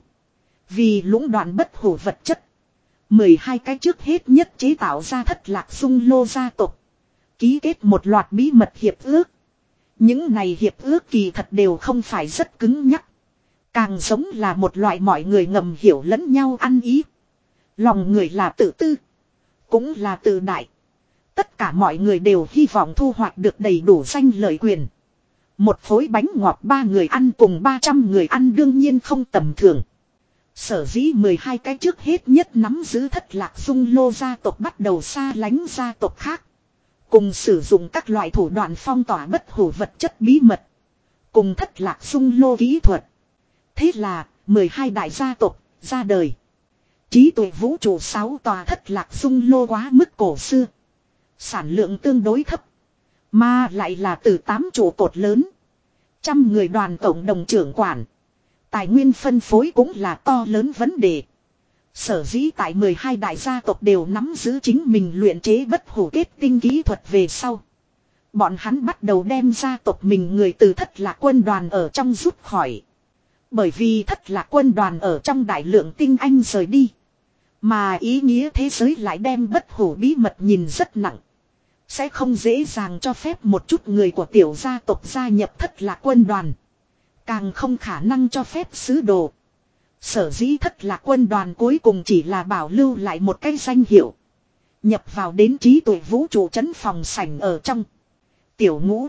Vì lũng đoạn bất hủ vật chất. mười hai cái trước hết nhất chế tạo ra thất lạc sung lô gia tộc. Ký kết một loạt bí mật hiệp ước. Những này hiệp ước kỳ thật đều không phải rất cứng nhắc. Càng giống là một loại mọi người ngầm hiểu lẫn nhau ăn ý. Lòng người là tự tư. Cũng là tự đại. Tất cả mọi người đều hy vọng thu hoạch được đầy đủ danh lợi quyền. Một phối bánh ngọt ba người ăn cùng ba trăm người ăn đương nhiên không tầm thường. Sở dĩ mười hai cái trước hết nhất nắm giữ thất lạc sung lô gia tộc bắt đầu xa lánh gia tộc khác. Cùng sử dụng các loại thủ đoạn phong tỏa bất hủ vật chất bí mật. Cùng thất lạc sung lô kỹ thuật. Thế là mười hai đại gia tộc ra đời. Trí tuệ vũ trụ sáu tòa thất lạc sung lô quá mức cổ xưa. Sản lượng tương đối thấp. Mà lại là từ tám trụ cột lớn. Trăm người đoàn cộng đồng trưởng quản. Tài nguyên phân phối cũng là to lớn vấn đề. Sở dĩ tại mười hai đại gia tộc đều nắm giữ chính mình luyện chế bất hủ kết tinh kỹ thuật về sau. Bọn hắn bắt đầu đem gia tộc mình người từ thất lạc quân đoàn ở trong rút khỏi. Bởi vì thất lạc quân đoàn ở trong đại lượng tinh anh rời đi. Mà ý nghĩa thế giới lại đem bất hủ bí mật nhìn rất nặng. Sẽ không dễ dàng cho phép một chút người của tiểu gia tộc gia nhập thất lạc quân đoàn. Càng không khả năng cho phép sứ đồ. Sở dĩ thất lạc quân đoàn cuối cùng chỉ là bảo lưu lại một cái danh hiệu. Nhập vào đến trí tuệ vũ trụ trấn phòng sảnh ở trong. Tiểu ngũ.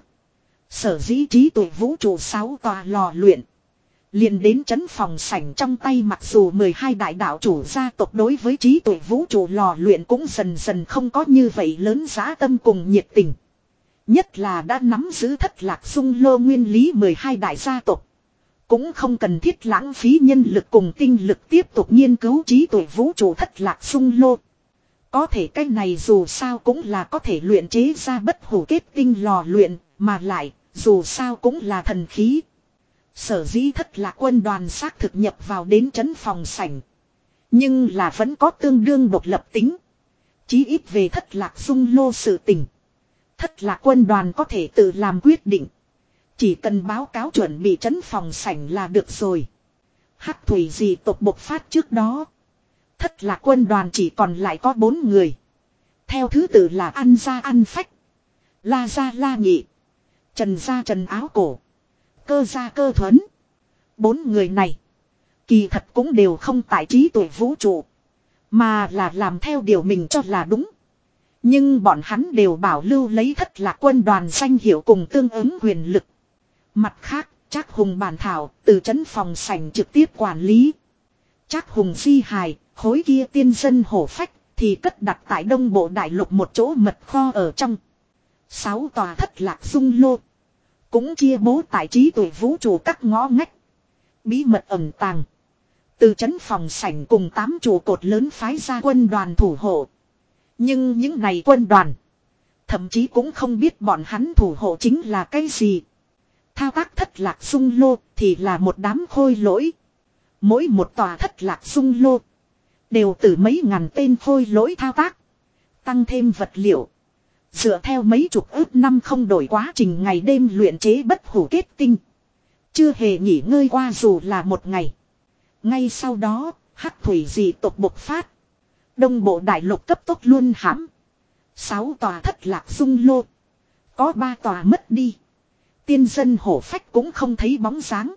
Sở dĩ trí tuệ vũ trụ sáu tòa lò luyện. Liền đến trấn phòng sảnh trong tay, mặc dù mười hai đại đạo chủ gia tộc đối với trí tuệ vũ trụ lò luyện cũng dần dần không có như vậy lớn dã tâm cùng nhiệt tình. Nhất là đã nắm giữ thất lạc dung lô nguyên lý mười hai đại gia tộc. Cũng không cần thiết lãng phí nhân lực cùng tinh lực tiếp tục nghiên cứu trí tuệ vũ trụ thất lạc dung lô. Có thể cái này dù sao cũng là có thể luyện chế ra bất hủ kết tinh lò luyện, mà lại dù sao cũng là thần khí. Sở dĩ thất lạc quân đoàn xác thực nhập vào đến trấn phòng sảnh. Nhưng là vẫn có tương đương độc lập tính. Chí ít về thất lạc dung lô sự tình. Thất lạc quân đoàn có thể tự làm quyết định. Chỉ cần báo cáo chuẩn bị trấn phòng sảnh là được rồi. Hắc thủy dị tộc bộc phát trước đó. Thất lạc quân đoàn chỉ còn lại có bốn người. Theo thứ tự là Ăn Gia Ăn Phách, La Gia La Nhị, Trần Gia Trần Áo Cổ, Cơ Gia Cơ Thuấn. Bốn người này kỳ thật cũng đều không tại trí tuệ vũ trụ, mà là làm theo điều mình cho là đúng. Nhưng bọn hắn đều bảo lưu lấy thất lạc quân đoàn danh hiệu cùng tương ứng quyền lực. Mặt khác, Trác Hùng bản thảo từ trấn phòng sảnh trực tiếp quản lý. Trác Hùng di hài, khối kia tiên dân hổ phách thì cất đặt tại Đông Bộ Đại Lục một chỗ mật kho ở trong. Sáu tòa thất lạc dung lô cũng chia bố tại trí tuệ vũ trụ các ngõ ngách. Bí mật ẩn tàng. Từ trấn phòng sảnh cùng tám trụ cột lớn phái ra quân đoàn thủ hộ. Nhưng những này quân đoàn thậm chí cũng không biết bọn hắn thủ hộ chính là cái gì. Thao tác thất lạc dung lô thì là một đám khôi lỗi. Mỗi một tòa thất lạc dung lô đều từ mấy ngàn tên khôi lỗi thao tác. Tăng thêm vật liệu. Dựa theo mấy chục ước năm không đổi quá trình ngày đêm luyện chế bất hủ kết tinh. Chưa hề nghỉ ngơi qua dù là một ngày. Ngay sau đó, hắc thủy dị tộc bộc phát. Đông Bộ Đại Lục cấp tốc luôn hãm. Sáu tòa thất lạc dung lô. Có ba tòa mất đi. Tiên dân hổ phách cũng không thấy bóng dáng.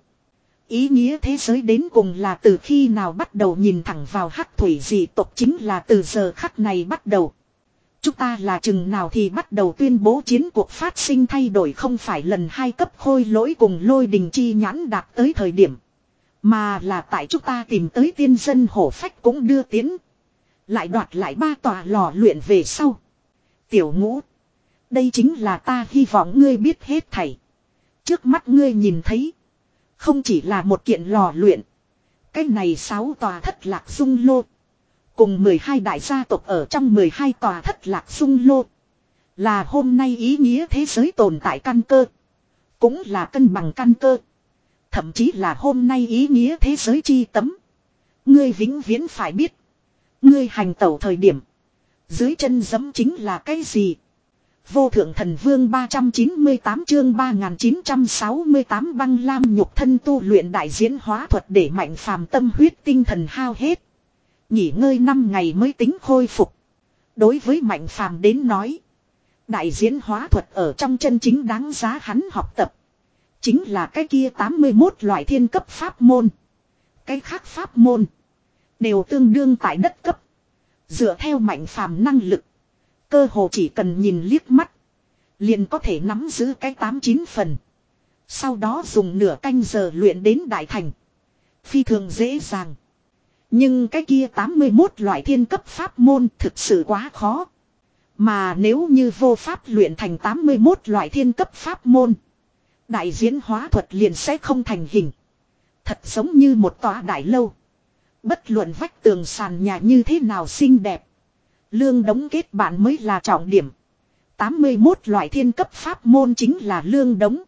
Ý nghĩa thế giới đến cùng là từ khi nào bắt đầu nhìn thẳng vào hắc thủy dị tộc, chính là từ giờ khắc này bắt đầu. Chúng ta là chừng nào thì bắt đầu tuyên bố chiến cuộc phát sinh thay đổi, không phải lần hai cấp khôi lỗi cùng lôi đình chi nhãn đạt tới thời điểm. Mà là tại chúng ta tìm tới tiên dân hổ phách cũng đưa tiến. Lại đoạt lại ba tòa lò luyện về sau. Tiểu ngũ. Đây chính là ta hy vọng ngươi biết hết thảy. Trước mắt ngươi nhìn thấy. Không chỉ là một kiện lò luyện. Cái này sáu tòa thất lạc dung lô. Cùng mười hai đại gia tộc ở trong mười hai tòa thất lạc dung lô. Là hôm nay ý nghĩa thế giới tồn tại căn cơ. Cũng là cân bằng căn cơ. Thậm chí là hôm nay ý nghĩa thế giới chi tấm. Ngươi vĩnh viễn phải biết. Ngươi hành tẩu thời điểm. Dưới chân giẫm chính là cái gì? Vô thượng thần vương ba trăm chín mươi tám chương ba nghìn chín trăm sáu mươi tám băng lam nhục thân tu luyện đại diễn hóa thuật để mạnh phàm tâm huyết tinh thần hao hết. Nghỉ ngơi năm ngày mới tính khôi phục. Đối với mạnh phàm đến nói. Đại diễn hóa thuật ở trong chân chính đáng giá hắn học tập. Chính là cái kia tám mươi mốt loại thiên cấp pháp môn. Cái khác pháp môn. Đều tương đương tại đất cấp. Dựa theo mạnh phàm năng lực. Cơ hồ chỉ cần nhìn liếc mắt. Liền có thể nắm giữ cái tám chín phần. Sau đó dùng nửa canh giờ luyện đến đại thành. Phi thường dễ dàng. Nhưng cái kia tám mươi mốt loại thiên cấp pháp môn thực sự quá khó. Mà nếu như vô pháp luyện thành tám mươi mốt loại thiên cấp pháp môn. Đại diễn hóa thuật liền sẽ không thành hình. Thật giống như một tòa đại lâu. Bất luận vách tường sàn nhà như thế nào xinh đẹp. Lương đống kết bạn mới là trọng điểm. tám mươi mốt loại thiên cấp pháp môn chính là lương đống.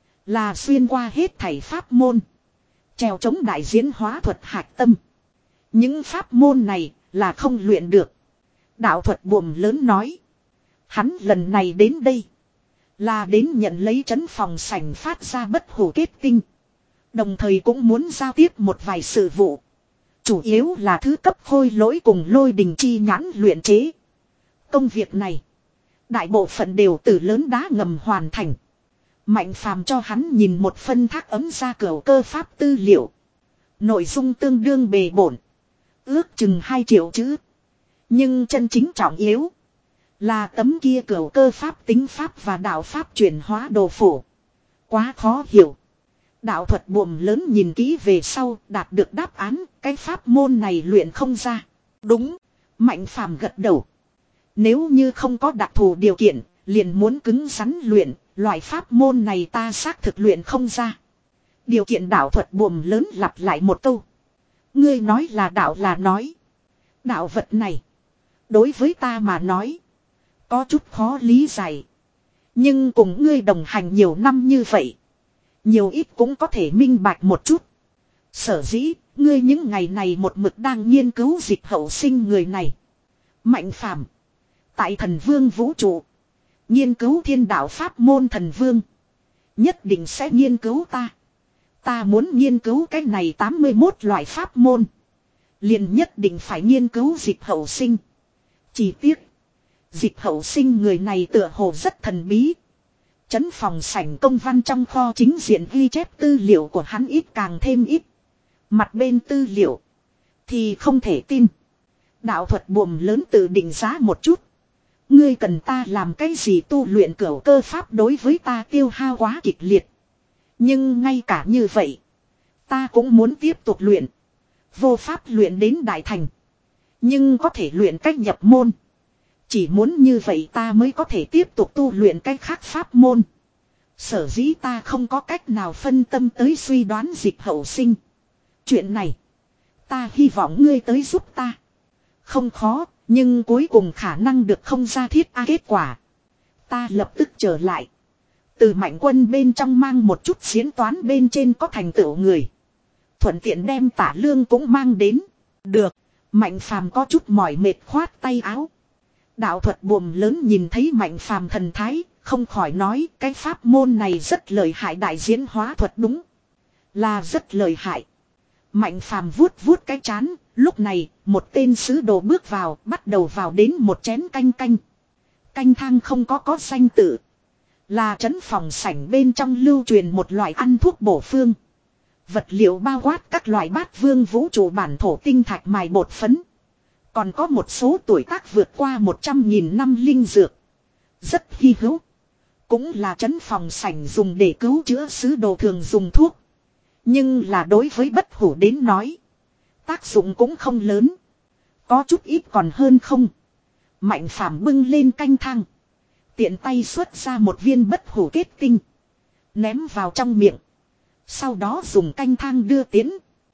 Là xuyên qua hết thảy pháp môn. Trèo chống đại diễn hóa thuật hạch tâm. Những pháp môn này là không luyện được. Đạo thuật buồm lớn nói. Hắn lần này đến đây. Là đến nhận lấy trấn phòng sảnh phát ra bất hủ kết tinh. Đồng thời cũng muốn giao tiếp một vài sự vụ. Chủ yếu là thứ cấp khôi lỗi cùng lôi đình chi nhãn luyện chế. Công việc này. Đại bộ phận đều từ lớn đá ngầm hoàn thành. Mạnh phàm cho hắn nhìn một phân thác ấm ra cửa cơ pháp tư liệu. Nội dung tương đương bề bổn. Ước chừng hai triệu chữ. Nhưng chân chính trọng yếu. Là tấm kia cửa cơ pháp tính pháp và đạo pháp chuyển hóa đồ phổ. Quá khó hiểu. Đạo thuật buồm lớn nhìn kỹ về sau đạt được đáp án. Cái pháp môn này luyện không ra. Đúng. Mạnh phàm gật đầu. Nếu như không có đặc thù điều kiện. Liền muốn cứng rắn luyện. Loại pháp môn này ta xác thực luyện không ra. Điều kiện đạo thuật buồm lớn lặp lại một câu. Ngươi nói là đạo là nói. Đạo vật này. Đối với ta mà nói. Có chút khó lý giải. Nhưng cùng ngươi đồng hành nhiều năm như vậy. Nhiều ít cũng có thể minh bạch một chút. Sở dĩ, ngươi những ngày này một mực đang nghiên cứu dịch hậu sinh người này. Mạnh phàm. Tại thần vương vũ trụ. Nghiên cứu thiên đạo pháp môn thần vương. Nhất định sẽ nghiên cứu ta. Ta muốn nghiên cứu cái này tám mươi mốt loại pháp môn. Liền nhất định phải nghiên cứu dịch hậu sinh. Chỉ tiếc. Dịch hậu sinh người này tựa hồ rất thần bí. Trấn phòng sảnh công văn trong kho chính diện ghi chép tư liệu của hắn ít càng thêm ít. Mặt bên tư liệu. Thì không thể tin. Đạo thuật buồm lớn tự định giá một chút. Ngươi cần ta làm cái gì tu luyện cửu cơ pháp đối với ta tiêu hao quá kịch liệt. Nhưng ngay cả như vậy. Ta cũng muốn tiếp tục luyện. Vô pháp luyện đến đại thành. Nhưng có thể luyện cách nhập môn. Chỉ muốn như vậy ta mới có thể tiếp tục tu luyện cách khác pháp môn. Sở dĩ ta không có cách nào phân tâm tới suy đoán dịch hậu sinh. Chuyện này. Ta hy vọng ngươi tới giúp ta. Không khó. Nhưng cuối cùng khả năng được không ra thiết a kết quả. Ta lập tức trở lại. Từ mạnh quân bên trong mang một chút diễn toán bên trên có thành tựu người. Thuận tiện đem tả lương cũng mang đến. Được. Mạnh phàm có chút mỏi mệt khoát tay áo. Đạo thuật buồm lớn nhìn thấy mạnh phàm thần thái. Không khỏi nói cái pháp môn này rất lợi hại đại diễn hóa thuật đúng. Là rất lợi hại. Mạnh phàm vuốt vuốt cái chán. Lúc này một tên sứ đồ bước vào bắt đầu vào đến một chén canh canh. Canh thang không có có danh tự. Là trấn phòng sảnh bên trong lưu truyền một loại ăn thuốc bổ phương. Vật liệu bao quát các loại bát vương vũ trụ bản thổ tinh thạch mài bột phấn. Còn có một số tuổi tác vượt qua một trăm nghìn năm linh dược. Rất hy hữu. Cũng là trấn phòng sảnh dùng để cứu chữa sứ đồ thường dùng thuốc. Nhưng là đối với bất hủ đến nói. Tác dụng cũng không lớn. Có chút ít còn hơn không. Mạnh phàm bưng lên canh thang. Tiện tay xuất ra một viên bất hủ kết tinh. Ném vào trong miệng. Sau đó dùng canh thang đưa tiến.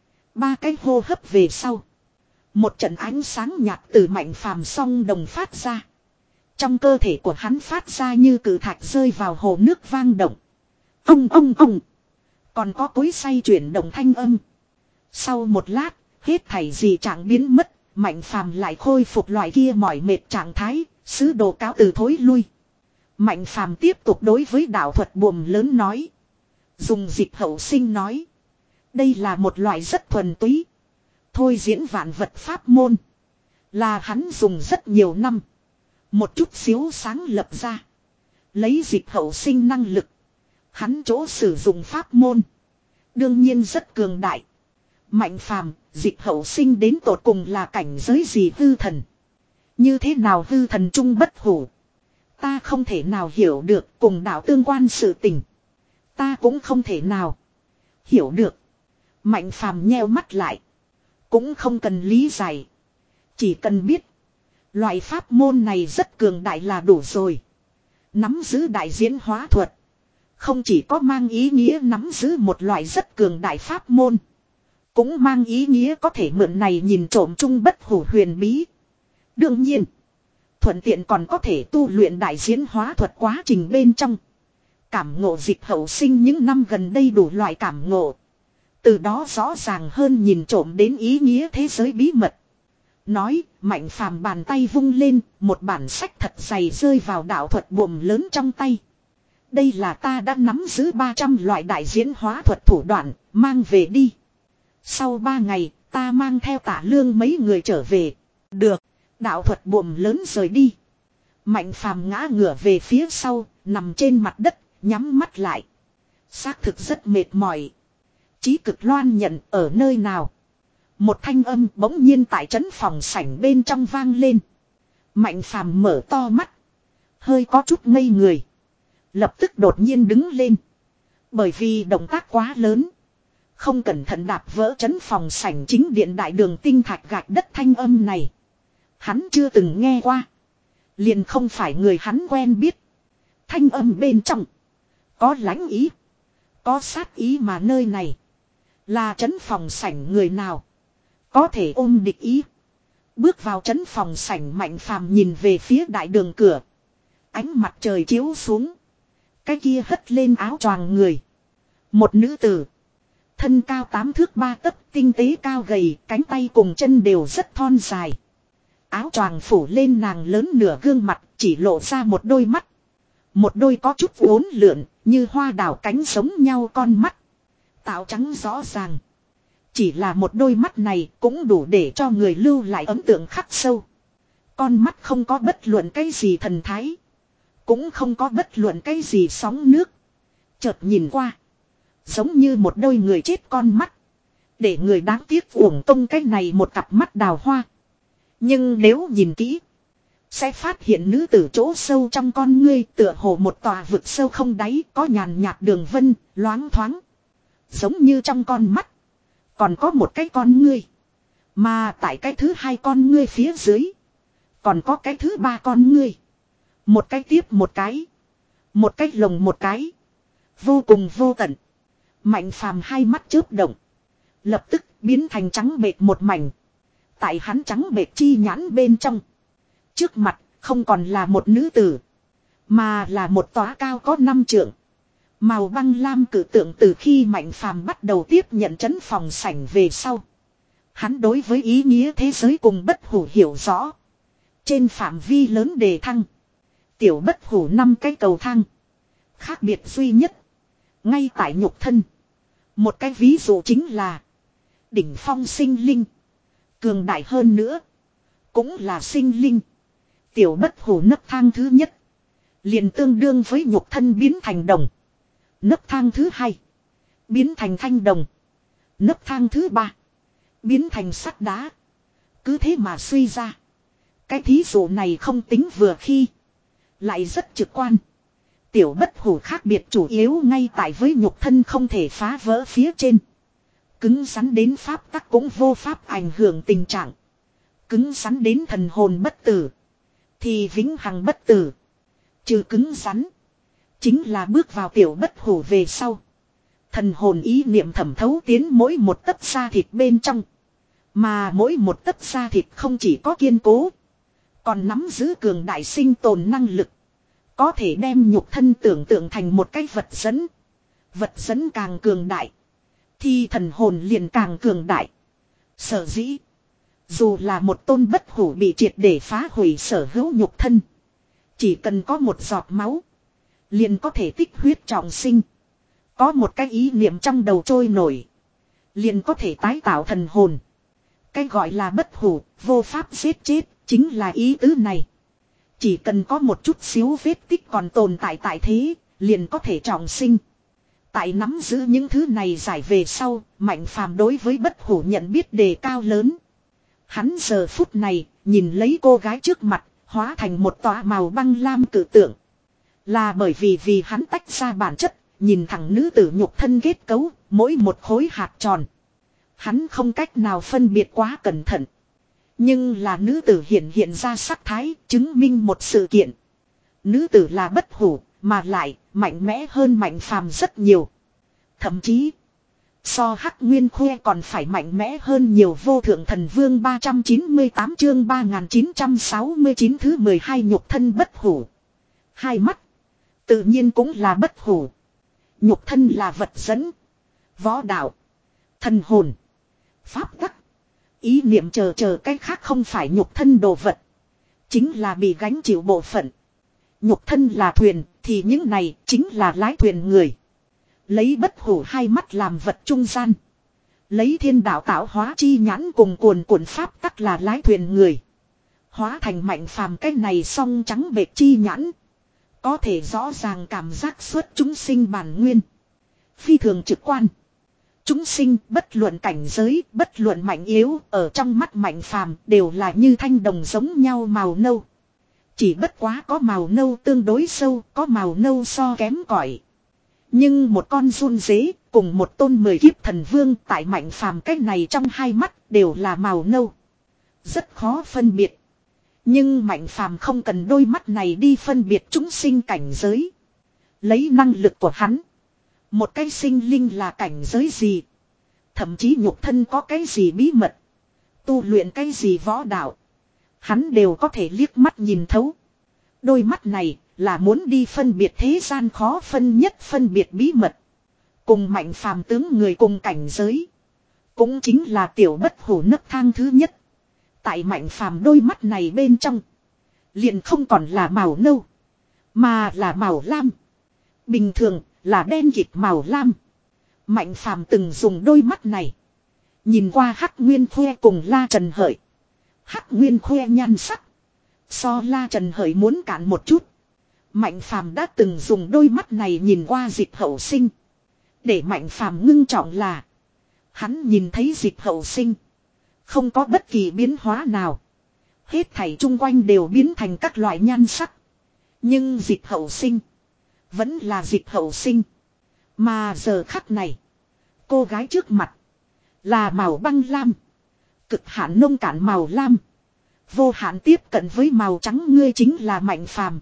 Ba cái hô hấp về sau. Một trận ánh sáng nhạt từ mạnh phàm song đồng phát ra. Trong cơ thể của hắn phát ra như cử thạch rơi vào hồ nước vang động. Ông ông ông. Còn có cối xay chuyển động thanh âm. Sau một lát. Hết thảy gì trạng biến mất. Mạnh phàm lại khôi phục loại kia mỏi mệt trạng thái. Sứ đồ cáo từ thối lui. Mạnh phàm tiếp tục đối với đạo thuật buồm lớn nói. Dùng dịch hậu sinh nói. Đây là một loại rất thuần túy. Thôi diễn vạn vật pháp môn. Là hắn dùng rất nhiều năm. Một chút xíu sáng lập ra. Lấy dịch hậu sinh năng lực. Hắn chỗ sử dụng pháp môn. Đương nhiên rất cường đại. Mạnh phàm, dịch hậu sinh đến tột cùng là cảnh giới gì hư thần. Như thế nào hư thần trung bất hủ. Ta không thể nào hiểu được cùng đạo tương quan sự tình. Ta cũng không thể nào hiểu được. Mạnh phàm nheo mắt lại. Cũng không cần lý giải. Chỉ cần biết. Loại pháp môn này rất cường đại là đủ rồi. Nắm giữ đại diễn hóa thuật. Không chỉ có mang ý nghĩa nắm giữ một loại rất cường đại pháp môn. Cũng mang ý nghĩa có thể mượn này nhìn trộm chung bất hủ huyền bí. Đương nhiên. Thuận tiện còn có thể tu luyện đại diễn hóa thuật quá trình bên trong. Cảm ngộ dịch hậu sinh những năm gần đây đủ loại cảm ngộ. Từ đó rõ ràng hơn nhìn trộm đến ý nghĩa thế giới bí mật. Nói, Mạnh Phàm bàn tay vung lên, một bản sách thật dày rơi vào đạo thuật buồm lớn trong tay. Đây là ta đã nắm giữ ba trăm loại đại diễn hóa thuật thủ đoạn, mang về đi. Sau ba ngày, ta mang theo Tạ Lương mấy người trở về. Được, đạo thuật buồm lớn rời đi. Mạnh Phàm ngã ngửa về phía sau, nằm trên mặt đất, nhắm mắt lại. Xác thực rất mệt mỏi. Chí Cực Loan nhận ở nơi nào? Một thanh âm bỗng nhiên tại trấn phòng sảnh bên trong vang lên. Mạnh Phàm mở to mắt. Hơi có chút ngây người. Lập tức đột nhiên đứng lên. Bởi vì động tác quá lớn. Không cẩn thận đạp vỡ trấn phòng sảnh chính điện đại đường tinh thạch gạch đất thanh âm này. Hắn chưa từng nghe qua. Liền không phải người hắn quen biết. Thanh âm bên trong. Có lãnh ý. Có sát ý mà nơi này. Là trấn phòng sảnh người nào. Có thể ôm địch ý. Bước vào trấn phòng sảnh Mạnh Phàm nhìn về phía đại đường cửa. Ánh mặt trời chiếu xuống. Cái kia hất lên áo choàng người. Một nữ tử. Thân cao tám thước ba tấc, tinh tế cao gầy, cánh tay cùng chân đều rất thon dài. Áo choàng phủ lên nàng lớn nửa gương mặt, chỉ lộ ra một đôi mắt. Một đôi có chút uốn lượn, như hoa đào cánh giống nhau con mắt. Tạo trắng rõ ràng. Chỉ là một đôi mắt này cũng đủ để cho người lưu lại ấn tượng khắc sâu. Con mắt không có bất luận cái gì thần thái. Cũng không có bất luận cái gì sóng nước. Chợt nhìn qua. Giống như một đôi người chết con mắt. Để người đáng tiếc uổng công cái này một cặp mắt đào hoa. Nhưng nếu nhìn kỹ. Sẽ phát hiện nữ tử chỗ sâu trong con ngươi tựa hồ một tòa vực sâu không đáy có nhàn nhạt đường vân, loáng thoáng. Giống như trong con mắt. Còn có một cái con ngươi. Mà tại cái thứ hai con ngươi phía dưới. Còn có cái thứ ba con ngươi. Một cái tiếp một cái. Một cái lồng một cái. Vô cùng vô tận. Mạnh Phàm hai mắt chớp động. Lập tức biến thành trắng bệt một mảnh. Tại hắn trắng bệt chi nhãn bên trong. Trước mặt không còn là một nữ tử. Mà là một tòa cao có năm trượng. Màu băng lam cử tượng từ khi Mạnh Phàm bắt đầu tiếp nhận trấn phòng sảnh về sau. Hắn đối với ý nghĩa thế giới cùng bất hủ hiểu rõ. Trên phạm vi lớn đề thăng. Tiểu bất hủ năm cái cầu thang. Khác biệt duy nhất. Ngay tại nhục thân. Một cái ví dụ chính là. Đỉnh phong sinh linh. Cường đại hơn nữa. Cũng là sinh linh. Tiểu bất hủ nấc thang thứ nhất. Liền tương đương với nhục thân biến thành đồng. Nấc thang thứ hai. Biến thành thanh đồng. Nấc thang thứ ba. Biến thành sắt đá. Cứ thế mà suy ra. Cái thí dụ này không tính vừa khi. Lại rất trực quan. Tiểu bất hủ khác biệt chủ yếu ngay tại với nhục thân không thể phá vỡ phía trên. Cứng rắn đến pháp tắc cũng vô pháp ảnh hưởng tình trạng. Cứng rắn đến thần hồn bất tử. Thì vĩnh hằng bất tử. Trừ cứng rắn. Chính là bước vào tiểu bất hủ về sau. Thần hồn ý niệm thẩm thấu tiến mỗi một tấc da thịt bên trong. Mà mỗi một tấc da thịt không chỉ có kiên cố. Còn nắm giữ cường đại sinh tồn năng lực. Có thể đem nhục thân tưởng tượng thành một cái vật dẫn. Vật dẫn càng cường đại. Thì thần hồn liền càng cường đại. Sở dĩ. Dù là một tôn bất hủ bị triệt để phá hủy sở hữu nhục thân. Chỉ cần có một giọt máu. Liền có thể tích huyết trọng sinh. Có một cái ý niệm trong đầu trôi nổi. Liền có thể tái tạo thần hồn. Cái gọi là bất hủ, vô pháp giết chết, chính là ý tứ này. Chỉ cần có một chút xíu vết tích còn tồn tại tại thế, liền có thể trọng sinh. Tại nắm giữ những thứ này giải về sau, Mạnh Phàm đối với bất hủ nhận biết đề cao lớn. Hắn giờ phút này, nhìn lấy cô gái trước mặt, hóa thành một tòa màu băng lam cử tượng. Là bởi vì vì hắn tách ra bản chất, nhìn thẳng nữ tử nhục thân kết cấu, mỗi một khối hạt tròn. Hắn không cách nào phân biệt quá cẩn thận. Nhưng là nữ tử hiện hiện ra sắc thái, chứng minh một sự kiện. Nữ tử là bất hủ, mà lại mạnh mẽ hơn Mạnh Phàm rất nhiều. Thậm chí, so Hắc Nguyên Khuê còn phải mạnh mẽ hơn nhiều. Vô thượng thần vương ba trăm chín mươi tám chương ba nghìn chín trăm sáu mươi chín thứ mười hai nhục thân bất hủ. Hai mắt, tự nhiên cũng là bất hủ. Nhục thân là vật dẫn. Võ đạo, Thần hồn. Pháp tắc. Ý niệm chờ chờ cái khác không phải nhục thân đồ vật. Chính là bị gánh chịu bộ phận. Nhục thân là thuyền thì những này chính là lái thuyền người. Lấy bất hủ hai mắt làm vật trung gian. Lấy thiên đạo tạo hóa chi nhãn cùng cuồn cuộn pháp tắc là lái thuyền người. Hóa thành Mạnh Phàm cái này song trắng bệt chi nhãn. Có thể rõ ràng cảm giác xuất chúng sinh bản nguyên. Phi thường trực quan. Chúng sinh bất luận cảnh giới, bất luận mạnh yếu, ở trong mắt Mạnh Phàm đều là như thanh đồng giống nhau màu nâu. Chỉ bất quá có màu nâu tương đối sâu, có màu nâu so kém cỏi. Nhưng một con run dế cùng một tôn mười kiếp thần vương tại Mạnh Phàm cách này trong hai mắt đều là màu nâu. Rất khó phân biệt. Nhưng Mạnh Phàm không cần đôi mắt này đi phân biệt chúng sinh cảnh giới. Lấy năng lực của hắn. Một cái sinh linh là cảnh giới gì. Thậm chí nhục thân có cái gì bí mật. Tu luyện cái gì võ đạo. Hắn đều có thể liếc mắt nhìn thấu. Đôi mắt này là muốn đi phân biệt thế gian khó phân nhất phân biệt bí mật. Cùng Mạnh Phàm tướng người cùng cảnh giới. Cũng chính là tiểu bất hủ nấc thang thứ nhất. Tại Mạnh Phàm đôi mắt này bên trong. Liền không còn là màu nâu. Mà là màu lam. Bình thường là đen kịt màu lam. Mạnh Phàm từng dùng đôi mắt này. Nhìn qua Hắc Nguyên Khoe cùng La Trần Hợi. Hắc Nguyên Khoe nhan sắc. So La Trần Hợi muốn cạn một chút. Mạnh Phàm đã từng dùng đôi mắt này nhìn qua Dịch Hậu Sinh. Để Mạnh Phàm ngưng trọng là. Hắn nhìn thấy Dịch Hậu Sinh. Không có bất kỳ biến hóa nào. Hết thảy chung quanh đều biến thành các loại nhan sắc. Nhưng Dịch Hậu Sinh. Vẫn là Dịch Hậu Sinh. Mà giờ khắc này. Cô gái trước mặt. Là màu băng lam. Cực hạn nông cạn màu lam. Vô hạn tiếp cận với màu trắng, ngươi chính là Mạnh Phàm.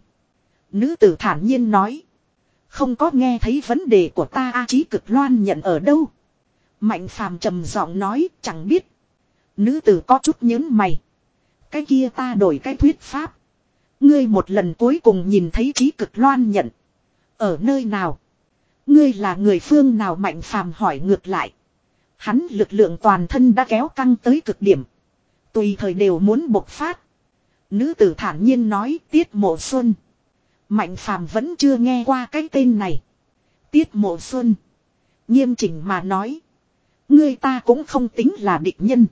Nữ tử thản nhiên nói. Không có nghe thấy vấn đề của ta a Chí Cực Loan nhận ở đâu. Mạnh Phàm trầm giọng nói, chẳng biết. Nữ tử có chút nhớn mày. Cái kia ta đổi cái thuyết pháp. Ngươi một lần cuối cùng nhìn thấy Chí Cực Loan nhận. Ở nơi nào? Ngươi là người phương nào? Mạnh Phàm hỏi ngược lại. Hắn lực lượng toàn thân đã kéo căng tới cực điểm. Tùy thời đều muốn bộc phát. Nữ tử thản nhiên nói, Tiết Mộ Xuân. Mạnh Phàm vẫn chưa nghe qua cái tên này. Tiết Mộ Xuân. Nghiêm chỉnh mà nói. Ngươi ta cũng không tính là địch nhân.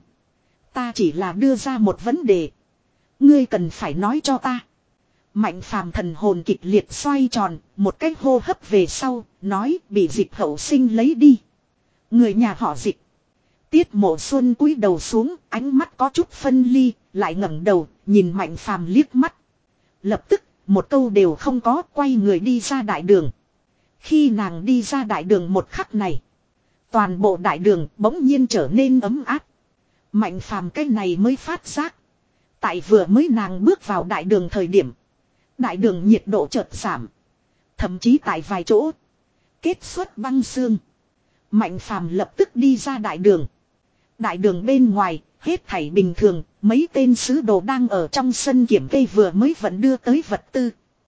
Ta chỉ là đưa ra một vấn đề. Ngươi cần phải nói cho ta. Mạnh Phàm thần hồn kịch liệt xoay tròn, một cách hô hấp về sau, nói bị Dịch Hậu Sinh lấy đi. Người nhà họ Dịch. Tiết Mộ Xuân cúi đầu xuống, ánh mắt có chút phân ly, lại ngẩng đầu, nhìn Mạnh Phàm liếc mắt. Lập tức, một câu đều không có, quay người đi ra đại đường. Khi nàng đi ra đại đường một khắc này, toàn bộ đại đường bỗng nhiên trở nên ấm áp. Mạnh Phàm cái này mới phát giác. Tại vừa mới nàng bước vào đại đường thời điểm, đại đường nhiệt độ chợt giảm. Thậm chí tại vài chỗ kết xuất băng xương. Mạnh Phàm lập tức đi ra đại đường. Đại đường bên ngoài, hết thảy bình thường, mấy tên sứ đồ đang ở trong sân kiểm kê vừa mới vẫn đưa tới vật tư.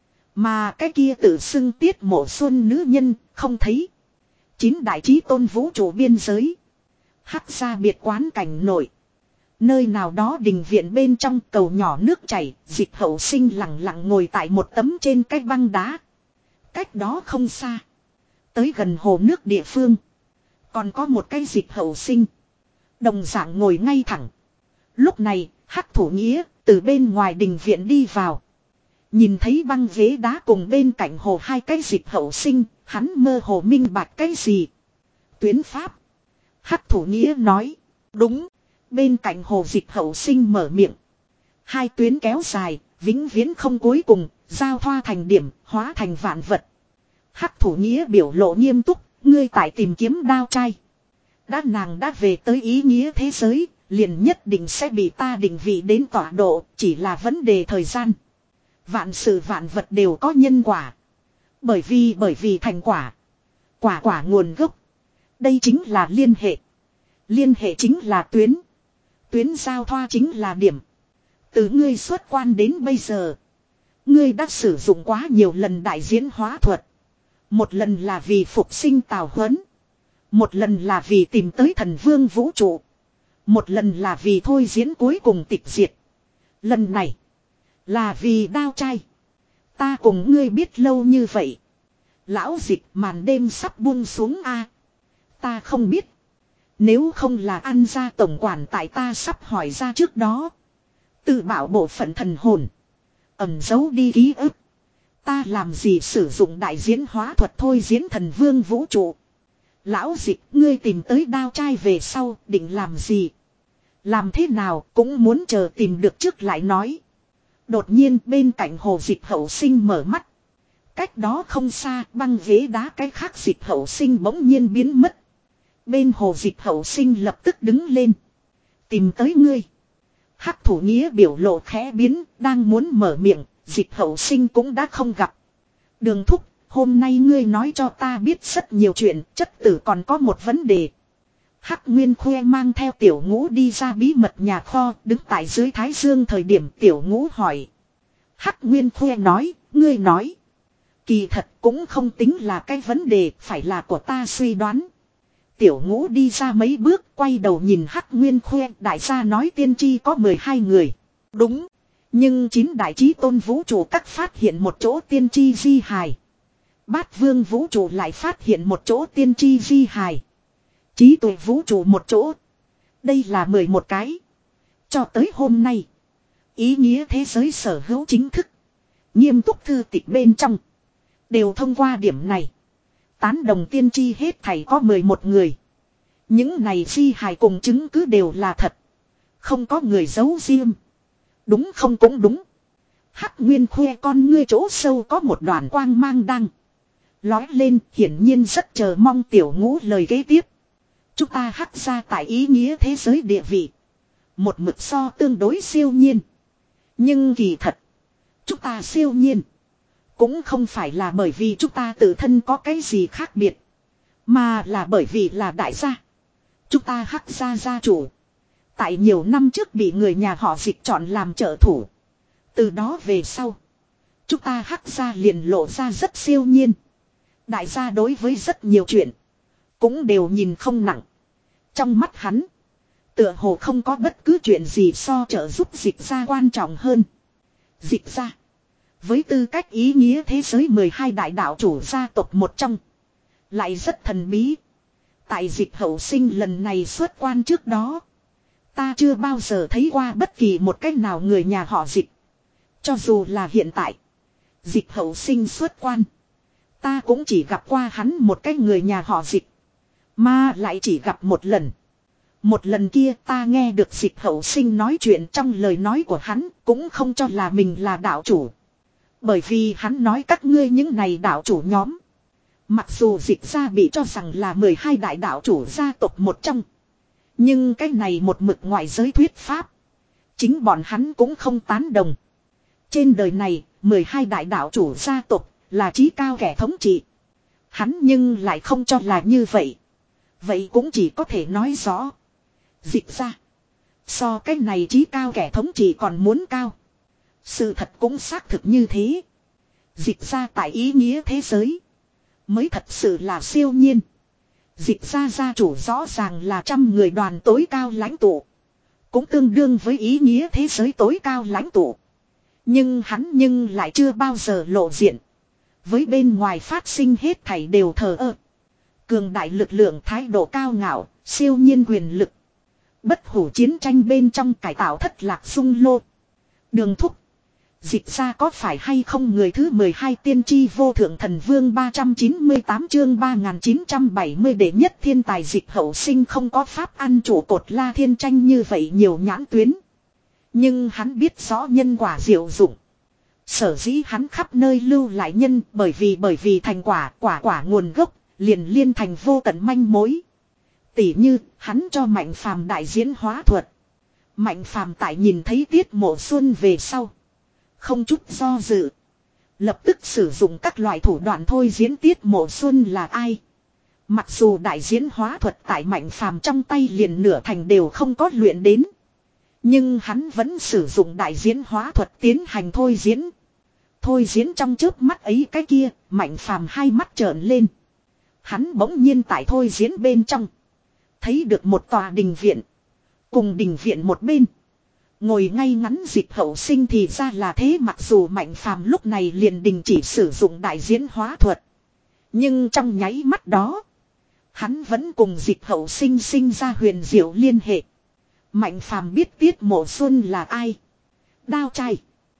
Mà cái kia tự xưng Tiết Mộ Xuân nữ nhân, không thấy. Chín đại chí tôn vũ trụ biên giới. Hắc gia biệt quán cảnh nội. Nơi nào đó đình viện bên trong cầu nhỏ nước chảy, Dịch Hậu Sinh lặng lặng ngồi tại một tấm trên cái băng đá. Cách đó không xa. Tới gần hồ nước địa phương. Còn có một cái Dịch Hậu Sinh. Đồng dạng ngồi ngay thẳng. Lúc này, Hắc Thủ Nghĩa từ bên ngoài đình viện đi vào. Nhìn thấy băng ghế đá cùng bên cạnh hồ hai cái Dịch Hậu Sinh, hắn mơ hồ minh bạch cái gì. Tuyến pháp. Hắc Thủ Nghĩa nói. Đúng. Bên cạnh hồ Dịch Hậu Sinh mở miệng. Hai tuyến kéo dài, vĩnh viễn không cuối cùng, giao thoa thành điểm, hóa thành vạn vật. Hắc Thủ Nghĩa biểu lộ nghiêm túc, ngươi tại tìm kiếm đao trai. Đã nàng đã về tới ý nghĩa thế giới, liền nhất định sẽ bị ta định vị đến tọa độ, chỉ là vấn đề thời gian. Vạn sự vạn vật đều có nhân quả. Bởi vì bởi vì thành quả. Quả quả nguồn gốc. Đây chính là liên hệ. Liên hệ chính là tuyến. Tuyến giao thoa chính là điểm. Từ ngươi xuất quan đến bây giờ. Ngươi đã sử dụng quá nhiều lần đại diễn hóa thuật. Một lần là vì phục sinh Tào Huấn. Một lần là vì tìm tới thần vương vũ trụ. Một lần là vì thôi diễn cuối cùng tịch diệt. Lần này là vì đao trai. Ta cùng ngươi biết lâu như vậy. Lão dịch màn đêm sắp buông xuống a. Ta không biết. Nếu không là ăn ra tổng quản tại ta sắp hỏi ra trước đó. Tự bảo bộ phận thần hồn. Ẩn giấu đi ký ức. Ta làm gì sử dụng đại diễn hóa thuật thôi diễn thần vương vũ trụ. Lão dịch ngươi tìm tới đao trai về sau định làm gì. Làm thế nào cũng muốn chờ tìm được trước lại nói. Đột nhiên bên cạnh hồ dịch hậu sinh mở mắt. Cách đó không xa băng ghế đá cái khác dịch hậu sinh bỗng nhiên biến mất. Bên hồ dịch hậu sinh lập tức đứng lên. Tìm tới ngươi. Hắc thủ nghĩa biểu lộ khẽ biến, đang muốn mở miệng, dịch hậu sinh cũng đã không gặp. Đường thúc, hôm nay ngươi nói cho ta biết rất nhiều chuyện, chất tử còn có một vấn đề. Hắc Nguyên Khuê mang theo tiểu ngũ đi ra bí mật nhà kho, đứng tại dưới thái dương thời điểm tiểu ngũ hỏi. Hắc Nguyên Khuê nói, ngươi nói. Kỳ thật cũng không tính là cái vấn đề, phải là của ta suy đoán. Tiểu ngũ đi ra mấy bước, quay đầu nhìn Hắc Nguyên Khuê, đại gia nói tiên tri có mười hai người. Đúng, nhưng chín đại chí tôn vũ trụ các phát hiện một chỗ tiên tri di hài. Bát vương vũ trụ lại phát hiện một chỗ tiên tri di hài. Chí tuệ vũ trụ một chỗ. Đây là mười một cái. Cho tới hôm nay. Ý nghĩa thế giới sở hữu chính thức. Nghiêm túc thư tịch bên trong. Đều thông qua điểm này. Tán đồng tiên tri hết thảy có mười một người. Những này di hài cùng chứng cứ đều là thật. Không có người giấu riêng. Đúng không cũng đúng. Hắc Nguyên Khuê con ngươi chỗ sâu có một đoàn quang mang đang lói lên, hiển nhiên rất chờ mong tiểu ngũ lời kế tiếp. Chúng ta Hắc ra tại ý nghĩa thế giới địa vị. Một mực so tương đối siêu nhiên. Nhưng kỳ thật. Chúng ta siêu nhiên. Cũng không phải là bởi vì chúng ta tự thân có cái gì khác biệt. Mà là bởi vì là đại gia. Chúng ta Hắc gia gia chủ. Tại nhiều năm trước bị người nhà họ Dịch chọn làm trợ thủ. Từ đó về sau. Chúng ta Hắc gia liền lộ ra rất siêu nhiên. Đại gia đối với rất nhiều chuyện. Cũng đều nhìn không nặng. Trong mắt hắn. Tựa hồ không có bất cứ chuyện gì so trợ giúp Dịch gia quan trọng hơn. Dịch gia. Với tư cách ý nghĩa thế giới mười hai đại đạo chủ gia tộc một trong. Lại rất thần bí. Tại Dịch hậu sinh lần này xuất quan trước đó. Ta chưa bao giờ thấy qua bất kỳ một cách nào người nhà họ Dịch. Cho dù là hiện tại. Dịch hậu sinh xuất quan. Ta cũng chỉ gặp qua hắn một cái người nhà họ Dịch. Mà lại chỉ gặp một lần. Một lần kia ta nghe được Dịch hậu sinh nói chuyện trong lời nói của hắn. Cũng không cho là mình là đạo chủ. Bởi vì hắn nói các ngươi những này đạo chủ nhóm. Mặc dù Dịch gia bị cho rằng là mười hai đại đạo chủ gia tộc một trong. Nhưng cái này một mực ngoại giới thuyết pháp. Chính bọn hắn cũng không tán đồng. Trên đời này, mười hai đại đạo chủ gia tộc là chí cao kẻ thống trị. Hắn nhưng lại không cho là như vậy. Vậy cũng chỉ có thể nói rõ. Dịch gia. So cái này chí cao kẻ thống trị còn muốn cao. Sự thật cũng xác thực như thế. Dịch gia tại ý nghĩa thế giới. Mới thật sự là siêu nhiên. Dịch gia gia chủ rõ ràng là trăm người đoàn tối cao lãnh tụ. Cũng tương đương với ý nghĩa thế giới tối cao lãnh tụ. Nhưng hắn nhưng lại chưa bao giờ lộ diện. Với bên ngoài phát sinh hết thảy đều thờ ơ. Cường đại lực lượng thái độ cao ngạo, siêu nhiên quyền lực. Bất hủ chiến tranh bên trong cải tạo thất lạc sung lô. Đường thúc. Dịch ra có phải hay không người thứ mười hai tiên tri vô thượng thần vương ba trăm chín mươi tám chương ba nghìn chín trăm bảy mươi đệ nhất thiên tài dịch hậu sinh không có pháp ăn chủ cột la thiên tranh như vậy nhiều nhãn tuyến. Nhưng hắn biết rõ nhân quả diệu dụng. Sở dĩ hắn khắp nơi lưu lại nhân bởi vì bởi vì thành quả quả quả nguồn gốc liền liên thành vô tận manh mối. Tỉ như hắn cho Mạnh Phàm đại diễn hóa thuật. Mạnh Phàm tại nhìn thấy Tiết Mộ Xuân về sau. Không chút do dự. Lập tức sử dụng các loại thủ đoạn thôi diễn Tiết Mộ Xuân là ai. Mặc dù đại diễn hóa thuật tại Mạnh Phàm trong tay liền nửa thành đều không có luyện đến. Nhưng hắn vẫn sử dụng đại diễn hóa thuật tiến hành thôi diễn. Thôi diễn trong chớp mắt ấy cái kia, Mạnh Phàm hai mắt trợn lên. Hắn bỗng nhiên tại thôi diễn bên trong. Thấy được một tòa đình viện. Cùng đình viện một bên. Ngồi ngay ngắn Dịch Hậu Sinh thì ra là thế, mặc dù Mạnh Phàm lúc này liền đình chỉ sử dụng đại diễn hóa thuật. Nhưng trong nháy mắt đó. Hắn vẫn cùng Dịch Hậu Sinh sinh ra huyền diệu liên hệ. Mạnh Phàm biết Tiết Mộ Xuân là ai. Đao trai.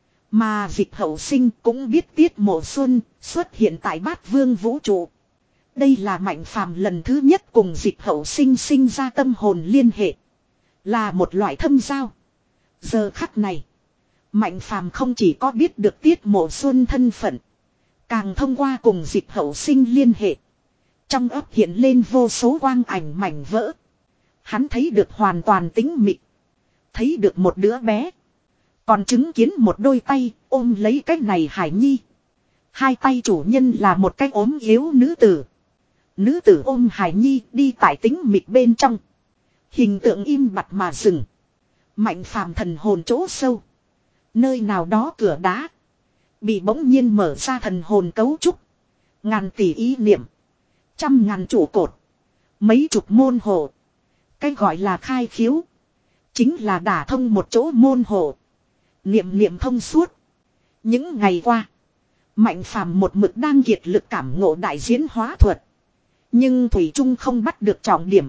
Mà Dịch Hậu Sinh cũng biết Tiết Mộ Xuân xuất hiện tại Bát Vương vũ trụ. Đây là Mạnh Phàm lần thứ nhất cùng Dịch Hậu Sinh sinh ra tâm hồn liên hệ. Là một loại thâm giao. Giờ khắc này. Mạnh Phàm không chỉ có biết được Tiết Mộ Xuân thân phận. Càng thông qua cùng Dịch Hậu Sinh liên hệ. Trong ấp hiện lên vô số quang ảnh mảnh vỡ. Hắn thấy được hoàn toàn tĩnh mịch. Thấy được một đứa bé. Còn chứng kiến một đôi tay ôm lấy cái này Hải Nhi. Hai tay chủ nhân là một cái ốm yếu nữ tử. Nữ tử ôm Hải Nhi đi tại tĩnh mịch bên trong. Hình tượng im bặt mà dừng. Mạnh Phàm thần hồn chỗ sâu. Nơi nào đó cửa đá. Bị bỗng nhiên mở ra thần hồn cấu trúc. Ngàn tỷ ý niệm. Trăm ngàn trụ cột. Mấy chục môn hộ. Cái gọi là khai khiếu. Chính là đả thông một chỗ môn hộ. Niệm niệm thông suốt. Những ngày qua. Mạnh Phàm một mực đang kiệt lực cảm ngộ đại diễn hóa thuật. Nhưng Thủy Trung không bắt được trọng điểm.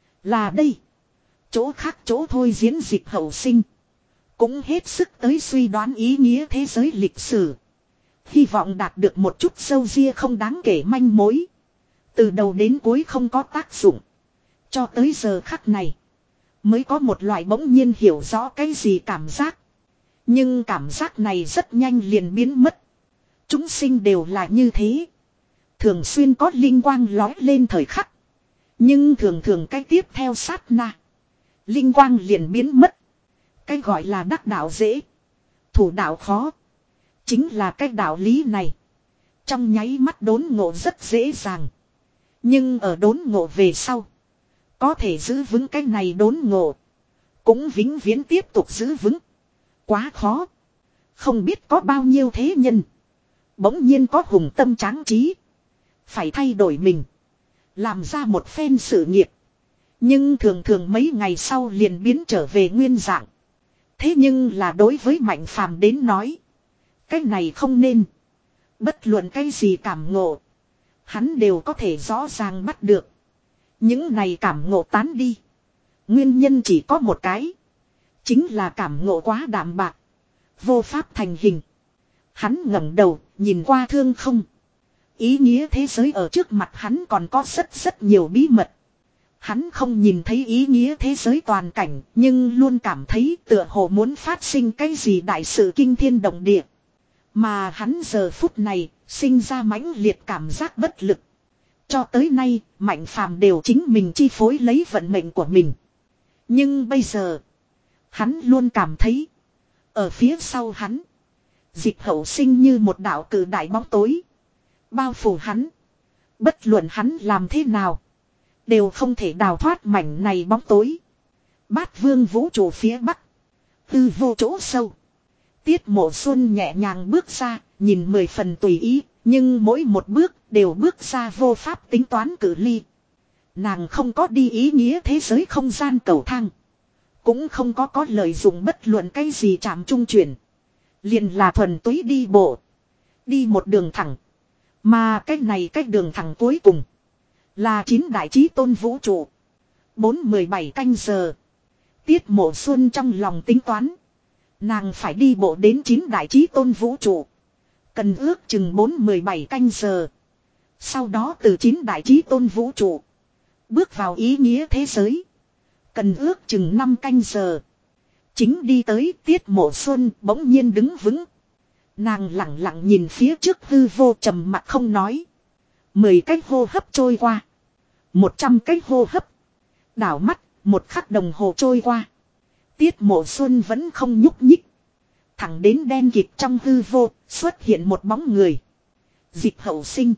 Là đây. Chỗ khác chỗ thôi diễn Dịch Hậu Sinh. Cũng hết sức tới suy đoán ý nghĩa thế giới lịch sử. Hy vọng đạt được một chút sâu ria không đáng kể manh mối. Từ đầu đến cuối không có tác dụng. Cho tới giờ khắc này. Mới có một loại bỗng nhiên hiểu rõ cái gì cảm giác. Nhưng cảm giác này rất nhanh liền biến mất. Chúng sinh đều là như thế. Thường xuyên có linh quang lói lên thời khắc. Nhưng thường thường cái tiếp theo sát na. Linh quang liền biến mất. Cái gọi là đắc đạo dễ. Thủ đạo khó. Chính là cái đạo lý này. Trong nháy mắt đốn ngộ rất dễ dàng. Nhưng ở đốn ngộ về sau. Có thể giữ vững cái này đốn ngộ. Cũng vĩnh viễn tiếp tục giữ vững. Quá khó. Không biết có bao nhiêu thế nhân. Bỗng nhiên có hùng tâm tráng trí. Phải thay đổi mình. Làm ra một phen sự nghiệp. Nhưng thường thường mấy ngày sau liền biến trở về nguyên dạng. Thế nhưng là đối với Mạnh Phàm đến nói. Cái này không nên. Bất luận cái gì cảm ngộ. Hắn đều có thể rõ ràng bắt được. Những này cảm ngộ tán đi. Nguyên nhân chỉ có một cái. Chính là cảm ngộ quá đạm bạc. Vô pháp thành hình. Hắn ngẩng đầu nhìn qua thương không. Ý nghĩa thế giới ở trước mặt hắn còn có rất rất nhiều bí mật. Hắn không nhìn thấy ý nghĩa thế giới toàn cảnh. Nhưng luôn cảm thấy tựa hồ muốn phát sinh cái gì đại sự kinh thiên động địa. Mà hắn giờ phút này sinh ra mãnh liệt cảm giác bất lực. Cho tới nay Mạnh Phàm đều chính mình chi phối lấy vận mệnh của mình. Nhưng bây giờ hắn luôn cảm thấy ở phía sau hắn Dịch Hậu Sinh như một đạo cử đại bóng tối. Bao phủ hắn. Bất luận hắn làm thế nào đều không thể đào thoát mảnh này bóng tối. Bát Vương vũ trụ phía bắc. Tư vô chỗ sâu. Tiết Mộ Xuân nhẹ nhàng bước ra, nhìn mười phần tùy ý, nhưng mỗi một bước đều bước ra vô pháp tính toán cự ly. Nàng không có đi ý nghĩa thế giới không gian cầu thang. Cũng không có có lợi dụng bất luận cái gì chạm trung chuyển. Liền là thuần túy đi bộ. Đi một đường thẳng. Mà cái này cái đường thẳng cuối cùng. Là chín đại chí tôn vũ trụ. Bốn mười bảy canh giờ. Tiết Mộ Xuân trong lòng tính toán. Nàng phải đi bộ đến chín đại chí tôn vũ trụ. Cần ước chừng bốn mười bảy canh giờ. Sau đó từ chín đại chí tôn vũ trụ. Bước vào ý nghĩa thế giới. Cần ước chừng năm canh giờ. Chính đi tới Tiết Mộ Xuân bỗng nhiên đứng vững. Nàng lặng lặng nhìn phía trước hư vô trầm mặc không nói. Mười cách hô hấp trôi qua. Một trăm cách hô hấp. Đảo mắt, một khắc đồng hồ trôi qua. Tiết Mộ Xuân vẫn không nhúc nhích. Thẳng đến đen kịt trong hư vô, xuất hiện một bóng người. Dịch Hậu Sinh.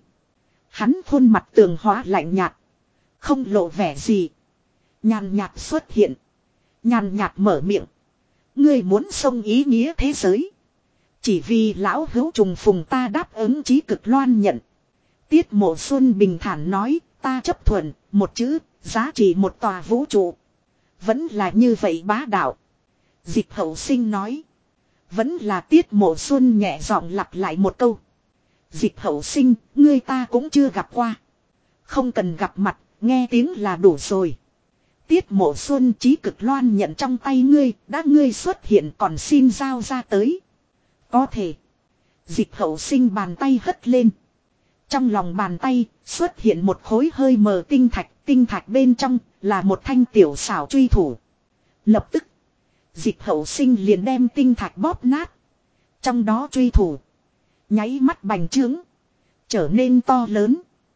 Hắn khuôn mặt tường hóa lạnh nhạt. Không lộ vẻ gì. Nhàn nhạt xuất hiện. Nhàn nhạt mở miệng. Ngươi muốn xông ý nghĩa thế giới. Chỉ vì lão hữu trùng phùng ta đáp ứng chí cực loan nhận. Tiết Mộ Xuân bình thản nói, ta chấp thuận, một chữ, giá trị một tòa vũ trụ. Vẫn là như vậy bá đạo. Dịch Hậu Sinh nói. Vẫn là Tiết Mộ Xuân nhẹ giọng lặp lại một câu. Dịch Hậu Sinh, ngươi ta cũng chưa gặp qua. Không cần gặp mặt, nghe tiếng là đủ rồi. Tiết Mộ Xuân Chí Cực Loan nhận trong tay ngươi, đã ngươi xuất hiện còn xin giao ra tới. Có thể. Dịch Hậu Sinh bàn tay hất lên. Trong lòng bàn tay xuất hiện một khối hơi mờ tinh thạch, tinh thạch bên trong là một thanh tiểu xảo truy thủ. Lập tức, Dịch Hậu Sinh liền đem tinh thạch bóp nát. Trong đó truy thủ nháy mắt bành trướng, trở nên to lớn,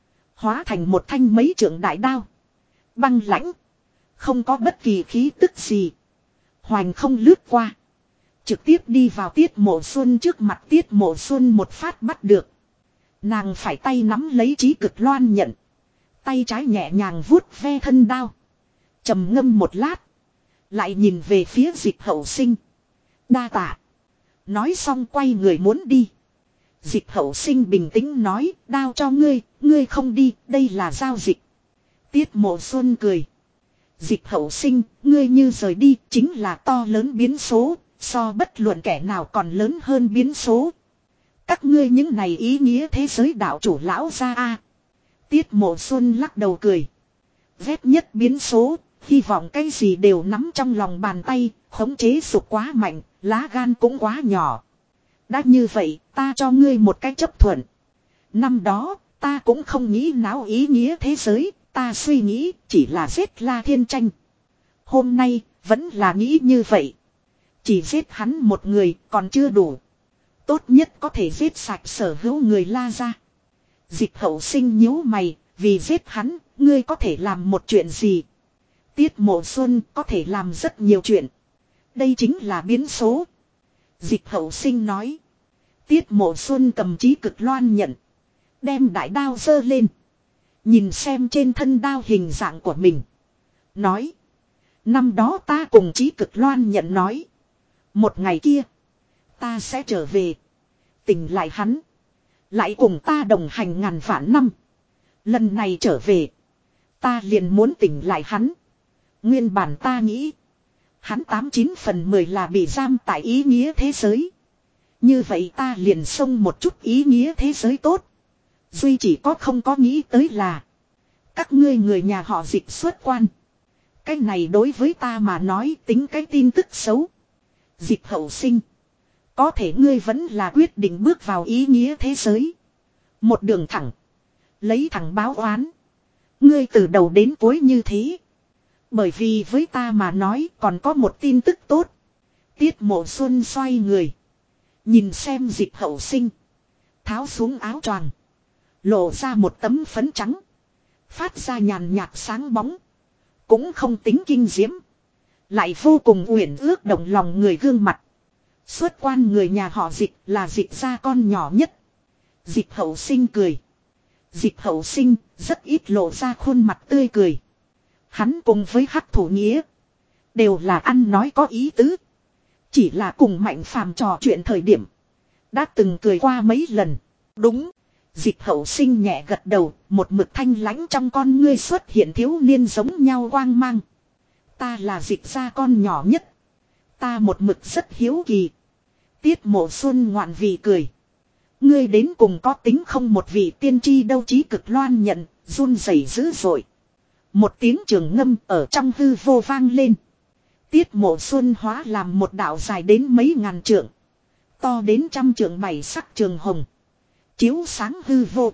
hóa thành một thanh mấy trượng đại đao. Băng lãnh, không có bất kỳ khí tức gì, hoành không lướt qua, trực tiếp đi vào Tiết Mộ Xuân trước mặt. Tiết Mộ Xuân một phát bắt được. Nàng phải tay nắm lấy Chí Cực Loan nhận, tay trái nhẹ nhàng vuốt ve thân đao, trầm ngâm một lát, lại nhìn về phía Dịch Hậu Sinh. Đa tạ. Nói xong quay người muốn đi. Dịch Hậu Sinh bình tĩnh nói, đao cho ngươi, ngươi không đi, đây là giao dịch. Tiết Mộ Xuân cười. Dịch Hậu Sinh, ngươi như rời đi, chính là to lớn biến số, so bất luận kẻ nào còn lớn hơn biến số. Các ngươi những này ý nghĩa thế giới đạo chủ lão gia a. Tiết Mộ Xuân lắc đầu cười. Vét nhất biến số, hy vọng cái gì đều nắm trong lòng bàn tay, khống chế sụp quá mạnh, lá gan cũng quá nhỏ. Đã như vậy, ta cho ngươi một cái chấp thuận. Năm đó, ta cũng không nghĩ náo ý nghĩa thế giới, ta suy nghĩ chỉ là giết La Thiên Tranh. Hôm nay, vẫn là nghĩ như vậy. Chỉ giết hắn một người còn chưa đủ. Tốt nhất có thể giết sạch sở hữu người La gia. Dịch Hậu Sinh nhíu mày, vì giết hắn, ngươi có thể làm một chuyện gì? Tiết Mộ Xuân có thể làm rất nhiều chuyện. Đây chính là biến số. Dịch Hậu Sinh nói. Tiết Mộ Xuân cầm Chí Cực Loan nhận, đem đại đao giơ lên, nhìn xem trên thân đao hình dạng của mình, nói. Năm đó ta cùng Chí Cực Loan nhận nói, một ngày kia ta sẽ trở về, tỉnh lại hắn, lại cùng ta đồng hành ngàn vạn năm. Lần này trở về, ta liền muốn tỉnh lại hắn. Nguyên bản ta nghĩ, hắn tám chín phần mười là bị giam tại ý nghĩa thế giới. Như vậy ta liền xông một chút ý nghĩa thế giới tốt. Duy chỉ có không có nghĩ tới là các ngươi người nhà họ Dịch xuất quan. Cái này đối với ta mà nói tính cái tin tức xấu. Dịch Hậu Sinh, có thể ngươi vẫn là quyết định bước vào ý nghĩa thế giới. Một đường thẳng, lấy thẳng báo oán. Ngươi từ đầu đến cuối như thế. Bởi vì với ta mà nói còn có một tin tức tốt. Tiết Mộ Xuân xoay người, nhìn xem Dịch Hậu Sinh, tháo xuống áo choàng, lộ ra một tấm phấn trắng, phát ra nhàn nhạt sáng bóng, cũng không tính kinh diễm, lại vô cùng uyển ước động lòng người gương mặt. Xuất quan người nhà họ Dịch là Dịch gia con nhỏ nhất. Dịch Hậu Sinh cười. Dịch Hậu Sinh rất ít lộ ra khuôn mặt tươi cười. Hắn cùng với Hắc Thủ Nghĩa đều là ăn nói có ý tứ. Chỉ là cùng Mạnh Phàm trò chuyện thời điểm đã từng cười qua mấy lần. Đúng. Dịch Hậu Sinh nhẹ gật đầu, một mực thanh lãnh trong con ngươi xuất hiện thiếu niên giống nhau quang mang. Ta là Dịch gia con nhỏ nhất. Ta một mực rất hiếu kỳ. Tiết Mộ Xuân ngoạn vị cười. Ngươi đến cùng có tính không một vị tiên tri đâu. Chí Cực Loan nhận, run rẩy dữ dội. Một tiếng trường ngâm ở trong hư vô vang lên. Tiết Mộ Xuân hóa làm một đạo dài đến mấy ngàn trượng, to đến trăm trượng bảy sắc trường hồng, chiếu sáng hư vô.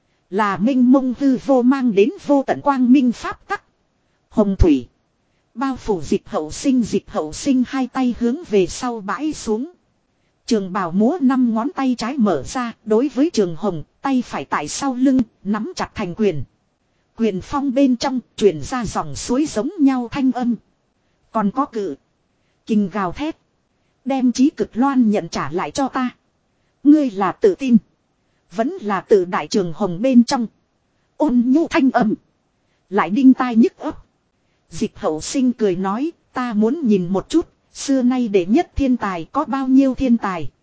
Là minh mông hư vô mang đến vô tận quang minh pháp tắc. Hồng thủy bao phủ Dịch Hậu Sinh. Dịch Hậu Sinh hai tay hướng về sau bãi xuống. Trường bào múa năm ngón tay trái mở ra, đối với trường hồng, tay phải tại sau lưng, nắm chặt thành quyền. Quyền phong bên trong truyền ra dòng suối giống nhau thanh âm. Còn có cự kình gào thét. Đem Chí Cực Loan nhận trả lại cho ta. Ngươi là tự tin, vẫn là tự đại. Trường hồng bên trong ôn nhu thanh âm lại đinh tai nhức ấp. Dịch Hậu Sinh cười nói, ta muốn nhìn một chút, xưa nay đệ nhất thiên tài có bao nhiêu thiên tài.